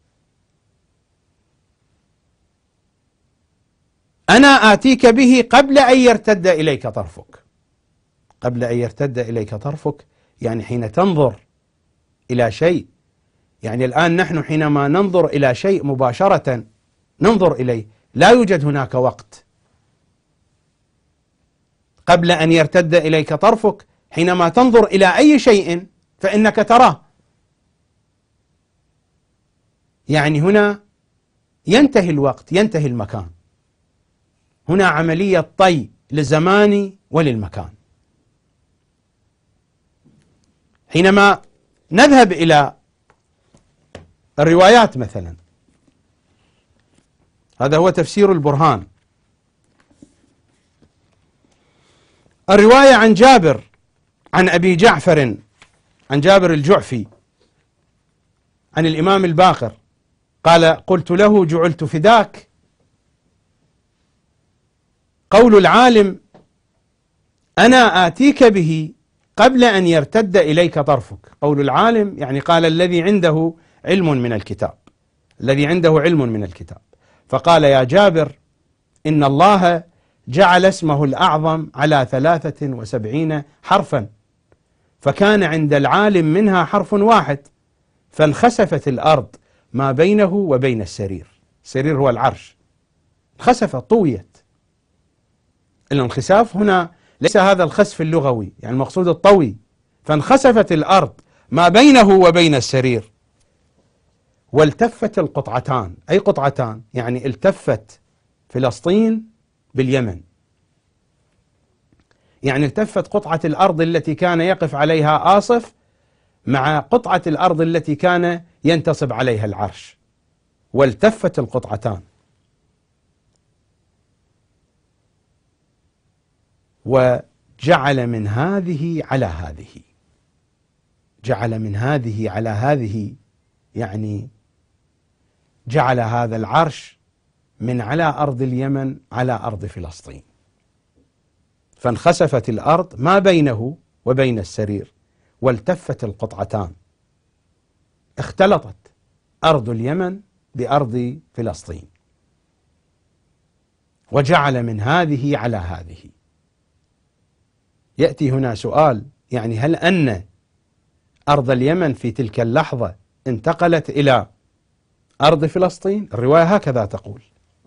أنا آتيك به قبل أن يرتد إليك طرفك. قبل أن يرتد إليك طرفك يعني حين تنظر إلى شيء، يعني الآن نحن حينما ننظر إلى شيء مباشرة ننظر إليه، لا يوجد هناك وقت. قبل أن يرتد إليك طرفك حينما تنظر إلى أي شيء فإنك تراه، يعني هنا ينتهي الوقت، ينتهي المكان. هنا عملية طي للزمان وللمكان. حينما نذهب إلى الروايات مثلا، هذا هو تفسير البرهان. الرواية عن جابر عن أبي جعفر عن جابر الجعفي عن الإمام الباقر قال قلت له جعلت فداك. قول العالم أنا آتيك به قبل أن يرتد إليك طرفك. قول العالم يعني قال الذي عنده علم من الكتاب، الذي عنده علم من الكتاب. فقال يا جابر إن الله جعل اسمه الأعظم على 73 حرفا، فكان عند العالم منها حرف واحد، فانخسفت الأرض ما بينه وبين السرير. السرير هو العرش، انخسفت، طويت. الانخساف هنا ليس هذا الخسف اللغوي، يعني المقصود الطوي. فانخسفت الأرض ما بينه وبين السرير، والتفت القطعتان. أي قطعتان؟ يعني التفت فلسطين باليمن، يعني التفت قطعة الأرض التي كان يقف عليها آصف مع قطعة الأرض التي كان ينتصب عليها العرش، والتفت القطعتان. وجعل من هذه على هذه، جعل من هذه على هذه، يعني جعل هذا العرش من على أرض اليمن على أرض فلسطين. فانخسفت الأرض ما بينه وبين السرير، والتفت القطعتان، اختلطت أرض اليمن بأرض فلسطين، وجعل من هذه على هذه. يأتي هنا سؤال، يعني هل أن أرض اليمن في تلك اللحظة انتقلت إلى أرض فلسطين؟ الرواية هكذا تقول.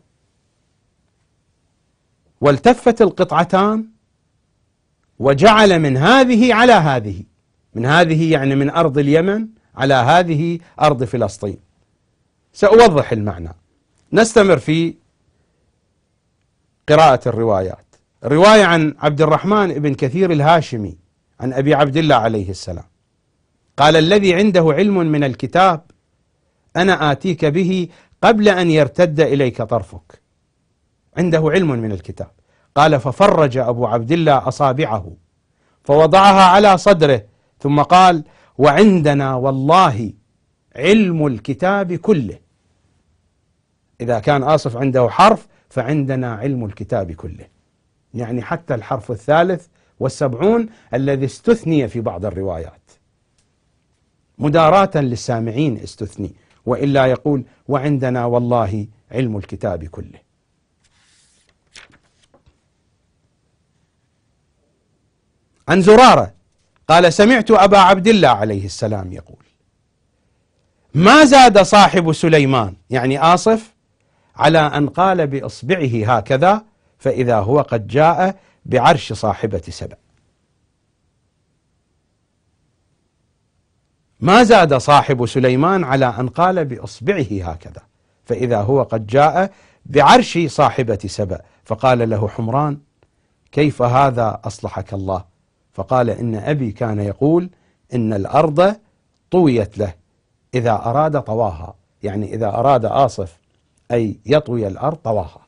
والتفت القطعتان وجعل من هذه على هذه، من هذه يعني من أرض اليمن على هذه أرض فلسطين. سأوضح المعنى. نستمر في قراءة الروايات. الرواية عن عبد الرحمن بن كثير الهاشمي عن أبي عبد الله عليه السلام قال الذي عنده علم من الكتاب أنا آتيك به قبل أن يرتد إليك طرفك. عنده علم من الكتاب. قال ففرج أبو عبد الله أصابعه فوضعها على صدره، ثم قال وعندنا والله علم الكتاب كله. إذا كان آصف عنده حرف فعندنا علم الكتاب كله، يعني حتى الحرف 73 الذي استثني في بعض الروايات، مداراة للسامعين استثني، وإلا يقول وعندنا والله علم الكتاب كله. عن زرارة قال سمعت أبا عبد الله عليه السلام يقول ما زاد صاحب سليمان يعني آصف على أن قال بإصبعه هكذا فإذا هو قد جاء بعرش صاحبة سبأ. ما زاد صاحب سليمان على أن قال بإصبعه هكذا فإذا هو قد جاء بعرش صاحبة سبأ، فقال له حمران: كيف هذا أصلحك الله؟ فقال: إن أبي كان يقول إن الأرض طويت له إذا أراد طواها، يعني إذا أراد آصف أي يطوي الأرض طواها.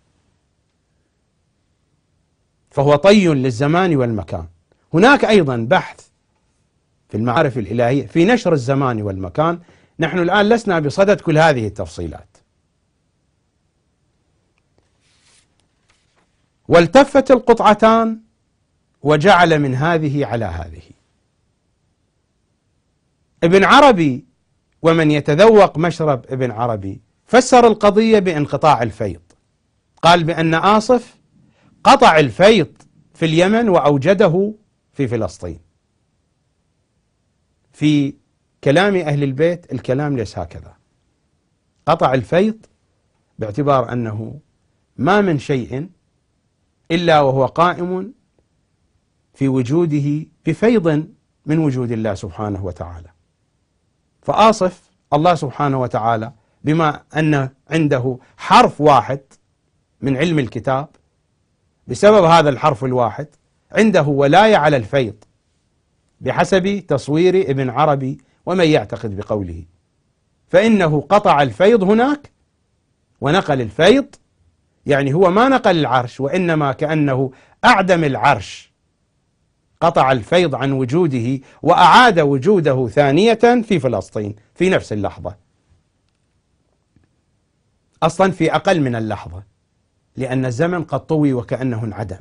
فهو طي للزمان والمكان. هناك أيضا بحث في المعارف الإلهية في نشر الزمان والمكان. نحن الآن لسنا بصدد كل هذه التفصيلات. والتفت القطعتان وجعل من هذه على هذه. ابن عربي ومن يتذوق مشرب ابن عربي فسر القضية بانقطاع الفيض، قال بأن آصف قطع الفيض في اليمن وأوجده في فلسطين. في كلام أهل البيت الكلام ليس هكذا. قطع الفيض باعتبار أنه ما من شيء إلا وهو قائم في وجوده بفيض من وجود الله سبحانه وتعالى. فآصف الله سبحانه وتعالى بما أن عنده حرف واحد من علم الكتاب، بسبب هذا الحرف الواحد عنده ولاية على الفيض بحسب تصوير ابن عربي ومن يعتقد بقوله، فإنه قطع الفيض هناك ونقل الفيض، يعني هو ما نقل العرش وإنما كأنه أعدم العرش، قطع الفيض عن وجوده وأعاد وجوده ثانية في فلسطين في نفس اللحظة، أصلا في أقل من اللحظة، لأن الزمن قد طوي وكأنه انعدم.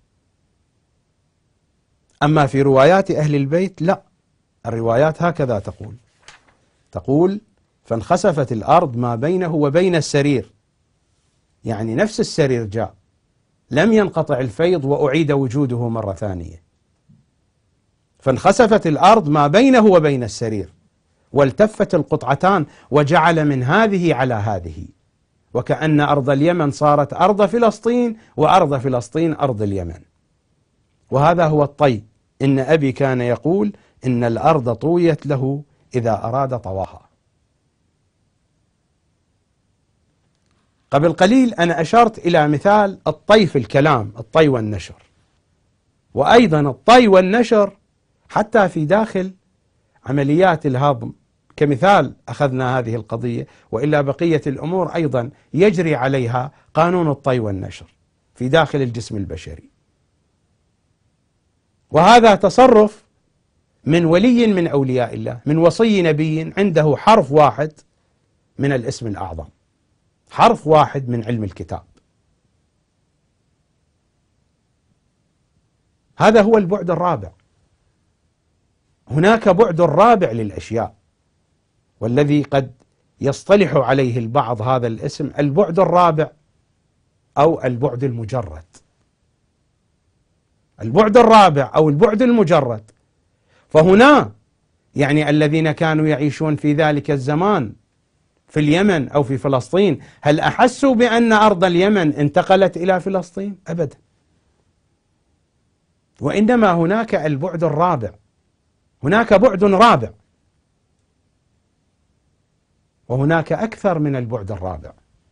أما في روايات أهل البيت لا، الروايات هكذا تقول فانخسفت الأرض ما بينه وبين السرير، يعني نفس السرير جاء، لم ينقطع الفيض وأعيد وجوده مرة ثانية. فانخسفت الأرض ما بينه وبين السرير والتفت القطعتان وجعل من هذه على هذه، وكأن أرض اليمن صارت أرض فلسطين وأرض فلسطين أرض اليمن. وهذا هو الطي. إن أبي كان يقول إن الأرض طويت له إذا أراد طواها. قبل قليل أنا أشرت إلى مثال الطي في الكلام، الطي والنشر، وأيضا الطي والنشر حتى في داخل عمليات الهضم كمثال أخذنا هذه القضية، وإلا بقية الأمور أيضا يجري عليها قانون الطي والنشر في داخل الجسم البشري. وهذا تصرف من ولي من أولياء الله، من وصي نبي عنده حرف واحد من الاسم الأعظم، حرف واحد من علم الكتاب. هذا هو البعد الرابع. هناك بعد رابع للأشياء، والذي قد يصطلح عليه البعض هذا الاسم البعد الرابع أو البعد المجرد. البعد الرابع أو البعد المجرد، فهنا يعني الذين كانوا يعيشون في ذلك الزمان في اليمن أو في فلسطين، هل أحسوا بأن أرض اليمن انتقلت إلى فلسطين؟ أبدا. وإنما هناك البعد الرابع، هناك بعد رابع، وهناك أكثر من البعد الرابع.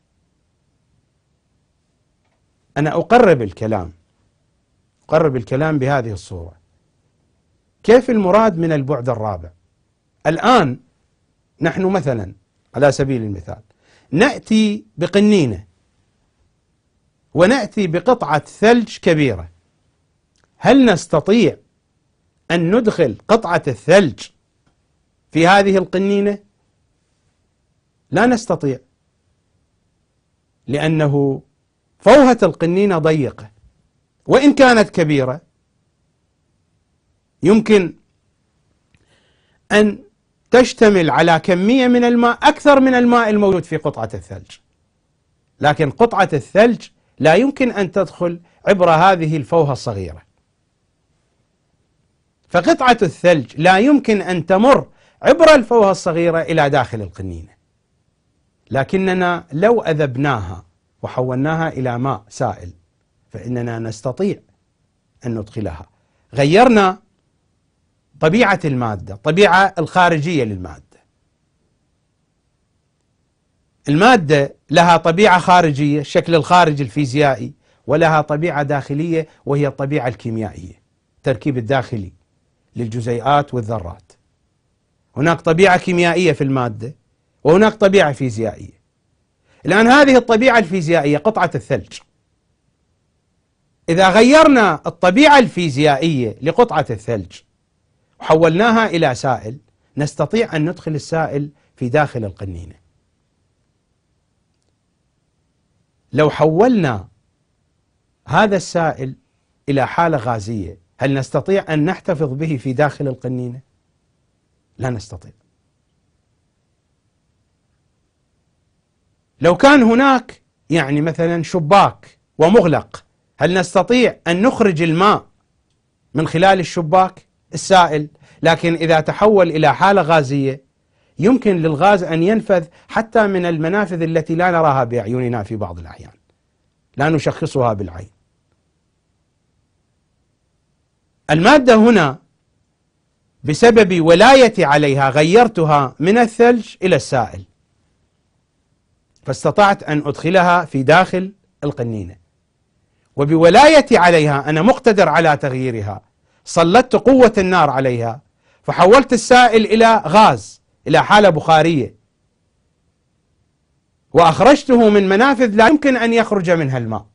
أنا أقرب الكلام بهذه الصورة. كيف المراد من البعد الرابع؟ الآن نحن مثلا على سبيل المثال نأتي بقنينة ونأتي بقطعة ثلج كبيرة، هل نستطيع أن ندخل قطعة الثلج في هذه القنينة؟ لا نستطيع، لأنه فوهة القنينة ضيقة، وإن كانت كبيرة يمكن أن تشتمل على كمية من الماء أكثر من الماء الموجود في قطعة الثلج، لكن قطعة الثلج لا يمكن أن تدخل عبر هذه الفوهة الصغيرة. فقطعة الثلج لا يمكن أن تمر عبر الفوهة الصغيرة إلى داخل القنينة، لكننا لو أذبناها وحولناها إلى ماء سائل فإننا نستطيع أن ندخلها. غيرنا طبيعة المادة، الطبيعة الخارجية للمادة. المادة لها طبيعة خارجية، الشكل الخارجي الفيزيائي، ولها طبيعة داخلية وهي الطبيعة الكيميائية، التركيب الداخلي للجزيئات والذرات. هناك طبيعة كيميائية في المادة وهناك طبيعة فيزيائية. الآن هذه الطبيعة الفيزيائية قطعة الثلج، إذا غيرنا الطبيعة الفيزيائية لقطعة الثلج وحولناها إلى سائل، نستطيع أن ندخل السائل في داخل القنينة. لو حولنا هذا السائل إلى حالة غازية، هل نستطيع أن نحتفظ به في داخل القنينة؟ لا نستطيع. لو كان هناك مثلا شباك ومغلق، هل نستطيع أن نخرج الماء من خلال الشباك السائل؟ لكن إذا تحول إلى حالة غازية يمكن للغاز أن ينفذ حتى من المنافذ التي لا نراها بأعيننا في بعض الأحيان، لا نشخصها بالعين. المادة هنا بسبب ولايتي عليها غيرتها من الثلج إلى السائل، فاستطعت أن أدخلها في داخل القنينة، وبولايتي عليها أنا مقتدر على تغييرها، سلطت قوة النار عليها فحولت السائل إلى غاز، إلى حالة بخارية، وأخرجته من منافذ لا يمكن أن يخرج منها الماء.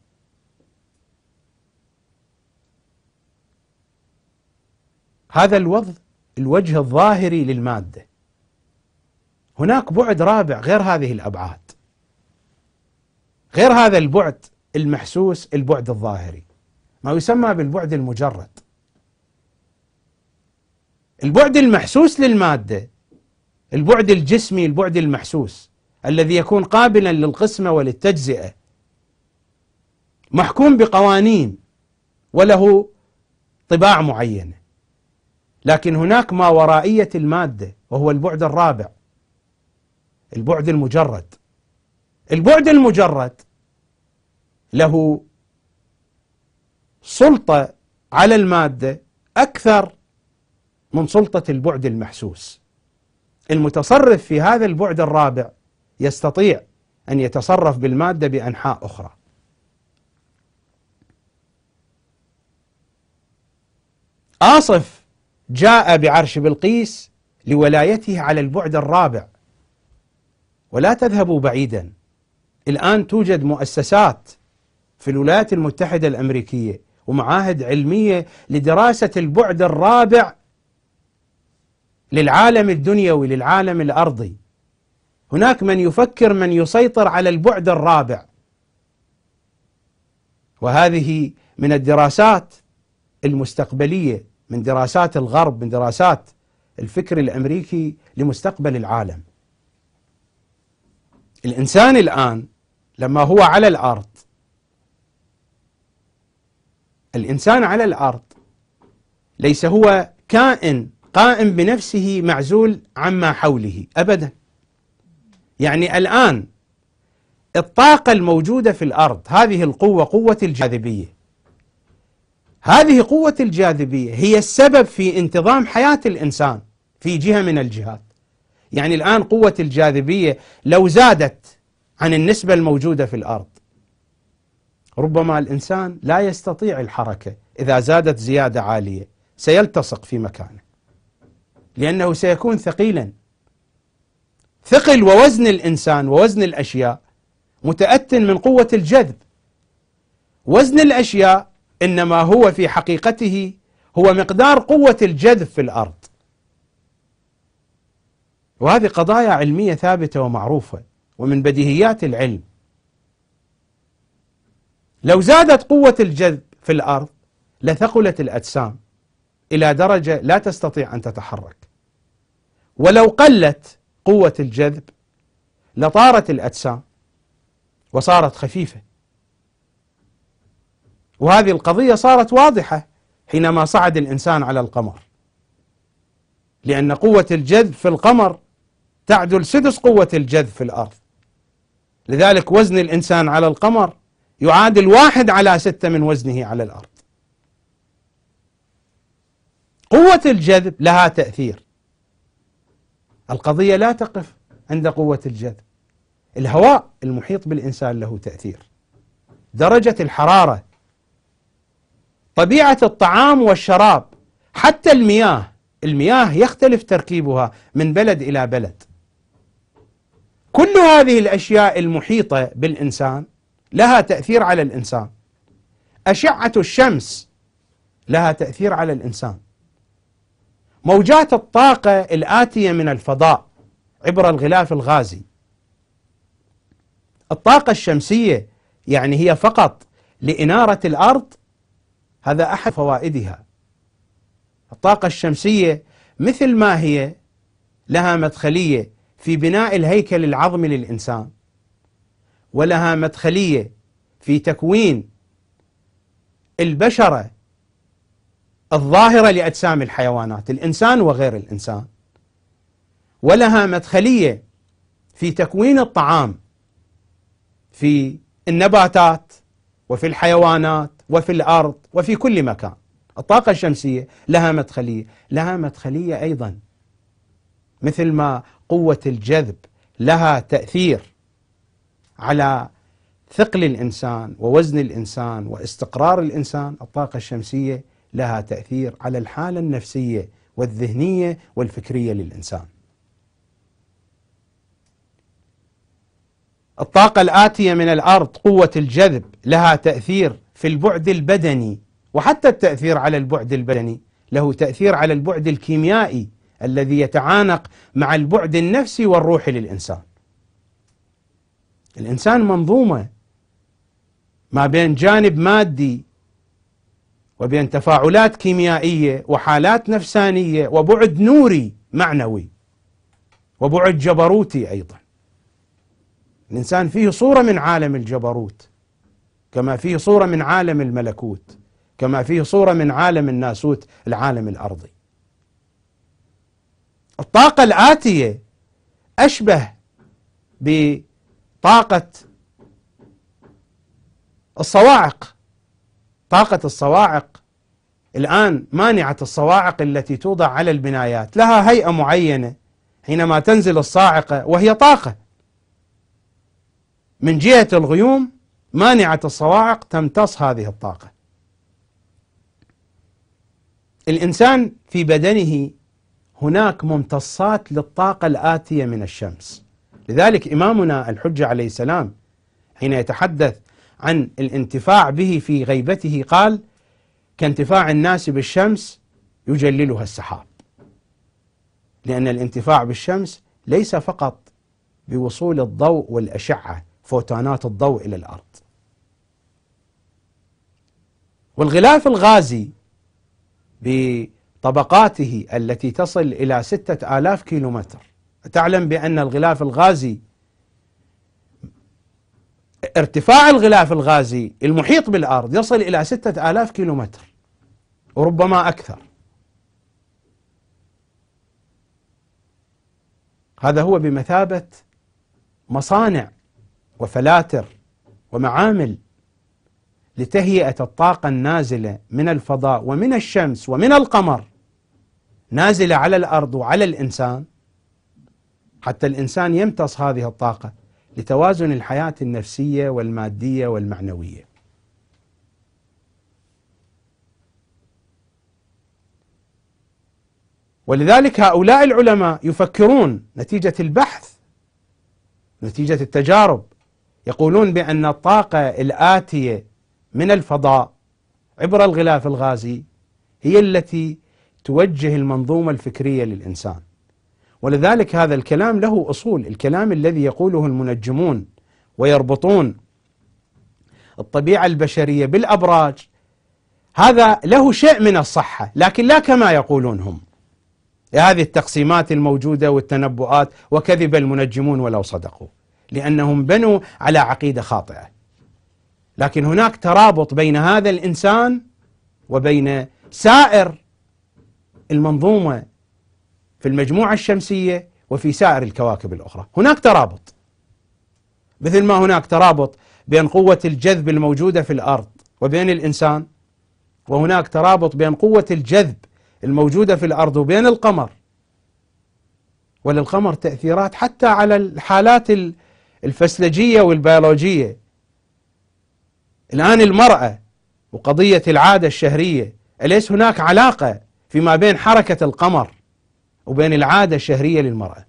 هذا الوجه الظاهري للمادة. هناك بعد رابع غير هذه الأبعاد، غير هذا البعد المحسوس، البعد الظاهري، ما يسمى بالبعد المجرد. البعد المحسوس للمادة، البعد الجسمي، البعد المحسوس الذي يكون قابلا للقسمة وللتجزئة، محكوم بقوانين وله طباع معينة. لكن هناك ما ورائية المادة وهو البعد الرابع، البعد المجرد. البعد المجرد له سلطة على المادة أكثر من سلطة البعد المحسوس. المتصرف في هذا البعد الرابع يستطيع أن يتصرف بالمادة بأنحاء أخرى. آصف جاء بعرش بلقيس لولايته على البعد الرابع. ولا تذهبوا بعيدا، الآن توجد مؤسسات في الولايات المتحدة الأمريكية ومعاهد علمية لدراسة البعد الرابع للعالم الدنيوي، للعالم الأرضي. هناك من يفكر من يسيطر على البعد الرابع، وهذه من الدراسات المستقبلية، من دراسات الغرب، من دراسات الفكر الأمريكي لمستقبل العالم. الإنسان الآن لما هو على الأرض، الإنسان على الأرض ليس هو كائن قائم بنفسه معزول عما حوله أبدا. الآن الطاقة الموجودة في الأرض، هذه القوة، قوة الجاذبية، هذه قوة الجاذبية هي السبب في انتظام حياة الإنسان في جهة من الجهات. الآن قوة الجاذبية لو زادت عن النسبة الموجودة في الأرض، ربما الإنسان لا يستطيع الحركة. إذا زادت زيادة عالية سيلتصق في مكانه، لأنه سيكون ثقيلا. ثقل ووزن الإنسان ووزن الأشياء متأتٍ من قوة الجذب. وزن الأشياء إنما هو في حقيقته هو مقدار قوة الجذب في الأرض. وهذه قضايا علمية ثابتة ومعروفة ومن بديهيات العلم. لو زادت قوة الجذب في الأرض لثقلت الأجسام إلى درجة لا تستطيع أن تتحرك، ولو قلت قوة الجذب لطارت الأجسام وصارت خفيفة. وهذه القضية صارت واضحة حينما صعد الإنسان على القمر، لأن قوة الجذب في القمر تعدل 6 قوة الجذب في الأرض. لذلك وزن الإنسان على القمر يعادل 1/6 من وزنه على الأرض. قوة الجذب لها تأثير. القضية لا تقف عند قوة الجذب، الهواء المحيط بالإنسان له تأثير، درجة الحرارة، طبيعة الطعام والشراب، حتى المياه يختلف تركيبها من بلد إلى بلد. كل هذه الأشياء المحيطة بالإنسان لها تأثير على الإنسان. أشعة الشمس لها تأثير على الإنسان. موجات الطاقة الآتية من الفضاء عبر الغلاف الغازي، الطاقة الشمسية يعني هي فقط لإنارة الأرض، هذا أحد فوائدها. الطاقة الشمسية مثل ما هي لها مدخلية في بناء الهيكل العظمي للإنسان، ولها مدخلية في تكوين البشرة الظاهرة لأجسام الحيوانات، الإنسان وغير الإنسان، ولها مدخلية في تكوين الطعام في النباتات وفي الحيوانات وفي الأرض وفي كل مكان. الطاقة الشمسية لها مدخلية أيضا، مثل ما قوة الجذب لها تأثير على ثقل الإنسان ووزن الإنسان واستقرار الإنسان، الطاقة الشمسية لها تأثير على الحالة النفسية والذهنية والفكرية للإنسان. الطاقة الآتية من الأرض قوة الجذب لها تأثير في البعد البدني، وحتى التأثير على البعد البدني له تأثير على البعد الكيميائي الذي يتعانق مع البعد النفسي والروحي للإنسان. الإنسان منظومة ما بين جانب مادي وبين تفاعلات كيميائية وحالات نفسانية وبعد نوري معنوي وبعد جبروتي أيضا. الإنسان فيه صورة من عالم الجبروت، كما فيه صورة من عالم الملكوت، كما فيه صورة من عالم الناسوت، العالم الأرضي. الطاقة الآتية أشبه بطاقة الصواعق. طاقة الصواعق الآن مانعة الصواعق التي توضع على البنايات لها هيئة معينة حينما تنزل الصاعقة وهي طاقة. من جهة الغيوم مانعة الصواعق تمتص هذه الطاقة. الإنسان في بدنه هناك ممتصات للطاقة الآتية من الشمس. لذلك إمامنا الحجة عليه السلام حين يتحدث عن الانتفاع به في غيبته قال: كانتفاع الناس بالشمس يجللها السحاب. لأن الانتفاع بالشمس ليس فقط بوصول الضوء والأشعة فوتونات الضوء إلى الأرض. والغلاف الغازي بطبقاته التي تصل إلى 6000 كيلومتر، تعلم بأن الغلاف الغازي ارتفاع الغلاف الغازي المحيط بالأرض يصل إلى 6000 كيلومتر وربما أكثر. هذا هو بمثابة مصانع وفلاتر ومعامل لتهيئة الطاقة النازلة من الفضاء ومن الشمس ومن القمر، نازلة على الأرض وعلى الإنسان، حتى الإنسان يمتص هذه الطاقة لتوازن الحياة النفسية والمادية والمعنوية. ولذلك هؤلاء العلماء يفكرون نتيجة البحث، نتيجة التجارب، يقولون بأن الطاقة الآتية من الفضاء عبر الغلاف الغازي هي التي توجه المنظومة الفكرية للإنسان. ولذلك هذا الكلام له أصول. الكلام الذي يقوله المنجمون ويربطون الطبيعة البشرية بالأبراج هذا له شيء من الصحة، لكن لا كما يقولون هم. هذه التقسيمات الموجودة والتنبؤات، وكذب المنجمون ولو صدقوا، لأنهم بنوا على عقيدة خاطئة. لكن هناك ترابط بين هذا الإنسان وبين سائر المنظومة في المجموعة الشمسية وفي سائر الكواكب الأخرى. هناك ترابط، مثل ما هناك ترابط بين قوة الجذب الموجودة في الأرض وبين الإنسان، وهناك ترابط بين قوة الجذب الموجودة في الأرض وبين القمر. وللقمر تأثيرات حتى على الحالات الفسلجية والبيولوجية. الآن المرأة وقضية العادة الشهرية، أليس هناك علاقة فيما بين حركة القمر وبين العادة الشهرية للمرأة؟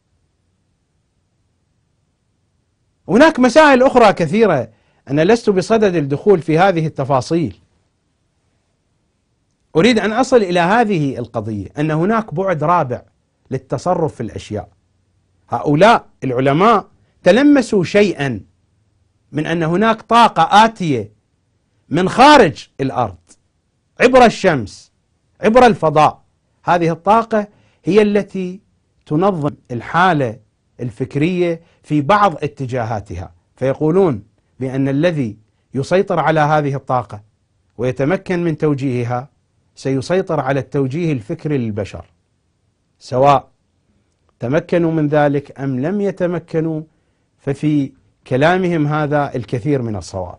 هناك مسائل أخرى كثيرة، أنا لست بصدد الدخول في هذه التفاصيل. أريد أن أصل إلى هذه القضية، أن هناك بعد رابع للتصرف في الأشياء. هؤلاء العلماء تلمسوا شيئا من أن هناك طاقة آتية من خارج الأرض عبر الشمس عبر الفضاء. هذه الطاقة هي التي تنظم الحالة الفكرية في بعض اتجاهاتها، فيقولون بأن الذي يسيطر على هذه الطاقة ويتمكن من توجيهها سيسيطر على التوجيه الفكري للبشر، سواء تمكنوا من ذلك أم لم يتمكنوا، ففي كلامهم هذا الكثير من الصواب.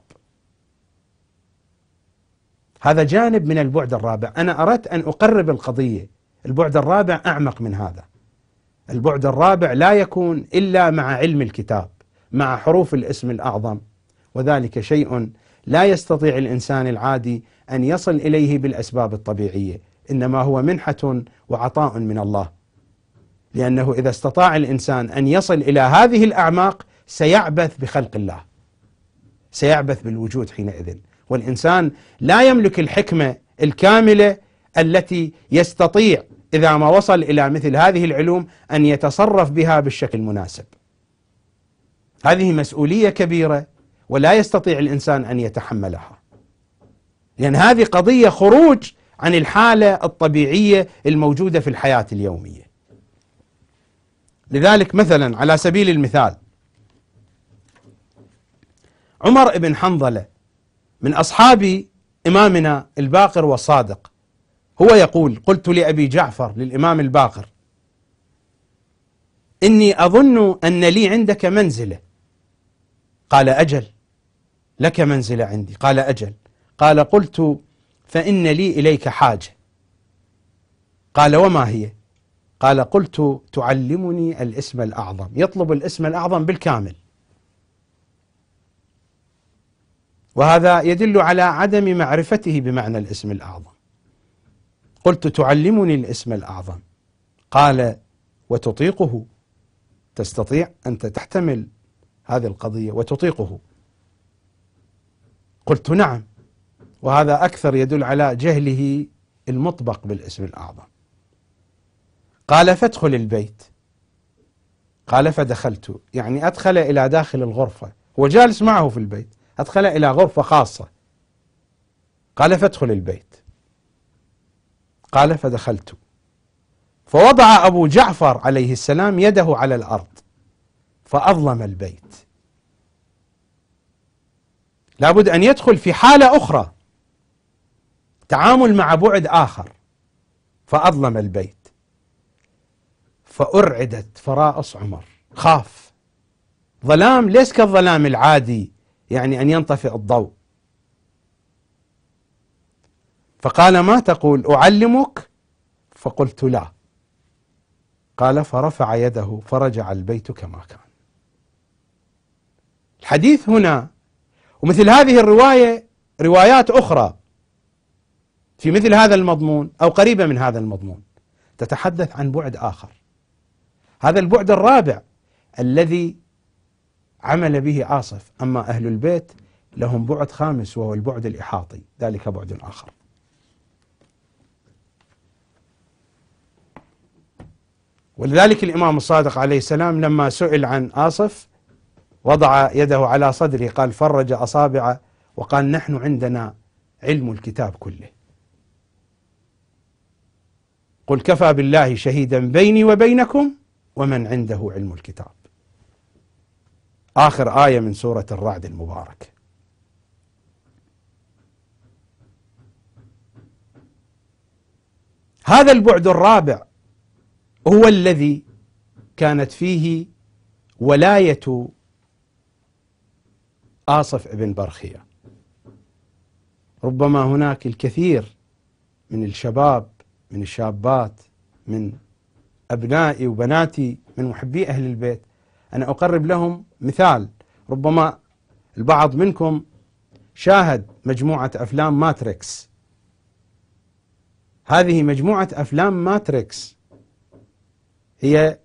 هذا جانب من البعد الرابع. أنا أردت أن أقرب القضية. البعد الرابع أعمق من هذا. البعد الرابع لا يكون إلا مع علم الكتاب، مع حروف الاسم الأعظم، وذلك شيء لا يستطيع الإنسان العادي أن يصل إليه بالأسباب الطبيعية، إنما هو منحة وعطاء من الله، لأنه إذا استطاع الإنسان أن يصل إلى هذه الأعماق سيعبث بخلق الله، سيعبث بالوجود حينئذ. والإنسان لا يملك الحكمة الكاملة التي يستطيع إذا ما وصل إلى مثل هذه العلوم أن يتصرف بها بالشكل المناسب. هذه مسؤولية كبيرة ولا يستطيع الإنسان أن يتحملها، لأن هذه قضية خروج عن الحالة الطبيعية الموجودة في الحياة اليومية. لذلك مثلا على سبيل المثال عمر بن حنظلة من أصحاب إمامنا الباقر والصادق، هو يقول: قلت لأبي جعفر للإمام الباقر: إني أظن أن لي عندك منزلة. قال: أجل، لك منزلة عندي؟ قال: أجل. قال: قلت: فإن لي إليك حاجة. قال: وما هي؟ قال: قلت: تعلمني الاسم الأعظم. يطلب الاسم الأعظم بالكامل، وهذا يدل على عدم معرفته بمعنى الاسم الأعظم. قلت: تعلمني الاسم الأعظم. قال: وتطيقه؟ تستطيع أنت تحتمل هذه القضية وتطيقه؟ قلت: نعم. وهذا أكثر يدل على جهله المطبق بالاسم الأعظم. قال: فادخل البيت. قال: فدخلت، يعني أدخل إلى داخل الغرفة، هو جالس معه في البيت، أدخل إلى غرفة خاصة. قال: فادخل البيت. قال: فدخلت، فوضع أبو جعفر عليه السلام يده على الأرض فأظلم البيت. لابد أن يدخل في حالة أخرى، تعامل مع بعد آخر. فأظلم البيت، فأرعدت فرائص عمر، خاف. ظلام ليس كالظلام العادي، يعني أن ينطفئ الضوء. فقال: ما تقول؟ أعلمك؟ فقلت: لا. قال: فرفع يده فرجع البيت كما كان. الحديث هنا ومثل هذه الرواية روايات أخرى في مثل هذا المضمون أو قريبة من هذا المضمون تتحدث عن بعد آخر. هذا البعد الرابع الذي عمل به آصف. أما أهل البيت لهم بعد خامس وهو البعد الإحاطي، ذلك بعد آخر. ولذلك الإمام الصادق عليه السلام لما سئل عن آصف وضع يده على صدره، قال: فرج أصابعه وقال: نحن عندنا علم الكتاب كله. قل كفى بالله شهيدا بيني وبينكم ومن عنده علم الكتاب. آخر آية من سورة الرعد المباركة. هذا البعد الرابع هو الذي كانت فيه ولاية آصف بن برخية. ربما هناك الكثير من الشباب، من الشابات، من أبنائي وبناتي، من محبي أهل البيت، أنا أقرب لهم مثال. ربما البعض منكم شاهد مجموعة أفلام ماتريكس. هذه مجموعة أفلام ماتريكس هي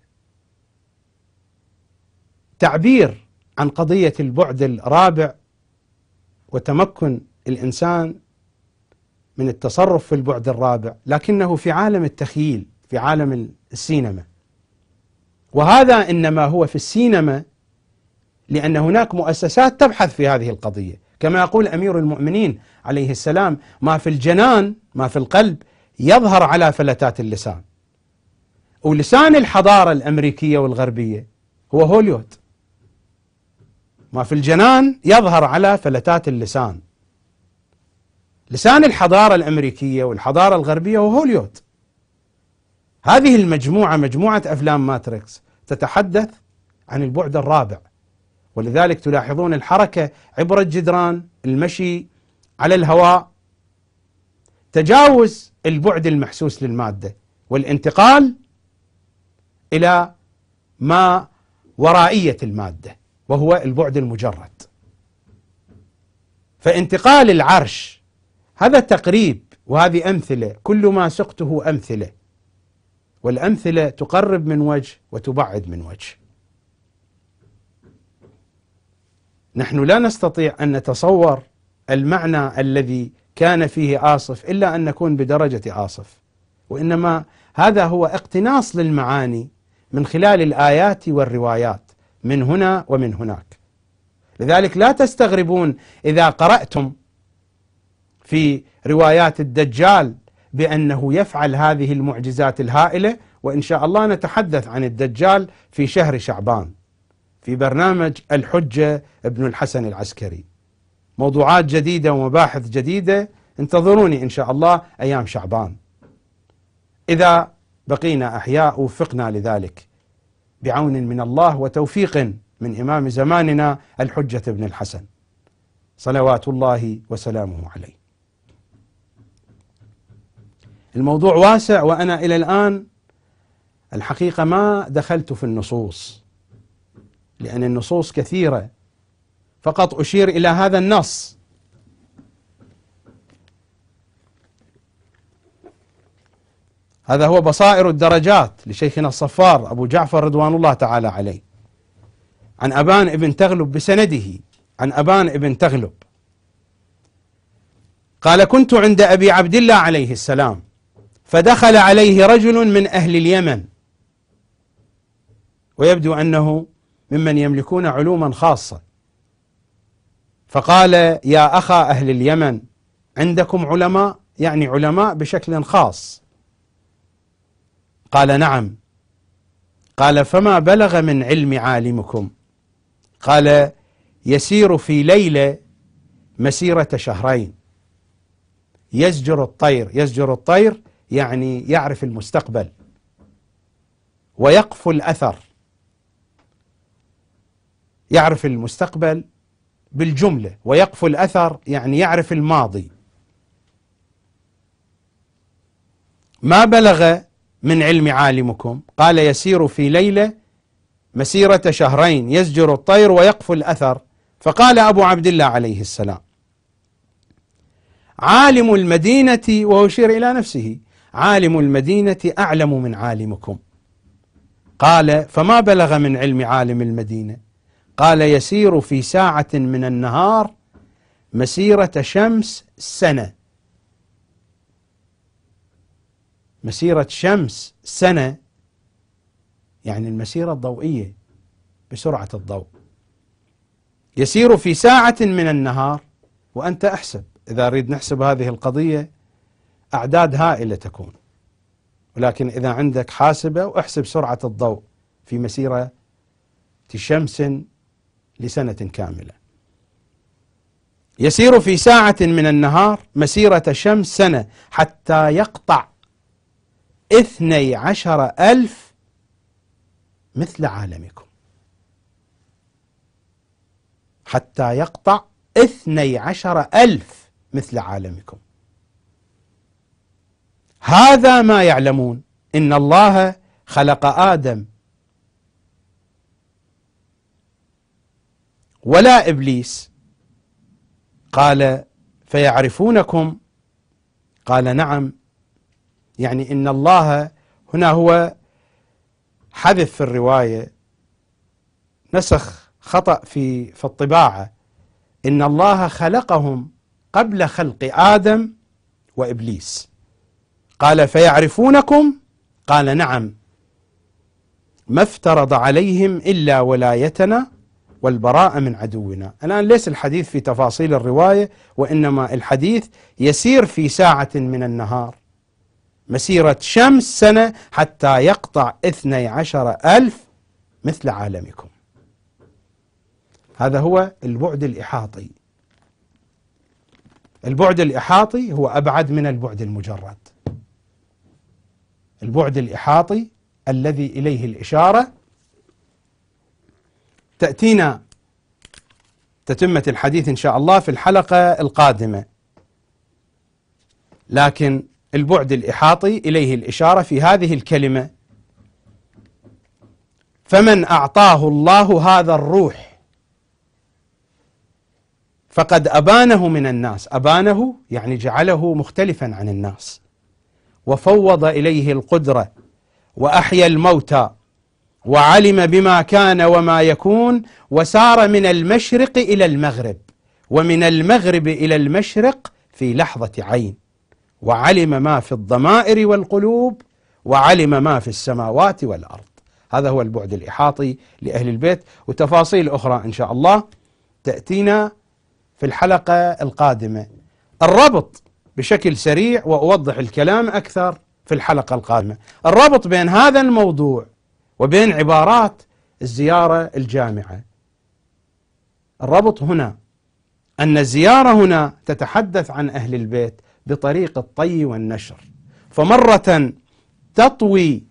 تعبير عن قضية البعد الرابع وتمكن الإنسان من التصرف في البعد الرابع، لكنه في عالم التخيل، في عالم السينما. وهذا إنما هو في السينما لأن هناك مؤسسات تبحث في هذه القضية، كما يقول أمير المؤمنين عليه السلام: ما في الجنان، ما في القلب، يظهر على فلتات اللسان. ولسان الحضارة الأمريكية والغربية هو هوليوود. ما في الجنان يظهر على فلتات اللسان. لسان الحضارة الأمريكية والحضارة الغربية هو هوليوود. هذه المجموعة، مجموعة أفلام ماتريكس، تتحدث عن البعد الرابع، ولذلك تلاحظون الحركة عبر الجدران، المشي على الهواء، تجاوز البعد المحسوس للمادة والانتقال إلى ما ورائية المادة وهو البعد المجرد. فانتقال العرش هذا تقريب، وهذه أمثلة، كل ما سقته أمثلة، والأمثلة تقرب من وجه وتبعد من وجه. نحن لا نستطيع أن نتصور المعنى الذي كان فيه آصف إلا أن نكون بدرجة آصف، وإنما هذا هو اقتناص للمعاني من خلال الآيات والروايات من هنا ومن هناك. لذلك لا تستغربون إذا قرأتم في روايات الدجال بأنه يفعل هذه المعجزات الهائلة، وإن شاء الله نتحدث عن الدجال في شهر شعبان في برنامج الحجة ابن الحسن العسكري. موضوعات جديدة ومباحث جديدة، انتظروني إن شاء الله أيام شعبان إذا بقينا أحياء وفقنا لذلك بعون من الله وتوفيق من إمام زماننا الحجة ابن الحسن صلوات الله وسلامه عليه. الموضوع واسع، وأنا إلى الآن الحقيقة ما دخلت في النصوص لأن النصوص كثيرة، فقط أشير إلى هذا النص. هذا هو بصائر الدرجات لشيخنا الصفار أبو جعفر رضوان الله تعالى عليه، عن أبان ابن تغلب بسنده عن أبان ابن تغلب قال: كنت عند أبي عبد الله عليه السلام فدخل عليه رجل من أهل اليمن، ويبدو أنه ممن يملكون علوما خاصة، فقال: يا أخا أهل اليمن، عندكم علماء؟ يعني علماء بشكل خاص. قال: نعم. قال: فما بلغ من علم عالمكم؟ قال: يسير في ليلة مسيرة شهرين، يزجر الطير. يزجر الطير يعني يعرف المستقبل، ويقفو الأثر، يعرف المستقبل بالجملة، ويقفو الأثر يعني يعرف الماضي. ما بلغ من علم عالمكم؟ قال: يسير في ليلة مسيرة شهرين، يزجر الطير ويقفو الأثر. فقال أبو عبد الله عليه السلام: عالم المدينة، وهو يشير إلى نفسه، عالم المدينة أعلم من عالمكم. قال: فما بلغ من علم عالم المدينة؟ قال: يسير في ساعة من النهار مسيرة شمس سنة. مسيرة شمس سنة يعني المسيرة الضوئية بسرعة الضوء. يسير في ساعة من النهار، وأنت أحسب، إذا أريد نحسب هذه القضية أعداد هائلة تكون، ولكن إذا عندك حاسبة واحسب سرعة الضوء في مسيرة شمس لسنة كاملة. يسير في ساعة من النهار مسيرة شمس سنة حتى يقطع 12,000 مثل عالمكم. حتى يقطع 12,000 مثل عالمكم. هذا ما يعلمون. إن الله خلق آدم ولا إبليس. قال فيعرفونكم؟ قال نعم. يعني إن الله هنا هو حذف في الرواية، نسخ خطأ في الطباعة، إن الله خلقهم قبل خلق آدم وإبليس. قال فيعرفونكم؟ قال نعم، ما افترض عليهم إلا ولايتنا والبراءة من عدونا. الآن ليس الحديث في تفاصيل الرواية، وإنما الحديث يسير في ساعة من النهار مسيرة شمس سنة حتى يقطع 12,000 مثل عالمكم. هذا هو البعد الإحاطي. البعد الإحاطي هو أبعد من البعد المجرد. البعد الإحاطي الذي إليه الإشارة تأتينا تتمة الحديث إن شاء الله في الحلقة القادمة، لكن البعد الإحاطي إليه الإشارة في هذه الكلمة: فمن أعطاه الله هذا الروح فقد أبانه من الناس. أبانه يعني جعله مختلفا عن الناس، وفوض إليه القدرة، وأحيا الموتى، وعلم بما كان وما يكون، وسار من المشرق إلى المغرب، ومن المغرب إلى المشرق في لحظة عين، وعلم ما في الضمائر والقلوب، وعلم ما في السماوات والأرض. هذا هو البعد الإحاطي لأهل البيت، وتفاصيل أخرى إن شاء الله تأتينا في الحلقة القادمة. الربط بشكل سريع وأوضح الكلام أكثر في الحلقة القادمة، الربط بين هذا الموضوع وبين عبارات الزيارة الجامعة. الربط هنا أن الزيارة هنا تتحدث عن أهل البيت بطريق الطي والنشر، فمرة تطوي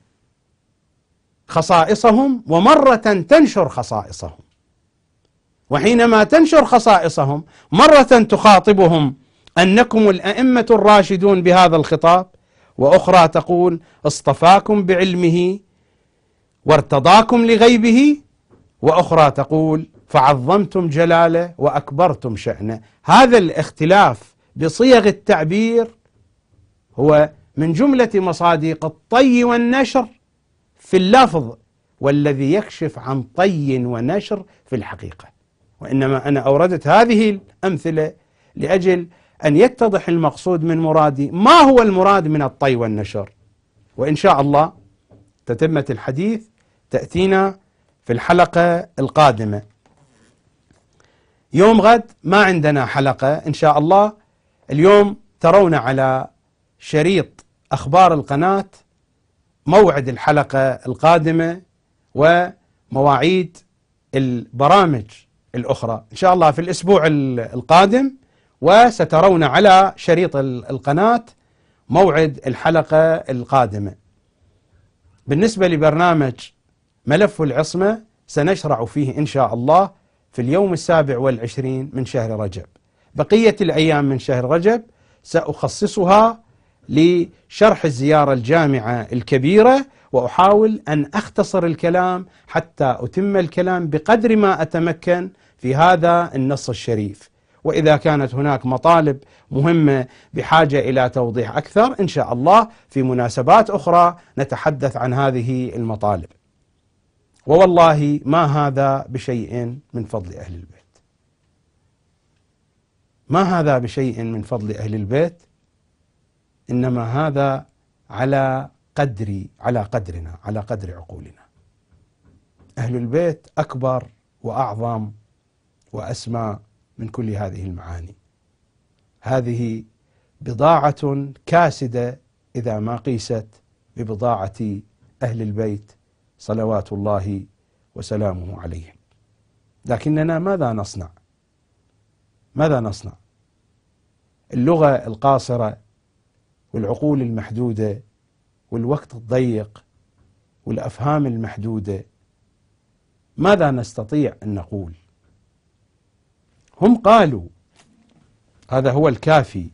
خصائصهم ومرة تنشر خصائصهم، وحينما تنشر خصائصهم مرة تخاطبهم أنكم الأئمة الراشدون بهذا الخطاب، وأخرى تقول اصطفاكم بعلمه وارتضاكم لغيبه، وأخرى تقول فعظمتم جلاله وأكبرتم شأنه. هذا الاختلاف بصيغ التعبير هو من جملة مصادق الطي والنشر في اللفظ، والذي يكشف عن طي ونشر في الحقيقة. وإنما أنا أوردت هذه الأمثلة لأجل أن يتضح المقصود من مرادي، ما هو المراد من الطي والنشر. وإن شاء الله تتمة الحديث تأتينا في الحلقة القادمة. يوم غد ما عندنا حلقة إن شاء الله. اليوم ترون على شريط أخبار القناة موعد الحلقة القادمة ومواعيد البرامج الأخرى إن شاء الله في الأسبوع القادم، وسترون على شريط القناة موعد الحلقة القادمة. بالنسبة لبرنامج ملف العصمة سنشرع فيه إن شاء الله في اليوم 27 من شهر رجب. بقية الأيام من شهر رجب سأخصصها لشرح الزيارة الجامعة الكبيرة، وأحاول أن أختصر الكلام حتى أتم الكلام بقدر ما أتمكن في هذا النص الشريف. وإذا كانت هناك مطالب مهمة بحاجة إلى توضيح أكثر إن شاء الله في مناسبات أخرى نتحدث عن هذه المطالب. ووالله ما هذا بشيء من فضل أهل البيت، ما هذا بشيء من فضل أهل البيت، إنما هذا على قدرنا، على قدر عقولنا. أهل البيت أكبر وأعظم وأسمى من كل هذه المعاني. هذه بضاعة كاسدة إذا ما قيست ببضاعة أهل البيت صلوات الله وسلامه عليهم. لكننا ماذا نصنع؟ ماذا نصنع؟ اللغة القاصرة والعقول المحدودة والوقت الضيق والأفهام المحدودة، ماذا نستطيع أن نقول؟ هم قالوا هذا هو الكافي.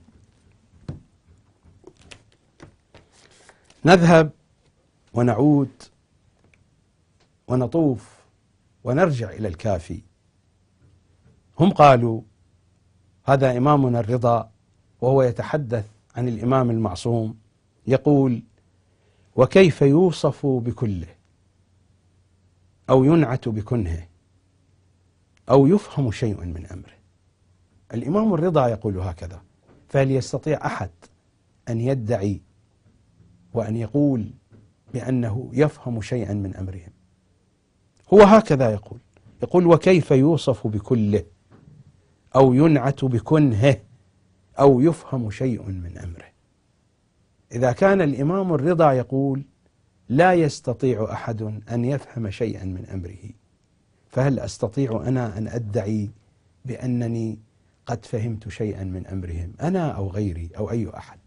نذهب ونعود ونطوف ونرجع إلى الكافي. هم قالوا هذا إمامنا الرضا وهو يتحدث عن الإمام المعصوم يقول: وكيف يوصف بكله أو ينعت بكنهه أو يفهم شيء من أمره. الإمام الرضا يقول هكذا، فهل يستطيع أحد أن يدعي وأن يقول بأنه يفهم شيئا من أمرهم؟ هو هكذا يقول وكيف يوصف بكله أو ينعت بكنهه أو يفهم شيء من أمره. إذا كان الإمام الرضا يقول لا يستطيع أحد أن يفهم شيئا من أمره، فهل أستطيع أنا أن أدعي بأنني قد فهمت شيئا من أمرهم، أنا أو غيري أو أي أحد؟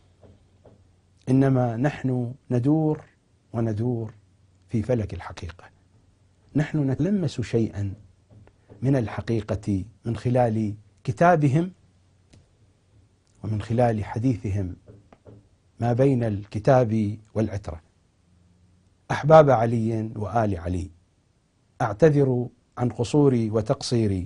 إنما نحن ندور وندور في فلك الحقيقة، نحن نتلمس شيئا من الحقيقة من خلال كتابهم ومن خلال حديثهم ما بين الكتاب والعترة. أحباب علي وآل علي، أعتذر عن قصوري وتقصيري،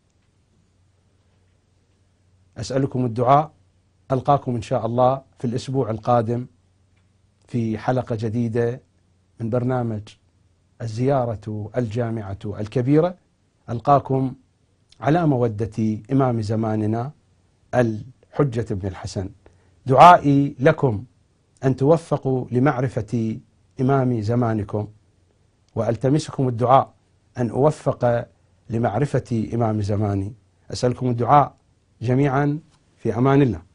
أسألكم الدعاء. ألقاكم إن شاء الله في الأسبوع القادم في حلقة جديدة من برنامج الزيارة الجامعة الكبيرة. ألقاكم على مودة إمام زماننا الحجة بن الحسن. دعائي لكم أن توفقوا لمعرفة إمام زمانكم، وألتمسكم الدعاء أن أوفق لمعرفة إمام زماني. أسألكم الدعاء جميعا، في أمان الله.